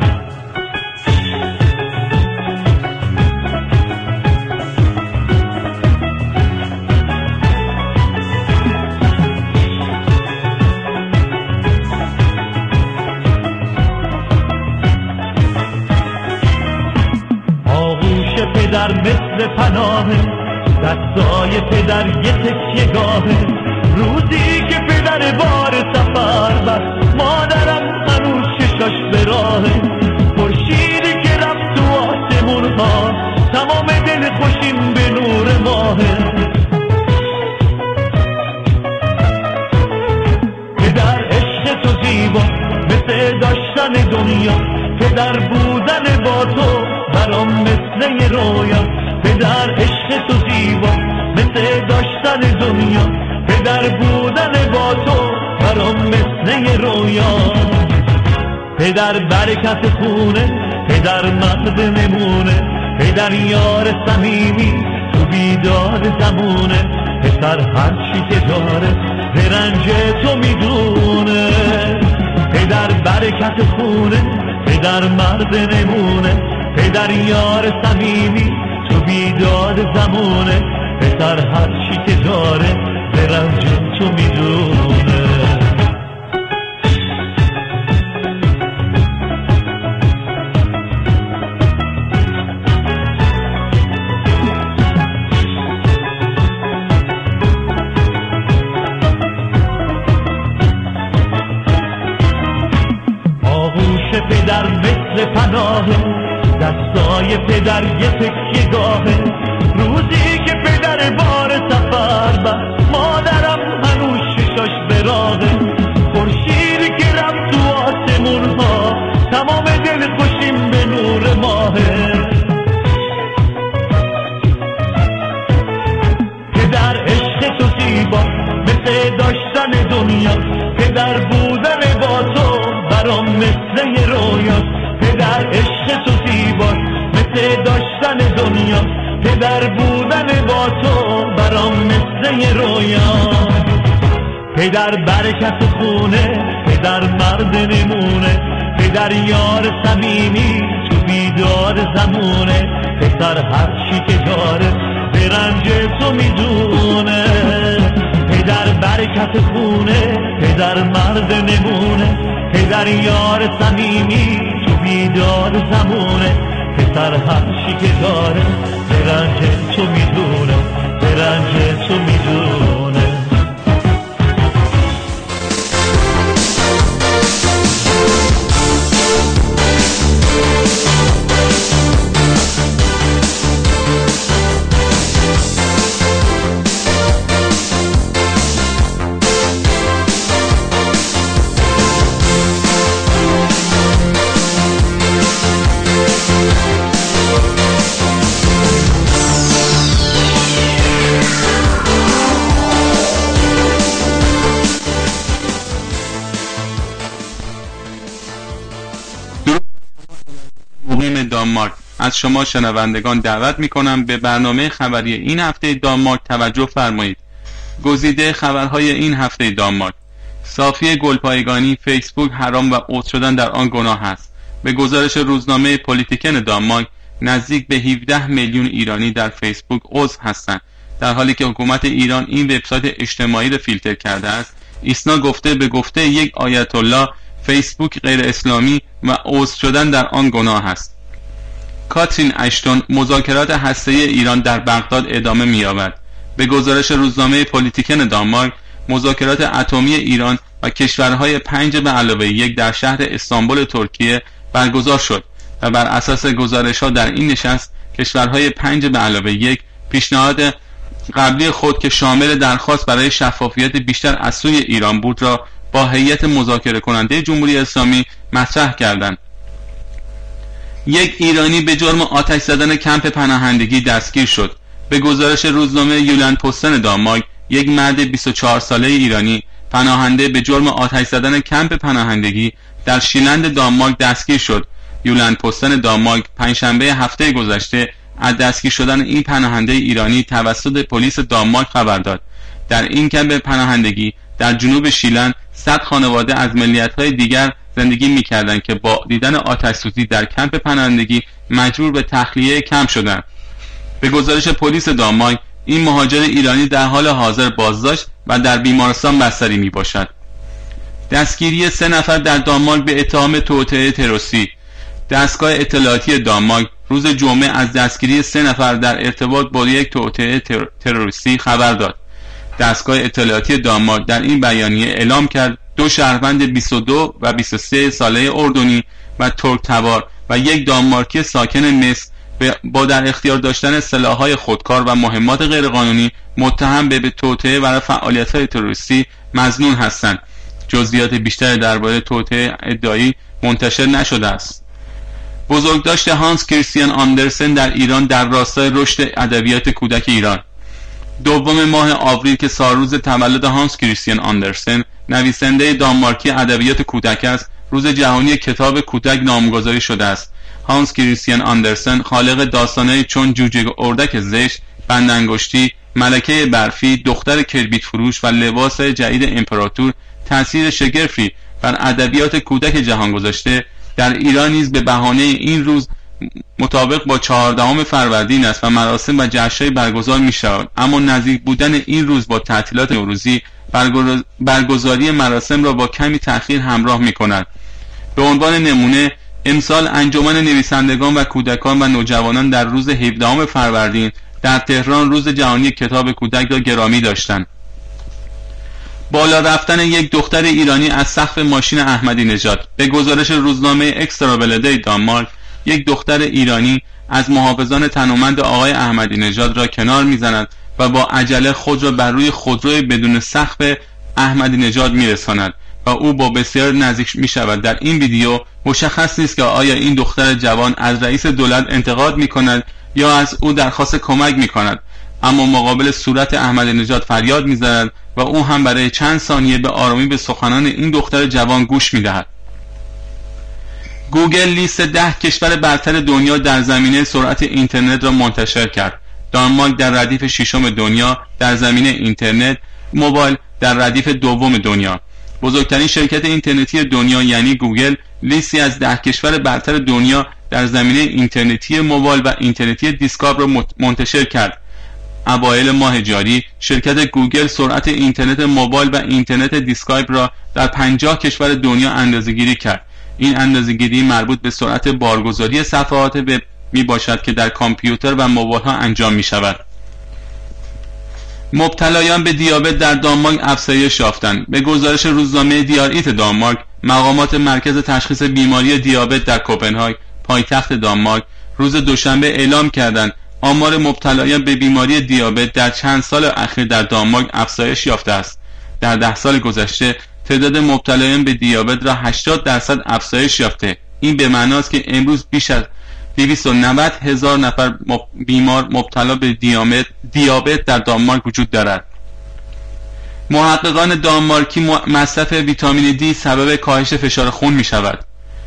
پدر مثل پناهه، دستای پدر یه تکیه گاهه، روزی که پدر بار سفر بست مادرم هنوز چشاش به راهه، خورشیدی که رفت تو آسمون ها تمام دل خوشیم به نور ماهه. پدر عشق تو زیبا مثل داشتن دنیا، پدر بودن با تو برام مثل یه رویا. پدر عشق تو زیبا مثل داشتن دنیا، پدر بودن با تو برام مثل یه رویا. پدر برکت خونه، پدر مرد نمونه، پدر یار صمیمی تو بیدار زمونه، پسر هر چی که داره به رنج تو میدونه. پدر برکت خونه، پدر مرد نمونه، پدر یار صمیمی تو بیدار زمونه، پسر هر چی که داره به رنج تو میدونه. آغوش پدر مثل پناهه، دستای پدر یه تکیه گاهه، روزی که پدر بار سفر بست مادرم هنوز ششاش به راهه، خورشیدی که رفت تو آسمون ها تمام دل خوشیم به نور ماهه. پدر بودن با تو برام مثل یه رویا. پدر برکت خونه، پدر مرد نمونه، پدر یار صمیمی تو بیدار زمونه. پسر هر چی که داره به رنج تو میدونه. پدر برکت خونه، پدر مرد نمونه، پدر یار صمیمی تو بیدار زمونه. پسر هر چی که داره به رنج تو میدونه، به رنج تو میدونه. مقیم دانمارک، از شما شنوندگان دعوت می‌کنم به برنامه خبری این هفته دانمارک توجه فرمایید. گزیده خبرهای این هفته دانمارک: صافی گلپایگانی، فیسبوک حرام و عضو شدن در آن گناه است. به گزارش روزنامه پلیتیکن دانمارک، نزدیک به 17 میلیون ایرانی در فیسبوک عضو هستند، در حالی که حکومت ایران این وبسایت اجتماعی را فیلتر کرده است. ایسنا گفته به گفته یک آیت الله، فیسبوک غیر اسلامی و عضو شدن در آن گناه است. کاترین اشتون، مذاکرات هسته‌ای ایران در بغداد ادامه می‌یابد. به گزارش روزنامه پلیتیکن دانمارک، مذاکرات اتمی ایران و کشورهای 5+1 در شهر استانبول ترکیه برگزار شد و بر اساس گزارش‌ها در این نشست، کشورهای 5+1 پیشنهاد قبلی خود که شامل درخواست برای شفافیت بیشتر از سوی ایران بود را با هیئت مذاکره کننده جمهوری اسلامی مطرح کردند. یک ایرانی به جرم آتش زدن کمپ پناهندگی دستگیر شد. به گزارش روزنامه یولند پستن دانمارک، یک مرد 24 ساله ایرانی پناهنده به جرم آتش زدن کمپ پناهندگی در شیلند دانمارک دستگیر شد. یولند پستن دانمارک پنجشنبه هفته گذشته از دستگیر شدن این پناهنده ایرانی توسط پلیس دانمارک خبر داد. در این کمپ پناهندگی در جنوب شیلند 100 خانواده از ملیت‌های دیگر زندگی می‌کردند که با دیدن آتش‌سوزی در کمپ پناهندگی مجبور به تخلیه کمپ شدند. به گزارش پلیس دانمارک، این مهاجر ایرانی در حال حاضر بازداشت و در بیمارستان بستری میباشد. دستگیری 3 نفر در دانمارک به اتهام توطئه تروریستی. دستگاه اطلاعاتی دانمارک روز جمعه از دستگیری 3 نفر در ارتباط با یک توطئه تروریستی خبر داد. دستگاه اطلاعاتی دانمارک در این بیانیه اعلام کرد 2 شهروند 22 و 23 ساله اردنی و ترک تبار و یک دانمارکی ساکن مصر با در اختیار داشتن سلاح‌های خودکار و مهمات غیرقانونی متهم به توطئه و فعالیت‌های تروریستی مظنون هستند. جزئیات بیشتری درباره توطئه ادعایی منتشر نشده است. بزرگداشت هانس کریستیان آندرسن در ایران در راستای رشد ادبیات کودک ایران. 2 ماه آوریل که سالروز تولد هانس کریستیان آندرسن، نویسنده دانمارکی ادبیات کودک است، روز جهانی کتاب کودک نامگذاری شده است. هانس کریستیان آندرسن خالق داستان‌هایی چون جوجه اردک زشت، بندانگشتی، ملکه برفی، دختر کبریت فروش و لباس جدید امپراتور تأثیر شگرفی بر ادبیات کودک جهان گذاشته. در ایران نیز به بهانه این روز مطابق با 14 فروردین است و مراسم و جشن‌های برگزار می‌شود، اما نزدیک بودن این روز با تعطیلات نوروزی برگزاری مراسم را با کمی تأخیر همراه می‌کند. به عنوان نمونه، امسال انجمن نویسندگان و کودکان و نوجوانان در روز 17 فروردین در تهران روز جهانی کتاب کودک را گرامی داشتند. بالا رفتن یک دختر ایرانی از سقف ماشین احمدی نژاد. به گزارش روزنامه اکسترابلدی دانمارک، یک دختر ایرانی از محافظان تنومند آقای احمدی نژاد را کنار می‌زند و با عجله خود را بر روی خودروی بدون سقف احمدی نژاد می‌رساند و او با بسیار نزدیک می‌شود. در این ویدیو مشخص نیست که آیا این دختر جوان از رئیس دولت انتقاد می‌کند یا از او درخواست کمک می‌کند، اما مقابل صورت احمدی نژاد فریاد می‌زند و او هم برای چند ثانیه به آرامی به سخنان این دختر جوان گوش می‌دهد. گوگل لیست 10 کشور برتر دنیا در زمینه سرعت اینترنت را منتشر کرد. دانمارک در ردیف ششم دنیا در زمینه اینترنت موبایل در ردیف دوم دنیا. بزرگترین شرکت اینترنتی دنیا یعنی گوگل لیستی از 10 کشور برتر دنیا در زمینه اینترنتی موبایل و اینترنتی دیسکاب را منتشر کرد. اوایل ماه جاری شرکت گوگل سرعت اینترنت موبایل و اینترنت دیسکایپ را در 50 کشور دنیا اندازه‌گیری کرد. این اندازه‌گیری مربوط به سرعت بارگذاری صفحات وب میباشد که در کامپیوتر و موبایل ها انجام می شود. مبتلایان به دیابت در دانمارک افزایش یافتند. به گزارش روزنامه دیار ایت دانمارک، مقامات مرکز تشخیص بیماری دیابت در کوپنهاگ، پایتخت دانمارک، روز دوشنبه اعلام کردند آمار مبتلایان به بیماری دیابت در چند سال اخیر در دانمارک افزایش یافته است. در 10 سال گذشته تعداد مبتلایان به دیابت را 80% افزایش یافته. این به معنی است که امروز بیش از 290,000 نفر بیمار مبتلا به دیابت در دانمارک وجود دارد. محققان دانمارکی مصرف ویتامین دی سبب کاهش فشار خون می شود.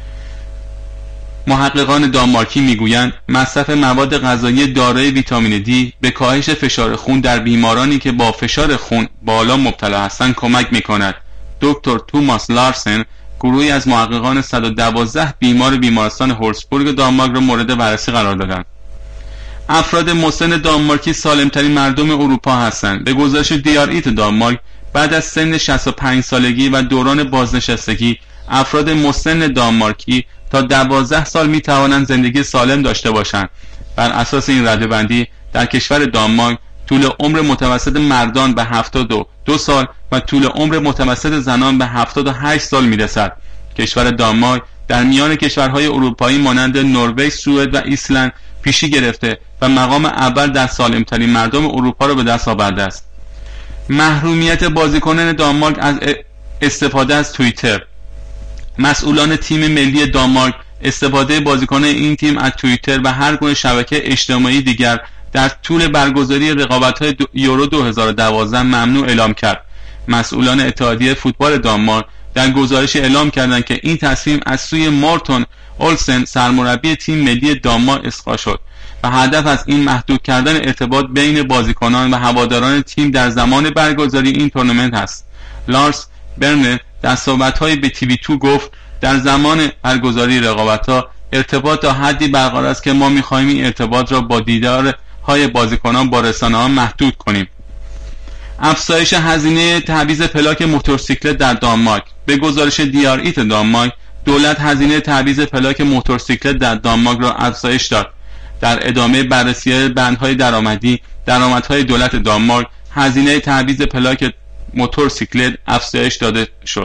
محققان دانمارکی میگویند مصرف مواد غذایی دارای ویتامین دی به کاهش فشار خون در بیمارانی که با فشار خون بالا مبتلا هستند کمک می کند. دکتر توماس لارسن گروهی از محققان 112 بیمار بیمارستان هولسبورگ دانمارک را مورد بررسی قرار دادند. افراد مسن دانمارکی سالمترین مردم اروپا هستند. به گزارش دیار ایت دانمارک بعد از سن 65 سالگی و دوران بازنشستگی افراد مسن دانمارکی تا 12 سال می توانند زندگی سالم داشته باشند. بر اساس این رده‌بندی در کشور دانمارک طول عمر متوسط مردان به 72 سال و طول عمر متوسط زنان به 78 سال میرسد. کشور دانمارک در میان کشورهای اروپایی مانند نروژ، سوئد و ایسلند پیشی گرفته و مقام اول در سالمترین مردم اروپا را به دست آورده است. محرومیت بازیکنان دانمارک از استفاده از توییتر. مسئولان تیم ملی دانمارک استفاده بازیکنان این تیم از توییتر و هر گونه شبکه اجتماعی دیگر در طول برگزاری رقابت‌های یورو 2012 ممنوع اعلام کرد. مسئولان اتحادیه فوتبال دانمارک در گزارش اعلام کردند که این تصمیم از سوی مورتون اولسن سرمربی تیم ملی دانمارک اسقاط شد و هدف از این محدود کردن ارتباط بین بازیکنان و هواداران تیم در زمان برگزاری این تورنمنت است. لارس برنر در صحبت‌های به تیوی 2 گفت در زمان برگزاری رقابت‌ها ارتباط تا حدی برقرار است که ما می‌خواهیم این ارتباط را با دیدارهای بازیکنان با رسانه‌ها محدود کنیم. افزایش هزینه تعویض پلاک موتورسیکلت در دانمارک. به گزارش دیار ایت دانمارک دولت هزینه تعویض پلاک موتورسیکلت در دانمارک را افزایش داد. در ادامه بررسی بندهای درآمدهای دولت دانمارک هزینه تعویض پلاک موتورسیکلت افزایش داده شد.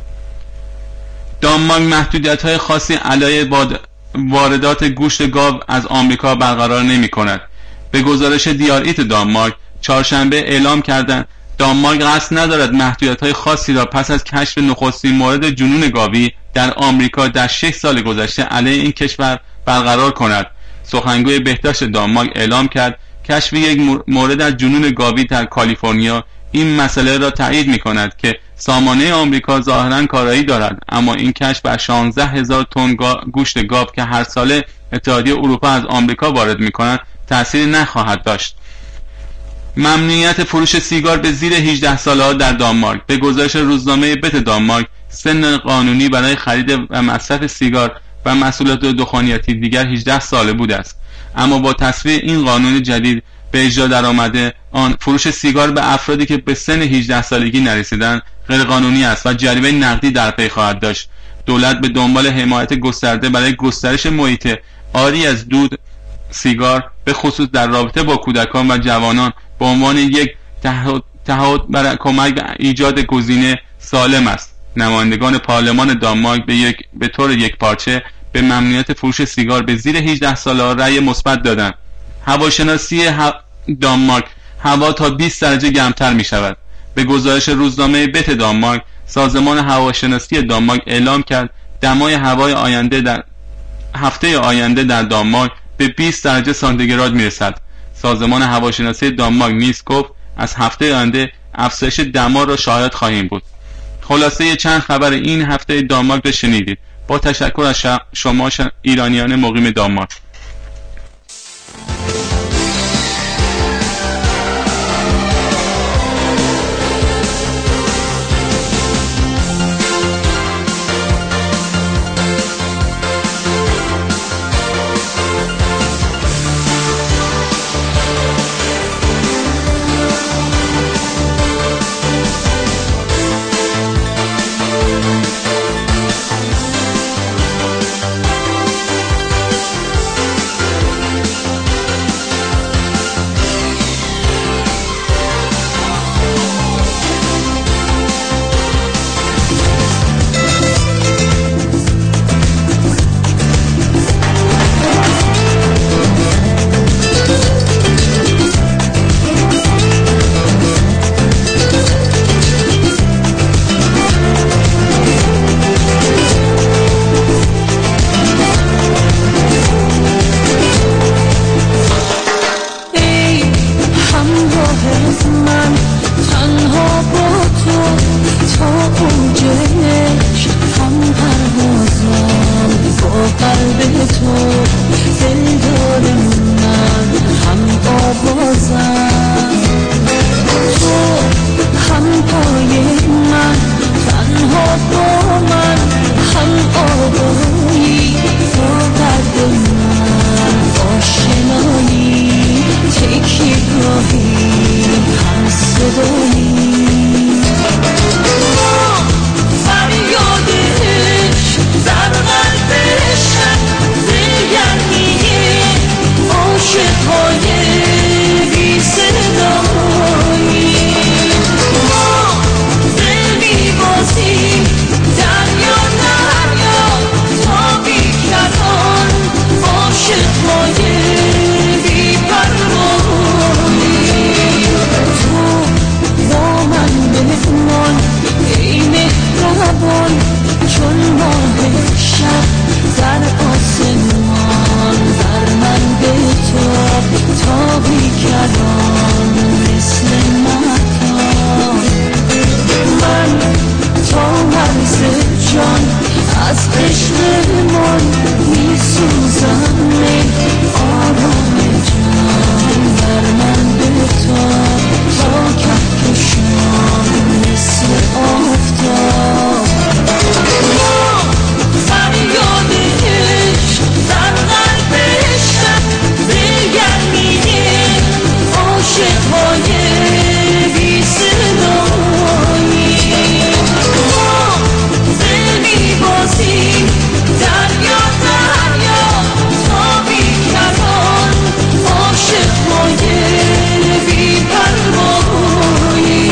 دانمارک محدودیت‌های خاصی علیه واردات گوشت گاو از آمریکا برقرار نمی‌کند. به گزارش دیار ایت دانمارک چهارشنبه اعلام کردند دانمارک قصد ندارد محدودیت‌های خاصی را پس از کشف نخستین مورد جنون گاوی در آمریکا در 6 سال گذشته علیه این کشور برقرار کند. سخنگوی بهداشت دانمارک اعلام کرد کشف یک مورد از جنون گاوی در کالیفرنیا این مسئله را تایید می‌کند که سامانه آمریکا ظاهراً کارایی دارد، اما این کشف بر 16,000 تن گوشت گاو که هر ساله اتحادیه اروپا از آمریکا وارد می‌کند تأثیری نخواهد داشت. ممنوعیت فروش سیگار به زیر 18 ساله‌ها در دانمارک. به گزارش روزنامه بت دانمارک سن قانونی برای خرید و مصرف سیگار و محصولات دخانیاتی دیگر 18 ساله بوده است، اما با تصویب این قانون جدید به اجرا درآمده آن فروش سیگار به افرادی که به سن 18 سالگی نرسیدند غیرقانونی است و جریمه نقدی در پی خواهد داشت. دولت به دنبال حمایت گسترده برای گسترش محیط عاری از دود سیگار به خصوص در رابطه با کودکان و جوانان به عنوان یک تعهد برای کمک به ایجاد گزینه سالم است. نمایندگان پارلمان دانمارک به طور یکپارچه به ممنوعیت فروش سیگار به زیر 18 ساله‌ها رأی مثبت دادند. هواشناسی دانمارک هوا تا 20 درجه گرمتر می شود. به گزارش روزنامه بت دانمارک سازمان هواشناسی دانمارک اعلام کرد دمای هوای آینده در هفته آینده در دانمارک به 20 درجه سانتیگراد می رسد. سازمان هواشناسی دانمارک نیز گفت از هفته آینده افزایش دما را شاهد خواهیم بود. خلاصه چند خبر این هفته دانمارک را شنیدید. با تشکر از شما ایرانیان مقیم دانمارک. میسوزم آرام جان بر من بتاب تا کهکشان مثل آفتاب فریاد عشق در قلب عشق دلگرمیه عاشق‌های بی صدایی ما دل می‌بازیم دریا دریا تا بی‌کران عاشق‌های بی پروایی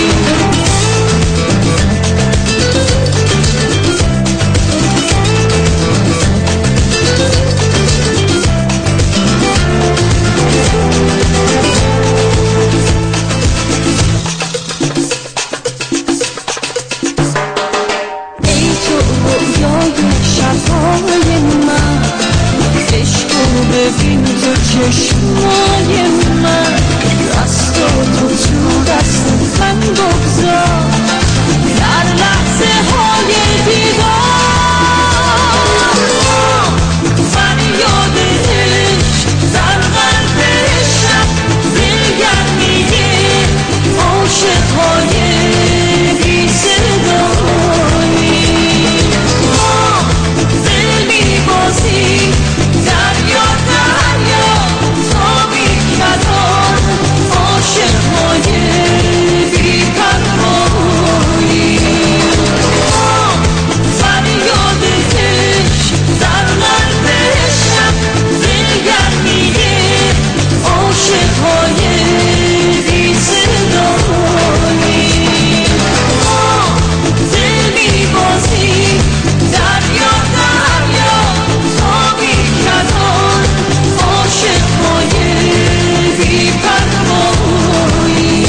شب‌های من عشقو ببین تو چشمای من دستاتو تو دست من بگذار در لحظه های دیدار فریاد عشق در قلب عشق دلگرمیه عاشق‌های بی صدایی بازی دریا دریا تا بی‌کران عاشق‌های بی پروایی فریاد عشق در قلب عشق دلگرمیه عاشق‌های بی صدایی دل می‌بازی دریا دریا تا بی‌کران عاشق‌های بی پروایی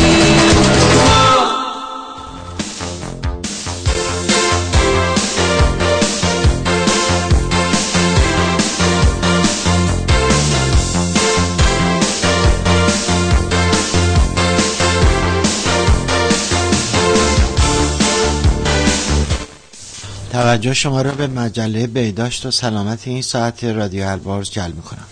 توجه شما را به مجله بهداشت و سلامت این ساعت رادیو البرز جلب می‌کنم.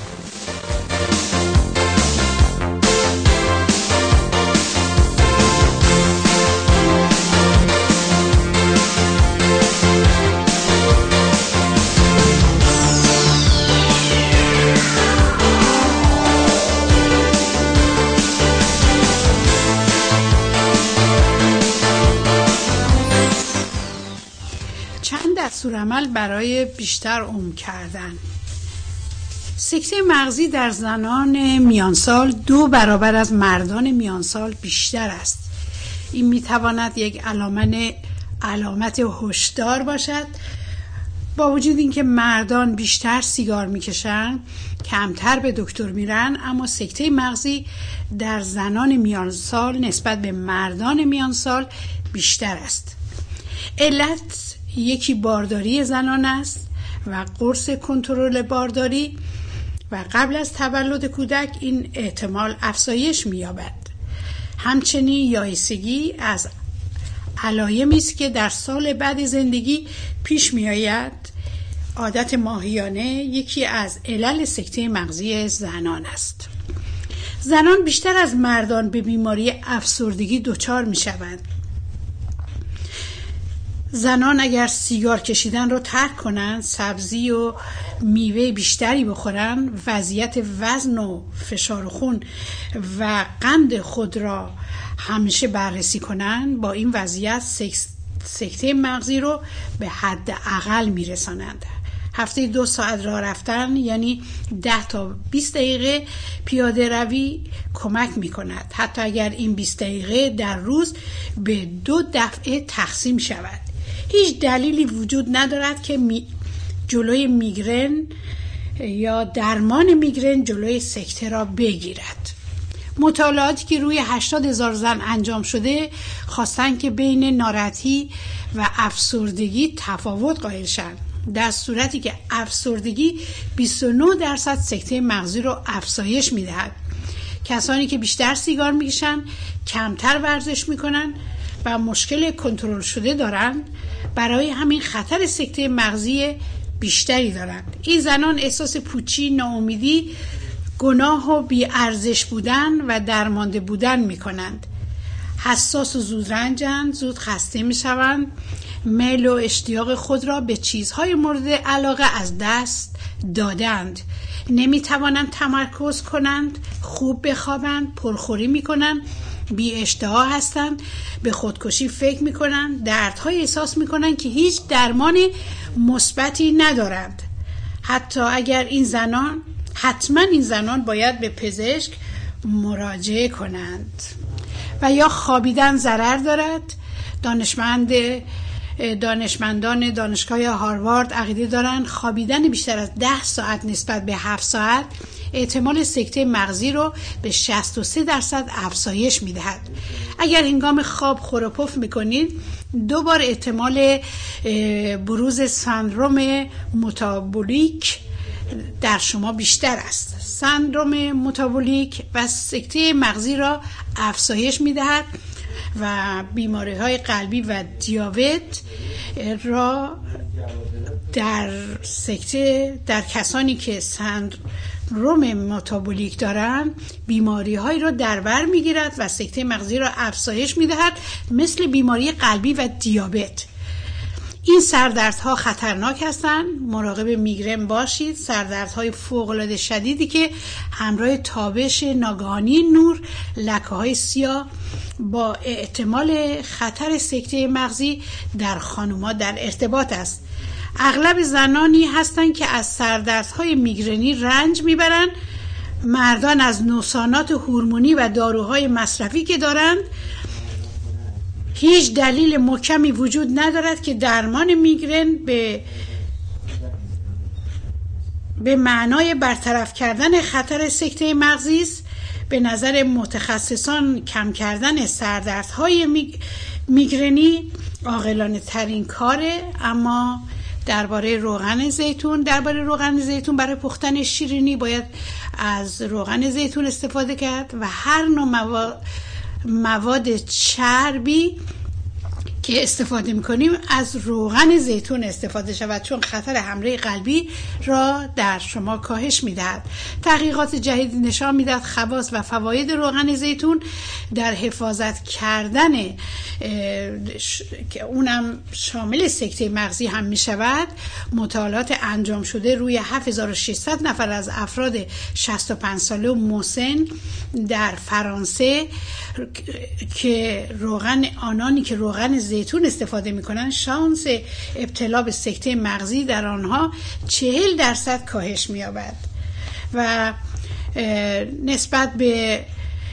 دستورالعمل برای بیشتر عمر کردن. سکته مغزی در زنان میانسال 2 برابر از مردان میانسال بیشتر است. این میتواند یک علامت هشدار باشد. با وجود اینکه مردان بیشتر سیگار میکشن، کمتر به دکتر میرن، اما سکته مغزی در زنان میانسال نسبت به مردان میانسال بیشتر است. علت یکی بارداری زنان است و قرص کنترل بارداری و قبل از تولد کودک این احتمال افزایش می‌یابد. همچنین یائسگی از علایمی است که در سال بعد زندگی پیش می‌آید. عادت ماهیانه یکی از علل سکته مغزی زنان است. زنان بیشتر از مردان به بیماری افسردگی دچار می‌شوند. زنان اگر سیگار کشیدن رو ترک کنن، سبزی و میوه بیشتری بخورن، وضعیت وزن و فشار خون و قند خود را همیشه بررسی کنن، با این وضعیت سکته مغزی رو به حد اقل میرسانند. هفته 2 ساعت راه رفتن یعنی 10 تا 20 دقیقه پیاده روی کمک می کند، حتی اگر این 20 دقیقه در روز به 2 دفعه تقسیم شود. هیچ دلیلی وجود ندارد که جلوی میگرن یا درمان میگرن جلوی سکته را بگیرد. مطالعاتی که روی 80,000 زن انجام شده خواستن که بین ناراحتی و افسردگی تفاوت قائل شوند، در صورتی که افسردگی 29% سکته مغزی رو افزایش میدهد. کسانی که بیشتر سیگار میکشن، کمتر ورزش میکنن و مشکل کنترل شده دارن، برای همین خطر سکته مغزی بیشتری دارند. این زنان احساس پوچی، ناامیدی، گناه و بی‌ارزش بودن و درمانده بودن می‌کنند. حساس و زودرنجند، زود خسته می‌شوند، میل و اشتیاق خود را به چیزهای مورد علاقه از دست دادند. نمی‌توانند تمرکز کنند، خوب بخوابند، پرخوری می‌کنند، بی اشتها هستند، به خودکشی فکر می‌کنند، دردهای احساس می‌کنند که هیچ درمان مثبتی ندارند. حتما این زنان باید به پزشک مراجعه کنند. و یا خوابیدن ضرر دارد. دانشمندان دانشگاه هاروارد عقیده دارند خوابیدن بیشتر از 10 ساعت نسبت به 7 ساعت احتمال سکته مغزی رو به 63% افزایش میدهد. اگر هنگام خواب خور و پف میکنید 2 بار احتمال بروز سندروم متابولیک در شما بیشتر است. سندروم متابولیک و سکته مغزی را افزایش میدهد و بیماری های قلبی و دیابت را در کسانی که سندروم متابولیک دارند بیماری های را در بر میگیرد و سکته مغزی را افزایش میدهد، مثل بیماری قلبی و دیابت. این سردردها خطرناک هستند. مراقب میگرن باشید. سردردهای فوق‌العاده شدیدی که همراه تابش ناگهانی نور، لکه‌های سیاه با احتمال خطر سکته مغزی در خانم‌ها در ارتباط است. اغلب زنانی هستند که از سردردهای میگرنی رنج میبرند. مردان از نوسانات هورمونی و داروهای مصرفی که دارند، هیچ دلیل محکمی وجود ندارد که درمان میگرن به معنای برطرف کردن خطر سکته مغزی است. به نظر متخصصان کم کردن سردردهای میگرنی عاقلانه ترین کاره. اما درباره روغن زیتون برای پختن شیرینی باید از روغن زیتون استفاده کرد و هر نوع مواد چربی که استفاده میکنیم از روغن زیتون استفاده شود، چون خطر حمله قلبی را در شما کاهش میدهد. تحقیقات جدید نشان میدهد خواص و فواید روغن زیتون در حفاظت کردن که اونم شامل سکته مغزی هم میشود. مطالعات انجام شده روی 7600 نفر از افراد 65 ساله و مسن در فرانسه که آنانی که روغن زیتون استفاده میکنن شانس ابتلا به سکته مغزی در آنها 40% کاهش می‌یابد و نسبت به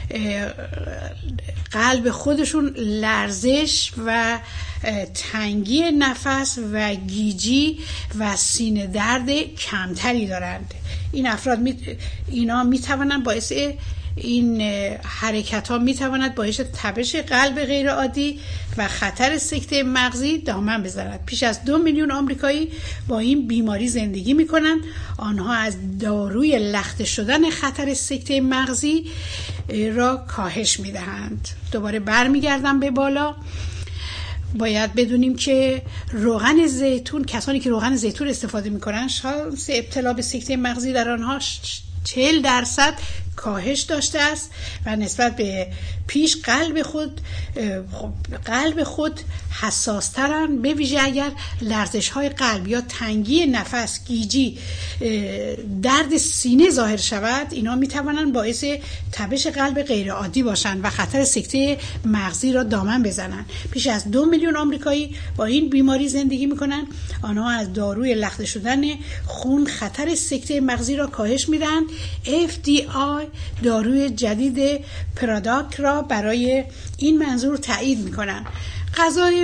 قلب خودشون لرزش و تنگی نفس و گیجی و سینه درد کمتری دارند. این افراد اینا میتوانند باعث این حرکت ها میتواند باعث تپش قلب غیر عادی و خطر سکته مغزی دامن بزند. پیش از 2 میلیون آمریکایی با این بیماری زندگی میکنند. آنها از داروی لخته شدن خطر سکته مغزی را کاهش میدهند. دوباره برمیگردم به بالا. باید بدونیم که روغن زیتون، کسانی که روغن زیتون استفاده میکنن شانس ابتلا به سکته مغزی در آنها 40% کاهش داشته است و نسبت به پیش قلب خود حساسترن، به ویژه اگر لرزش های قلب یا تنگی نفس، گیجی، درد سینه ظاهر شود. اینا میتوانند باعث تپش قلب غیر عادی باشند و خطر سکته مغزی را دامن بزنند. بیش از 2 میلیون آمریکایی با این بیماری زندگی میکنند. آنها از داروی لخته شدن خون خطر سکته مغزی را کاهش میدن. FDA داروی جدید پراداک را برای این منظور تایید میکنن. غذای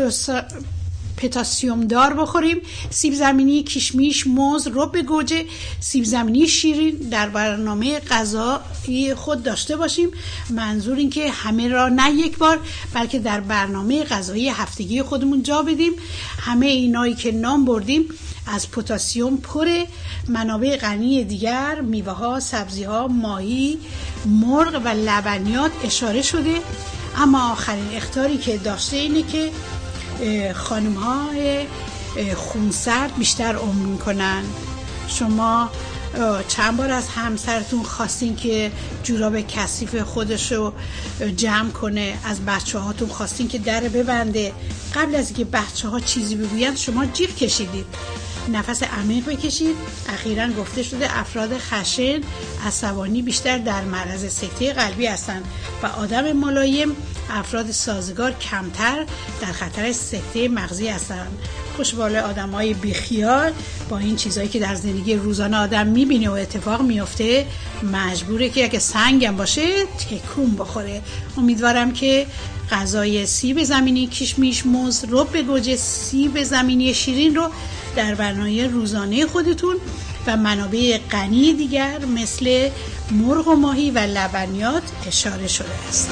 پتاسیم دار بخوریم. سیب زمینی، کشمیش، موز، رب گوجه، سیب زمینی شیرین در برنامه غذایی خود داشته باشیم. منظور این که همه را نه یک بار بلکه در برنامه غذایی هفتگی خودمون جا بدیم. همه اینایی که نام بردیم از پتاسیم پره. منابع غنی دیگر، میوه ها، سبزی ها، ماهی، مرغ و لبنیات اشاره شده. اما آخرین اخطاری که داشته اینه که خانم های خونسرد بیشتر عمر میکنن. شما چند بار از همسرتون خواستین که جوراب کثیف خودشو جمع کنه؟ از بچه هاتون خواستین که در ببنده؟ قبل از اینکه بچه ها چیزی بگویند شما جیغ کشیدید. نفس عمیق بکشید. اخیراً گفته شده افراد خشن، عصبانی بیشتر در معرض سکته قلبی هستند و آدم ملایم، افراد سازگار کمتر در خطر سکته مغزی هستند. خوشباله آدمای بیخیال با این چیزایی که در زندگی روزانه آدم میبینه و اتفاق میفته مجبوره که اگه سنگم باشه تکون بخوره. امیدوارم که غذای سیب زمینی، کشمیش، موز، رب گوجه، سیب زمینی شیرین رو در برنامه روزانه خودتون و منابع غنی دیگر مثل مرغ و ماهی و لبنیات اشاره شده است.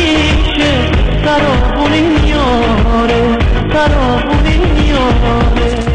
همیشه فراغونی میاره، فراغونی میاره.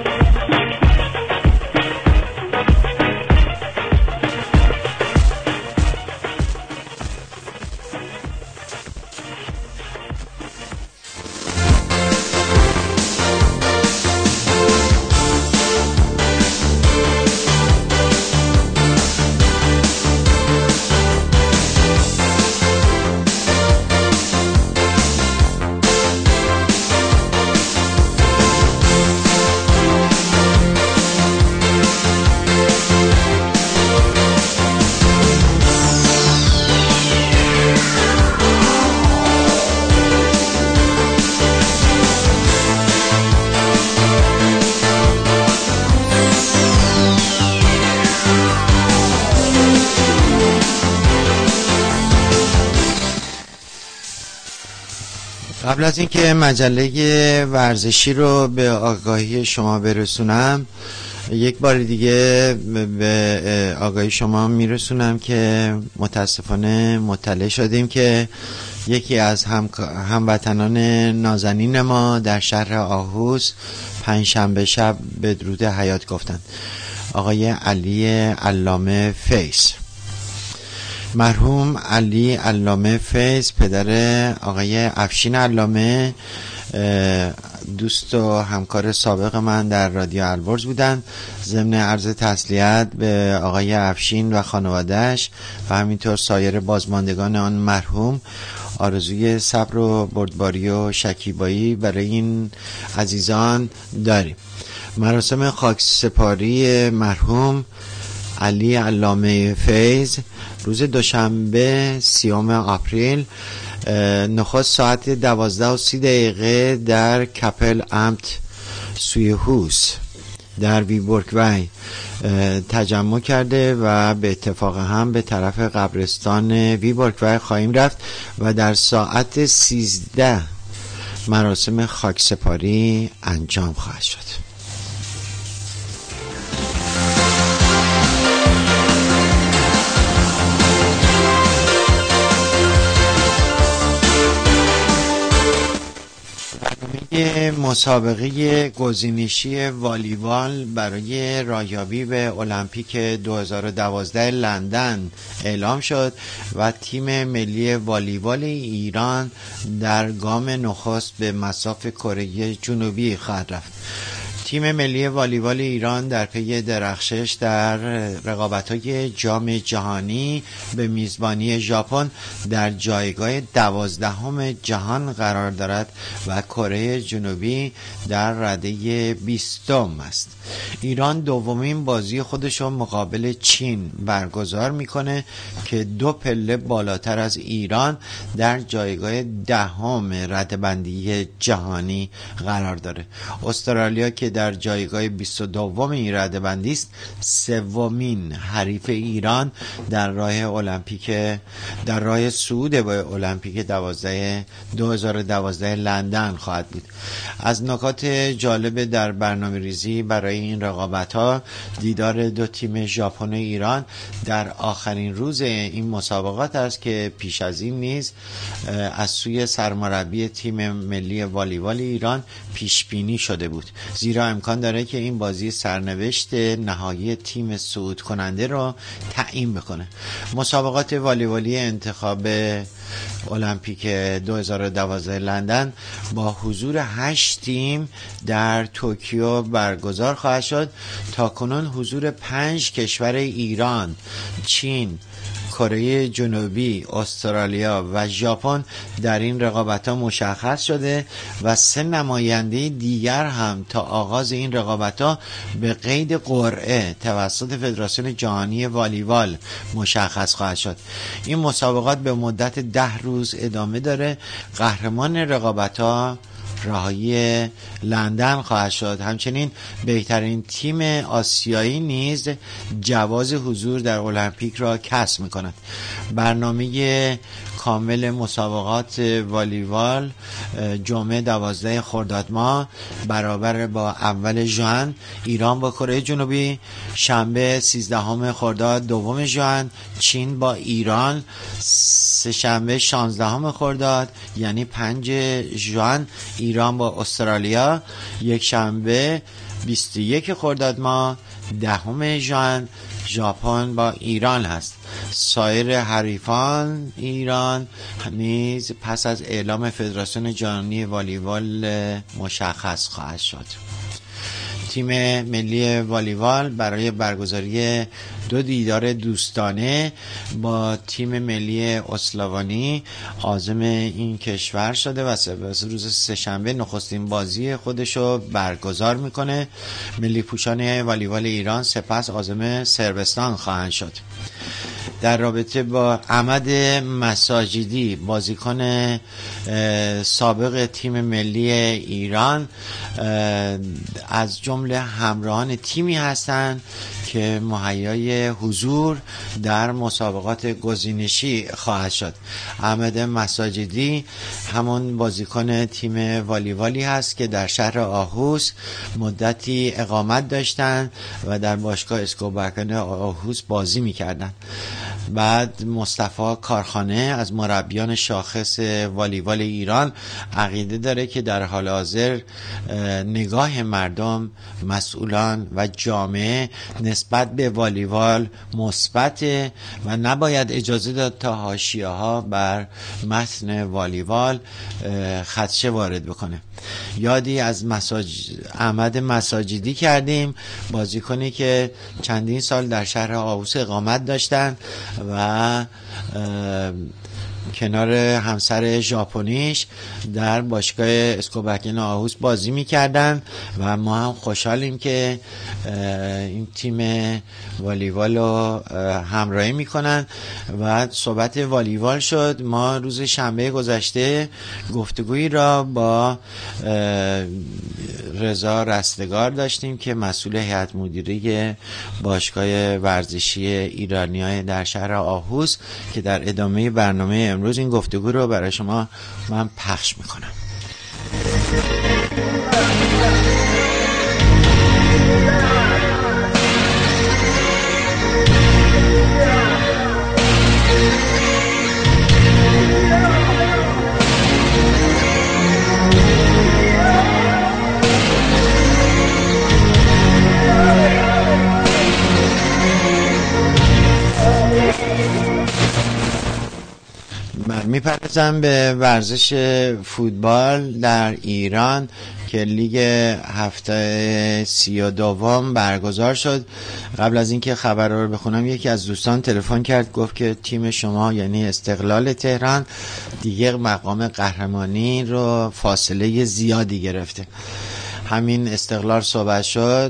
قبل از اینکه مجله ورزشی رو به آگاهی شما برسونم، یک بار دیگه به آگاهی شما میرسونم که متاسفانه مطلع شدیم که یکی از هموطنان نازنین ما در شهر آهوز پنجشنبه شب به درود حیات گفتند. آقای علی علامه فیض. مرحوم علی علامه فیض پدر آقای افشین علامه دوست و همکار سابق من در رادیو البرز بودند. ضمن عرض تسلیت به آقای افشین و خانواده‌اش و همینطور سایر بازماندگان آن مرحوم آرزوی صبر و بردباری و شکیبایی برای این عزیزان داریم. مراسم خاکسپاری مرحوم علی علامه فیض روز دوشنبه 30 آپریل نخست ساعت 12:30 در کپل امت سویهوس در ویبورگوی تجمع کرده و به اتفاق هم به طرف قبرستان ویبورگوی خواهیم رفت و در ساعت 13 مراسم خاکسپاری انجام خواهد شد. مسابقه گزینشی والیبال برای رایابی به المپیک 2012 لندن اعلام شد و تیم ملی والیبال ایران در گام نخست به مصاف کره جنوبی خواهد رفت. تیم ملی والیبال ایران در پی درخشش در رقابت‌های جام جهانی به میزبانی ژاپن در جایگاه 12 جهان قرار دارد و کره جنوبی در رده 20 است. ایران دومین بازی خودش رو مقابل چین برگزار میکنه که 2 پله بالاتر از ایران در جایگاه 10 رده‌بندی جهانی قرار داره. استرالیا که در جایگاه 22 این رده‌بندی است، 3مین حریف ایران در راه صعود به المپیک 2012 لندن خواهد بود. از نکات جالب در برنامه‌ریزی برای این رقابت‌ها دیدار 2 تیم ژاپن و ایران در آخرین روز این مسابقات است که پیش از این نیز از سوی سرمربی تیم ملی والیبال ایران پیش بینی شده بود، زیرا امکان داره که این بازی سرنوشت نهایی تیم صعود کننده رو تعیین بکنه. مسابقات والیبالی انتخاب المپیک 2012 لندن با حضور 8 تیم در توکیو برگزار خواهد شد. تاکنون حضور 5 کشور ایران، چین، کره جنوبی، استرالیا و ژاپن در این رقابت‌ها مشخص شده و 3 نماینده دیگر هم تا آغاز این رقابت‌ها به قید قرعه توسط فدراسیون جهانی والیبال مشخص خواهد شد. این مسابقات به مدت 10 روز ادامه داره. قهرمان رقابت‌ها راهی لندن خواهد شد. همچنین بهترین تیم آسیایی نیز جواز حضور در المپیک را کسب می‌کند. برنامه کامل مسابقات والیبال جمعه 12 خرداد ماه برابر با اول ژوئن ایران با کره جنوبی، شنبه 13 خرداد دوم ژوئن چین با ایران، سه شنبه 16 خرداد یعنی 5 ژوئن ایران با استرالیا، یک شنبه 21 خرداد ماه 10 ژوئن ژاپن با ایران هست. سایر حریفان ایران نیز پس از اعلام فدراسیون جهانی والیبال مشخص خواهد شد. تیم ملی والیبال برای برگزاری 2 دیدار دوستانه با تیم ملی اسلوانی عازم این کشور شده و روز سه‌شنبه نخستین بازی خودشو برگزار میکنه. ملی پوشان والیبال ایران سپس عازم صربستان خواهند شد. در رابطه با احمد مساجدی بازیکن سابق تیم ملی ایران از جمله همراهان تیمی هستند که مهیای حضور در مسابقات گزینشی خواهد شد. احمد مساجدی همون بازیکن تیم والیبالی هست که در شهر آهوز مدتی اقامت داشتند و در باشگاه اسکوبرکن آهوز بازی می‌کردند. بعد مصطفی کارخانه از مربیان شاخص والیبال ایران عقیده داره که در حال حاضر نگاه مردم، مسئولان و جامعه نسبت به والیبال مثبته و نباید اجازه داد تا حاشیه‌ها بر متن والیبال خدشه وارد بکنه. یادی از احمد مساجدی کردیم، بازیکنی که چندین سال در شهر آهوز اقامت داشتن و کنار همسر ژاپنیش در باشگاه اسکوبرکن آهوز بازی می‌کردن و ما هم خوشحالیم که این تیم والیبال رو همراهی می‌کنن و صحبت والیبال شد. ما روز شنبه گذشته گفتگویی را با رضا رستگار داشتیم که مسئول هیئت مدیره باشگاه ورزشی ایرانیای در شهر آهوز که در ادامه برنامه امروز این گفتگو رو برای شما من پخش میکنم. میپردازم به ورزش فوتبال در ایران که لیگ هفته 32 برگزار شد. قبل از اینکه خبر رو بخونم یکی از دوستان تلفن کرد گفت که تیم شما یعنی استقلال تهران دیگه مقام قهرمانی رو فاصله زیادی گرفته. همین استقلال صحبت شد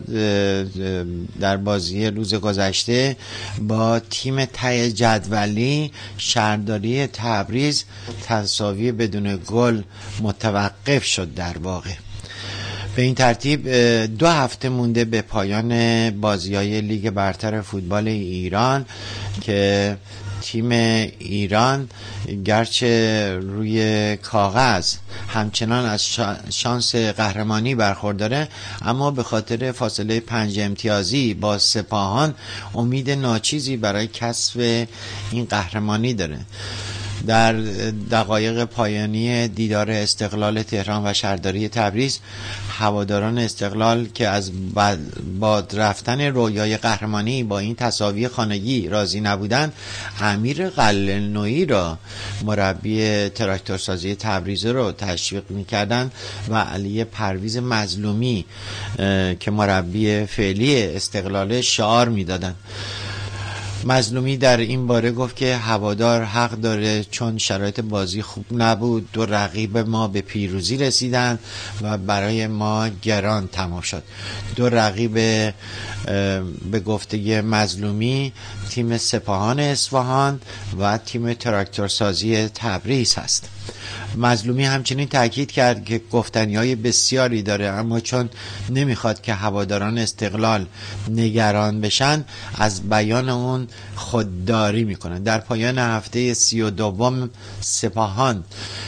در بازی روز گذشته با تیم ته جدولی شهرداری تبریز تساوی بدون گل متوقف شد. در واقع به این ترتیب 2 هفته مونده به پایان بازی‌های لیگ برتر فوتبال ایران که تیم ایران گرچه روی کاغذ همچنان از شانس قهرمانی برخورداره اما به خاطر فاصله 5 امتیازی با سپاهان امید ناچیزی برای کسب این قهرمانی داره. در دقایق پایانی دیدار استقلال تهران و شهرداری تبریز هواداران استقلال که از باد رفتن رویای قهرمانی با این تساوی خانگی راضی نبودند امیر قلعه‌نویی را مربی تراکتورسازی تبریز رو تشویق می‌کردند و علی پرویز مظلومی که مربی فعلی استقلال شعار می‌دادند. مظلومی در این باره گفت که هوادار حق داره چون شرایط بازی خوب نبود، 2 رقیب ما به پیروزی رسیدن و برای ما گران تمام شد. 2 رقیب به گفته مظلومی تیم سپاهان اصفهان و تیم تراکتورسازی تبریز هست. مظلومی همچنین تاکید کرد که گفتنی‌های بسیاری داره، اما چون نمیخواد که هواداران استقلال نگران بشن از بیان اون خودداری میکنه. در پایان هفته 32 سپاهان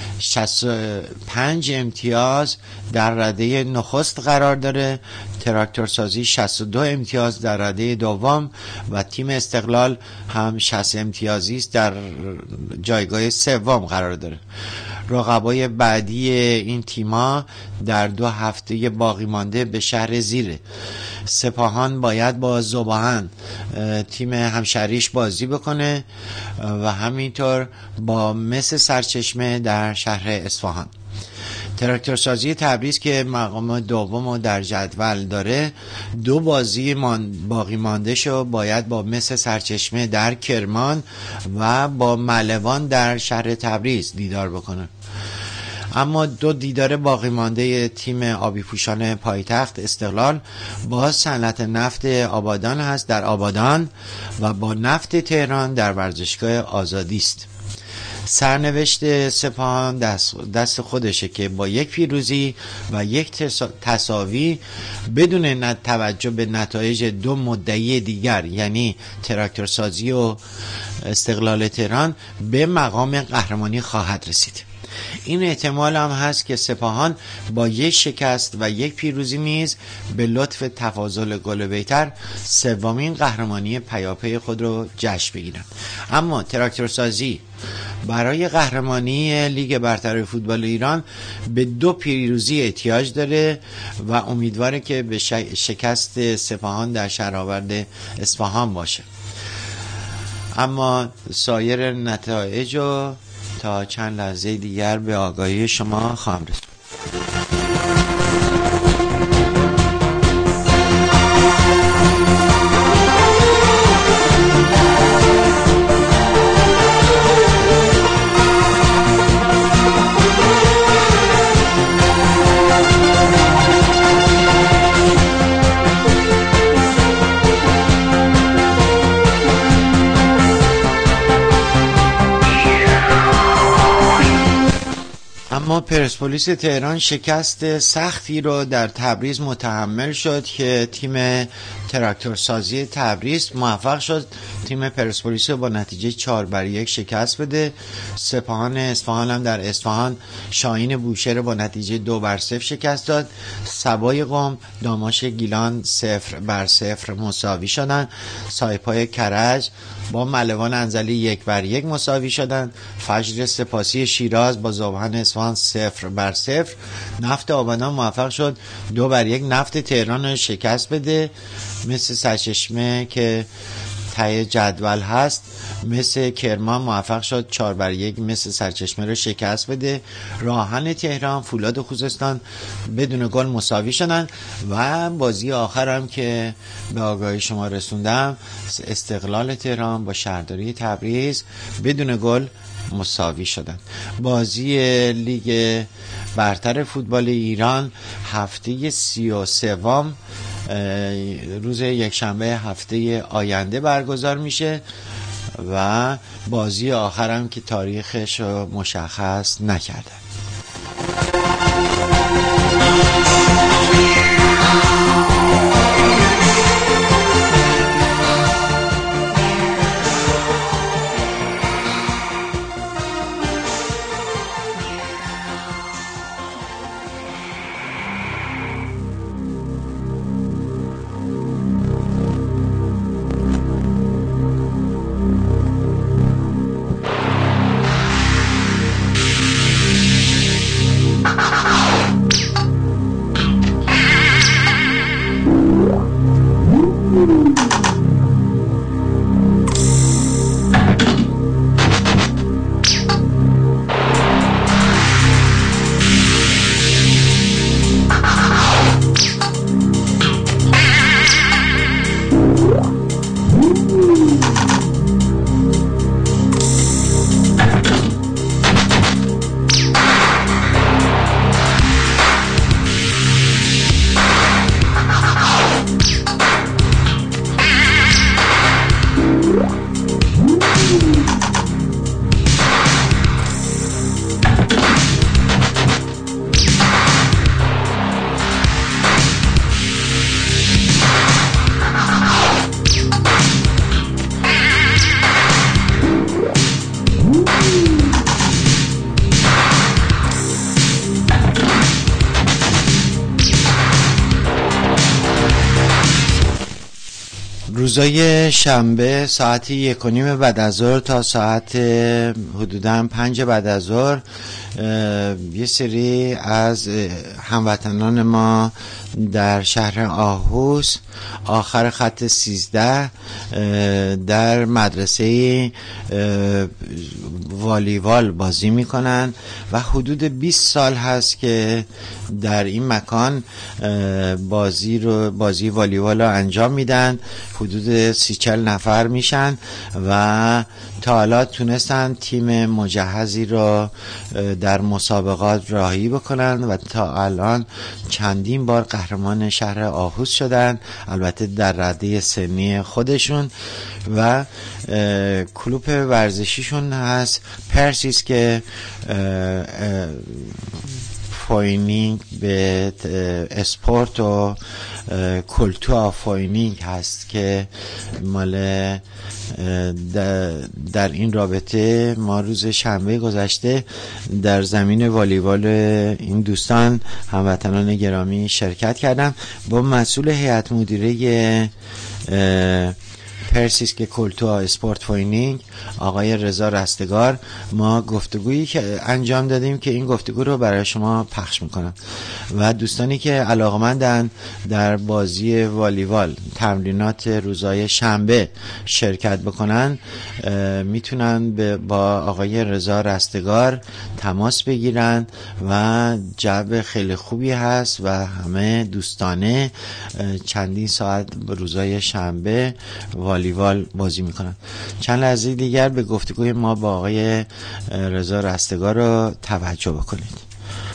65 امتیاز در رده نخست قرار داره، تراکتورسازی 62 امتیاز در رده دوم و تیم استقلال هم 60 امتیازی است در جایگاه سوم قرار داره. رقبای بعدی این تیما در 2 هفته باقی مانده به شهر زیره. سپاهان باید با ذوب‌آهن تیم همشهریش بازی بکنه و همینطور با مس سرچشمه در شهر اصفهان. تراکتورسازی تبریز که مقام دوم در جدول داره 2 بازی باقی مانده شو باید با مس سرچشمه در کرمان و با ملوان در شهر تبریز دیدار بکنه. اما 2 دیدار باقی مانده تیم آبی پوشان پایتخت استقلال با صنعت نفت آبادان هست در آبادان و با نفت تهران در ورزشگاه آزادی است. سرنوشت سپاهان دست خودشه که با 1 پیروزی و 1 تساوی بدون توجه به نتایج 2 مدعی دیگر یعنی تراکتورسازی و استقلال تهران به مقام قهرمانی خواهد رسید. این احتمال هم هست که سپاهان با 1 شکست و 1 پیروزی نیز به لطف تفاضل گل بهتر 3مین قهرمانی پیاپی خود رو جشن بگیرند. اما تراکتورسازی برای قهرمانی لیگ برتر فوتبال ایران به 2 پیروزی احتیاج داره و امیدواره که به شکست سپاهان در شهرآورد اصفهان باشه. اما سایر نتایج رو تا چند لحظه دیگر به آگاهی شما خواهم رسوند. اما پرسپولیس تهران شکست سختی رو در تبریز متحمل شد که تیم تراکتورسازی تبریز موفق شد تیم پرسپولیس رو با نتیجه 4-1 شکست بده. سپاهان اصفهان هم در اصفهان شاهین بوشهر رو با نتیجه 2-0 شکست داد. سبای قم داماش گیلان 0-0 مساوی شدن. سایپای کرج با ملوان انزلی 1-1 مساوی شدن. فجر سپاسی شیراز با ذوب‌آهن اصفهان 0-0. نفت آبادان موفق شد 2-1 نفت تهران رو شکست بده. مثل سرچشمه که ته جدول هست مثل کرمان موفق شد 4-1 مثل سرچشمه رو شکست بده. راهن تهران فولاد خوزستان بدون گل مساوی شدن و بازی آخر هم که به آگاهی شما رسوندم استقلال تهران با شهرداری تبریز بدون گل مساوی شدن. بازی لیگ برتر فوتبال ایران هفته 33 روز یکشنبه هفته آینده برگزار میشه و بازی آخرم که تاریخش رو مشخص نکردن. روزای شنبه ساعت 1:30 بعد از ظهر تا ساعت حدوداً 5 بعد از ظهر یه سری از هموطنان ما در شهر آهوز آخر خط 13 در مدرسه والیبال بازی میکنن و حدود 20 سال هست که در این مکان بازی والیبال رو انجام میدن. حدود 30-40 نفر میشن و تا حالا تونستن تیم مجهزی رو در مسابقات راهی بکنن و تا الان چندین بار قهرمان شهر آهوز شدن، البته در رده سنی خودشون. و کلوب ورزشیشون هست پرسیس که فاینینگ به اسپورت و کلتور فاینینگ هست که مال در این رابطه ما روز شنبه گذشته در زمین والیبال این دوستان هموطنان گرامی شرکت کردم. با مسئول هیئت مدیره پرسیس که کلتور اسپورت فاینینگ آقای رضا رستگار ما گفتگویی که انجام دادیم که این گفتگو رو برای شما پخش میکنم و دوستانی که علاقمندن در بازی والیبال تمرینات روزهای شنبه شرکت بکنن میتونن با آقای رضا رستگار تماس بگیرن و جو خیلی خوبی هست و همه دوستانه چندین ساعت روزهای شنبه والیبال بازی میکنن. چند لحظه دیگر به گفتگوی ما با آقای رضا رستگار رو توجه بکنید.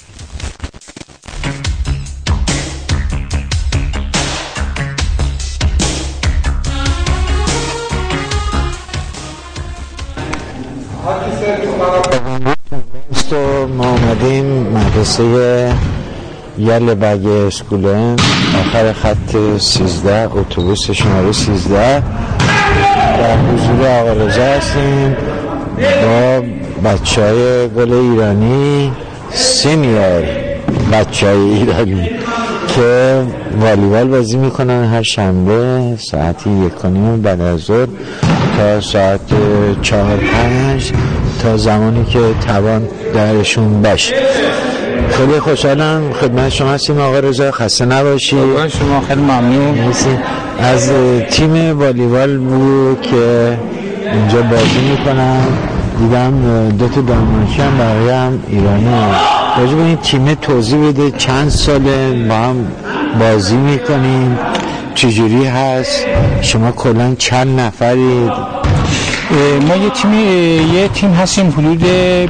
ما آمدیم مدرسه یل بگ اسکولن آخر خط 13 اتوبوس شماره 13 در حضور آقا رضا هستیم با بچه های گل ایرانی سینیور بچه های ایرانی که والیبال بازی میکنن هر شنبه ساعت 1:30 بعد از ظهر تا ساعت 4-5 تا زمانی که توان درشون باشه. خیلی خوشحالم خدمت شما هستیم آقا رضا، خسته نباشی. شما خیلی ممنون. از تیم والیبال بود که اینجا بازی میکنم، دیدم 2 تا دانمارکی هم برای هم ایرانی هم. راجع به این تیم توضیح بده، چند ساله با هم بازی میکنیم، چجوری هست، شما کلان چند نفرید؟ ما یه تیم هستیم حدود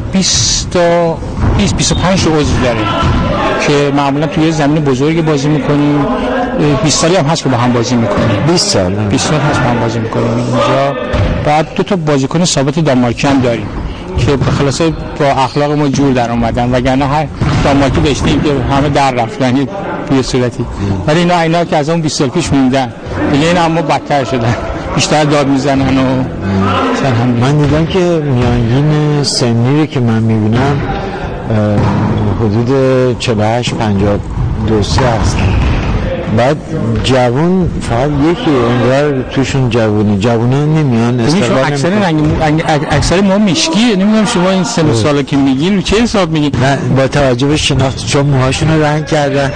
20-25 عضو داریم که معمولا توی زمین بزرگ بازی میکنیم. 20 سالی هم هست که با هم بازی میکنیم. 20 سال هست با هم بازی میکنیم اینجا. بعد 2 تا بازیکن ثابت دانمارکی هم داریم که خلاصه با اخلاق ما جور در اومدن، وگرنه هر دانمارکی داشتیم که همه در رفتن توی صورتی، ولی اینا که از اون 20 سال پیش موندن دیگه، اینا اما بدتر شدن، بیشتر داد میزنن و من دیدم که میانگین سنی که من میبینم حدود 48-52 هستن. بعد جوان فقط یکی انگار توشون جوانان نمیان استقبال اکثر ما مشکیه. نمیدونم شما این سن و سالا که میگین رو چه حساب میگین؟ نه با توجه به شناخت چون موهاشون رو رنگ کردن.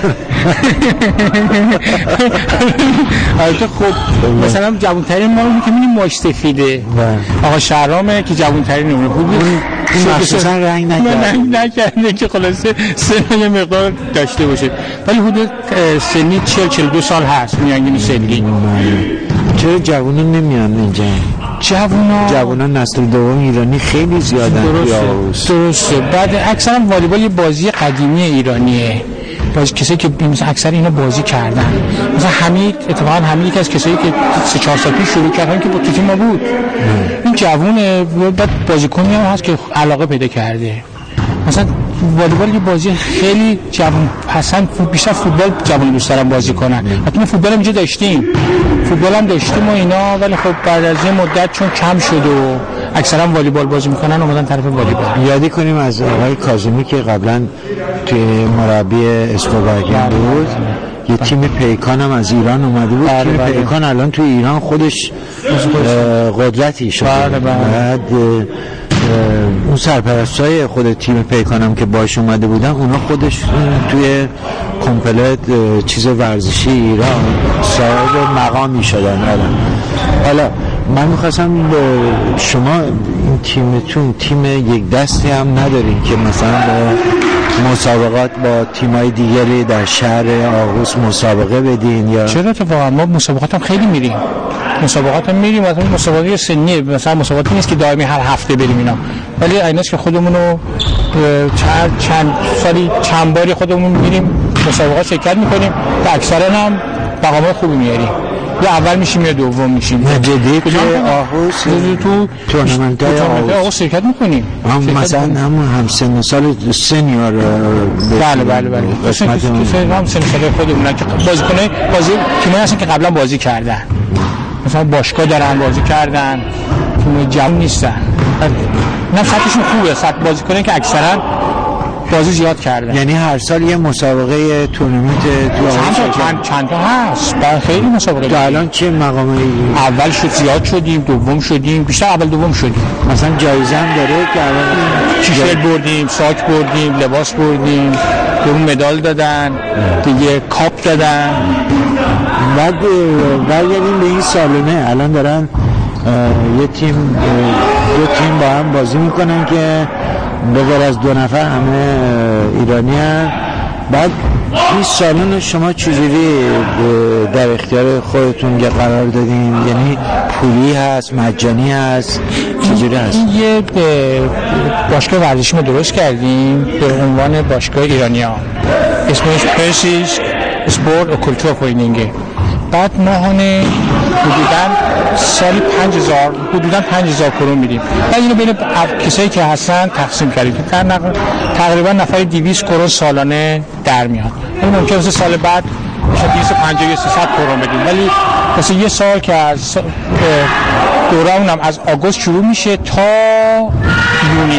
البته خب مثلا جوانترین ما رو که میگیم ماش سفیده آقا شهرامه که جوانترین نمونه بود مخصوصا رنگ نکرده که خلاصه سن یه مقدار داشته باشه، ولی حدود سنی 40-42 سال هست میانگین سنی. چرا جوانان نمیان اینجا؟ جوانان نسل دوم ایرانی خیلی زیادن. درسته. بعد اکثرا والیبال یه بازی قدیمی ایرانیه، کسایی که مثلا اکثر اینا بازی کردن، مثلا حمید یکی از کسایی که 3-4 سال پیش شروع کردن که با تیم ما بود. این جوونه، بعد بازیکنی هم هست که علاقه پیدا کرده. مثلا والیبال یه بازی خیلی جوان پسند، بیشتر فوتبال جوان دوست دارن بازی کنن. حتی ما فوتبال هم اینجا داشتیم و اینا، ولی خب بعد از یه مدت چون کم شد و اکثرا والیبال بازی میکنن اومدن طرف والیبال. یادی کنیم از آقای کاظمی که قبلا توی مربی اسپورت بود، یه تیم پیکان هم از ایران اومده بود. تیم پیکان الان تو ایران خودش قدرتی شده. بعد اون سرپرستای خود تیم پیکان هم که باش اومده بودن، اونا خودش توی کمپلت چیز ورزشی ایران صاحب مقامی شدن. حالا من میخواستم شما این تیمتون تیم یک دستی هم ندارین که مثلا مسابقات با تیمای دیگری در شهر آغوس مسابقه بدین؟ یا چرا اتفاقا ما مسابقات هم خیلی میریم، مثلا مسابقات سنی، مثلا مسابقاتی نیست که دائمی هر هفته بریم اینا، ولی ایناست که خودمونو چند باری خودمون میریم مسابقات شرکت میکنیم و اکثرا هم مقامات خوبی میاریم، یا اول میشیم یا دوم میشیم. جدی که آغوز تو تورنمنت‌های آغوز شرکت میکنیم. مثلا همون همسن سال سنیور. بله قسمت هم سن سال خودمون که تیمایی هستن که قبلا بازی کردن، مثلا باشگاه دارن بازی کردن، تیم جمع نیستن. اینا سطحشون خوبه، سطح بازیکنایی که اکثرا بازی زیاد کردن. یعنی هر سال یه مسابقه تورنمنت چند تا هست. خیلی مسابقه. تا الان چه مقامی؟ اول زیاد شدیم، دوم شدیم، بیشتر اول دوم شدیم. مثلا جایزه هم داره که الان تیشرت بردیم، ساک بردیم، لباس بردیم، دوم مدال دادن، دیگه کاپ دادن. بعد برگردیم به این سالونه. الان دارن دو تیم با هم بازی میکنن که بغیر از 2 نفر همه ایرانی هستن. بعد این سالن شما چجوری در اختیار خودتون قرار دادین؟ یعنی پولی هست، مجانی هست، چجوری هست؟ یه باشگاه ورزشی ما درست کردیم به عنوان باشگاه ایرانیان، اسمش پرسیس اسپورت و کلتور فوینینگه. بعد ماهانه حدوداً 5000 کرون میدیم. بعد اینو بین کسایی که هستن تقسیم کردیم. تقریبا نفر 200 کرون سالانه در میاد. این ممکنه سال بعد بشه 250 یا 300 کرون بدیم، ولی مثلا یه سال که از دورمون هم از آگوست شروع میشه تا یونی.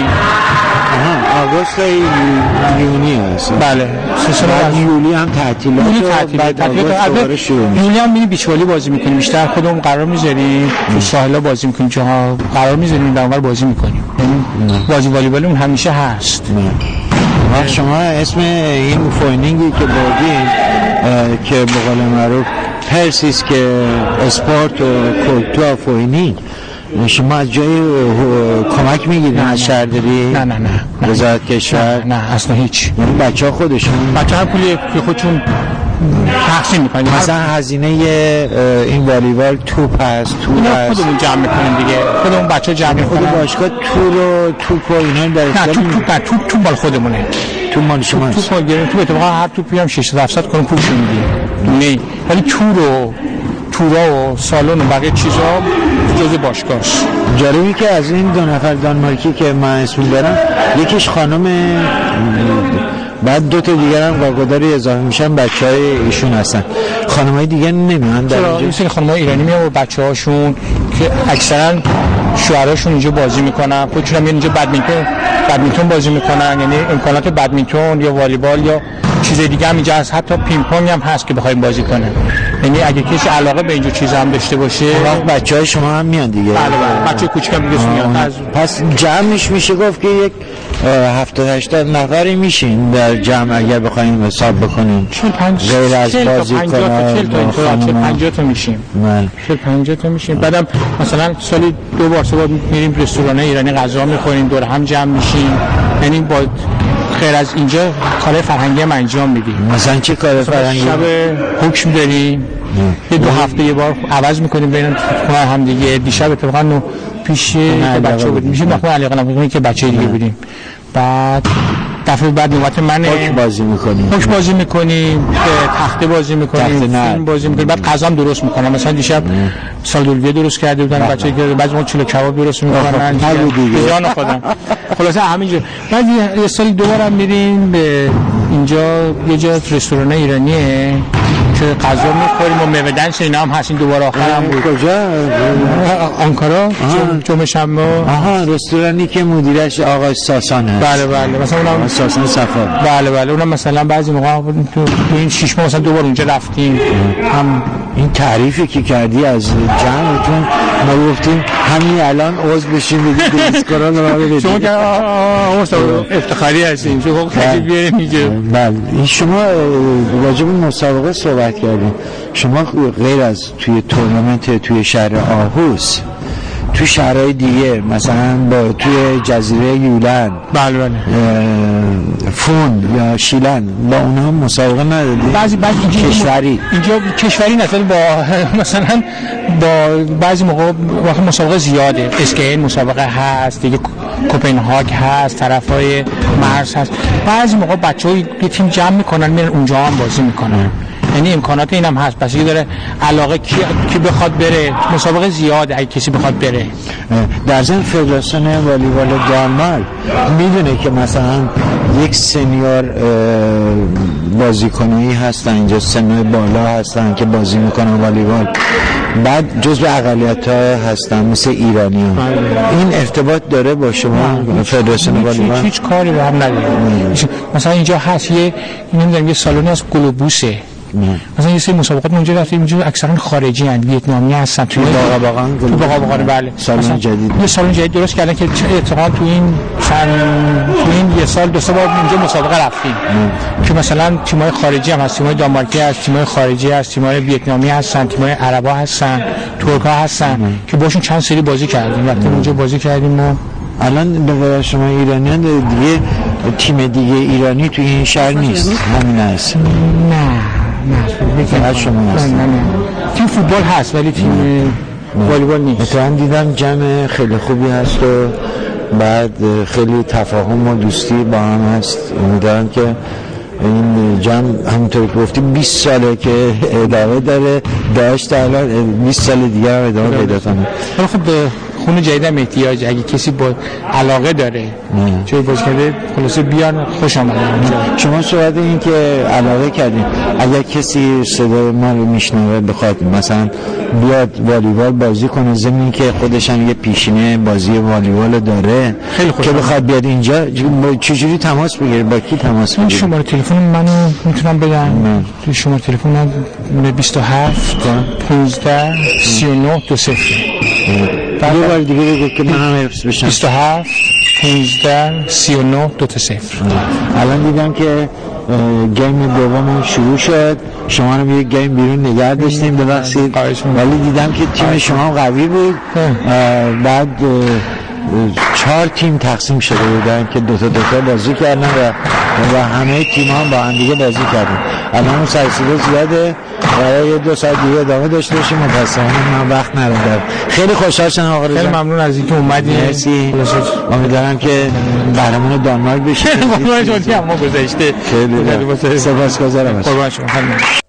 آگوست یونی هست. بله. یولی هم تعطیلات یولی هم میریم بیچ والی بازی میکنیم. بیشتر خودمون قرار میذاریم تو ساحلا بازی میکنیم، جاها قرار میذاریم اونور بازی میکنیم. یعنی بازی والیبالمون همیشه هست. شما اسم این فوینینگی که بردین که به قول معروف پرسیس که اسپورت و کلتور فوینینگ، شما از جای کمک میگیرین از شهرداری؟ نه وزارت کشور؟ نه اصلا هیچ. بچه‌ها خودشون پولی که خودشون تقسیم میکنیم. مثلا هزینه این والیبال توپ هست، خودمون جمع میکنیم دیگه. خودمون بچه‌ها جمع میکنن. خود باشگاه توپ و اینا در توپ مال خودمونه. توپ مال شماست. توپ اتفاقا هر توپی هم 600-700 کرون پولشون میدیم. نه ولی تورا و سالن و بقیه چیزا جزء باشگاهش. جالبی که از این 2 نفر دانمارکی که من اسم دارم، یکیش خانم، بعد 2 تا دیگر هم واگذاری اضافه میشن، بچهای ایشون هستن. خانمای دیگه نمیان در اینجا؟ این سری خانمای ایرانی میان و بچه‌هاشون که اکثرا شوهراشون اینجا بازی میکنن، خودشون هم اینجا بدمینتون بازی میکنن. یعنی امکانات بدمینتون یا والیبال یا چیز دیگه هم اینجا هست، حتی پینگ پونگ هم هست که بخوایم بازی کنه. یعنی اگه کسی علاقه به اینجور چیزا هم داشته باشه، بچهای شما هم میان دیگه؟ بله بچه کوچیکم دیگه میان. پس جمعش میشه گفت که یک 70-80 نفری میشین در جمع اگر بخوایم حساب بکنیم، غیر از بازی کنن 50 تا میشیم. 50 تا میشیم. بعدم مثلا سالی 2 بار 3 بار میریم رستوران ایرانی غذا میخوریم، دور هم جمع میشیم. یعنی با خیر از اینجا کار فرهنگی هم انجام میدیم. مثلا چه کار فرهنگی؟ شب حکم داریم، یه 2 هفته یه بار عوض میکنیم بین هم دیگه. دیشب اتفاقا پیش بچه‌ها بودیم، میشه ما علی قلم که بچه دیگه بودیم. بعد دفعه بعد نوبت منه. حکم بازی میکنیم، تخته بازی میکنیم، فیلم بازی میکنیم. بعد غذا هم درست میکنم. مثلا دیشب سالدولویه درست کرده بودن بچه‌ها که بعضی ما چلو کباب درست میکنن. جان خودم. خلاصه همینجوری. بعد یه سال دوباره میریم به اینجا، یه جا رستوران ایرانیه که غذا میخوریم و میوه‌دنس اینا هم هست. این دوباره آخرم بود. کجا؟ آنکارا جمعه شنبه. رستورانی که مدیرش آقای ساسان هست. بله مثلا اونم ساسان صفا. بله اونم مثلا بعضی موقع تو این 6 ماه مثلا دوبار اونجا رفتیم. هم این تعریفی که کردی از جمعتون ما گفتیم همین الان عضو بشین بگید دیسکورال رو بدید. شما که افتخاری هستین. شما خیلی بیاریم میگه. بله شما راجع به مسابقه صحبت کردیم. شما غیر از توی تورنمنت توی شهر آهوس تو شهرهای دیگه مثلا با توی جزیره یولن بله فون یا شیلن با اونها مسابقه ندادی؟ بعضی کشوری اینجا کشوری مثلا با مثلا با بعضی موقع وقت مسابقه زیاده. اسکین مسابقه هست دیگه، کوپنهاگ هست، طرفای مرز هست. بعضی موقع بچه‌ها یه تیم جمع میکنن میرن اونجا هم بازی میکنن. یعنی امکانات اینم هست. پس داره علاقه کی بخواد بره، مسابقه زیاده اگه کسی بخواد بره. در ضمن فدراسیون والیبال دانمارک میدونه که مثلا یک سنیور بازیکنایی هستن اینجا، سنای بالا هستن که بازی میکنن والیبال، بعد جزو اقلیت‌ها هستن مثل ایرانیان. این ارتباط داره با شما فدراسیون والیبال؟ هیچ کاری با هم نداره. مثلا اینجا هست نمیدونم یه سالونی از گلوبوسه. مثلا یه سری مسابقات اونجا رفتیم، اینجا اکثرا خارجی ان، ویتنامی هستن. توی باغ بله سالن جدید، یه سالن جدید درست کردن که اتفاقا تو این یه سال دو سه بار اونجا مسابقه رفتیم که مثلا تیم‌های خارجی هم هست، تیم‌های دانمارکی هست، تیم‌های خارجی هست، تیم‌های ویتنامی هستن، تیم‌های عربا هستن، ترک‌ها هستن که باشون چند سری بازی کردیم. وقتی اونجا بازی کردیم و الان به غیر شما ایرانیان دیگه تیم دیگه ایرانی توی این شهر نیست، همین است. نه فقط شما هست. نه تیم فوتبال هست ولی تیم والیبال نیست. مثلا دیدم جمع خیلی خوبی هست و بعد خیلی تفاهم و دوستی با هم هست. امیدوارم که این جمع همونطور که گفتی 20 ساله که ادامه داره، داشت الان 20 سال دیگه هم ادامه پیدا کنه. ولی خب به خون جدیدم احتیاج، اگه کسی با علاقه داره چه بازی کرده خلاصه بیان خوش آمدن. شما صحبت این که علاقه کردین، اگر کسی صدای ما رو میشنوه بخواد مثلا بیاد والیبال بازی کنه، ضمن که خودش هم یه پیشینه بازی والیبال داره که بخواد بیاد اینجا، چجوری تماس بگیره؟ با کی تماس بگیره؟ شماره تلفن منو میتونم بدم. تو شماره تلفن من 27 15 39 20. یه بار دیگه بگو که من هم حفظ بشم. 27 15 39 20. الان دیدم که گیم دوم شروع شد، شما رو یه گیم بیرون نگه داشتیم، ببخشید، ولی دیدم که تیم شما قوی بود. بعد 4 تیم تقسیم شده بودن که دو تا بازی کردن و همه تیم ها با هم دیگه بازی کردن. الان اون سرسیده زیاده برای یه 2 ساعت دیگه ادامه داشته باشیم. متاسفانه من وقت ندارم. خیلی خوشحال شدم آقا رضا. خیلی ممنون از اینکه اومدید. مرسی. امیدوارم که برامون دانمارک بشه. ما گذشته. خیلی سپاسگزارم. قربان شما.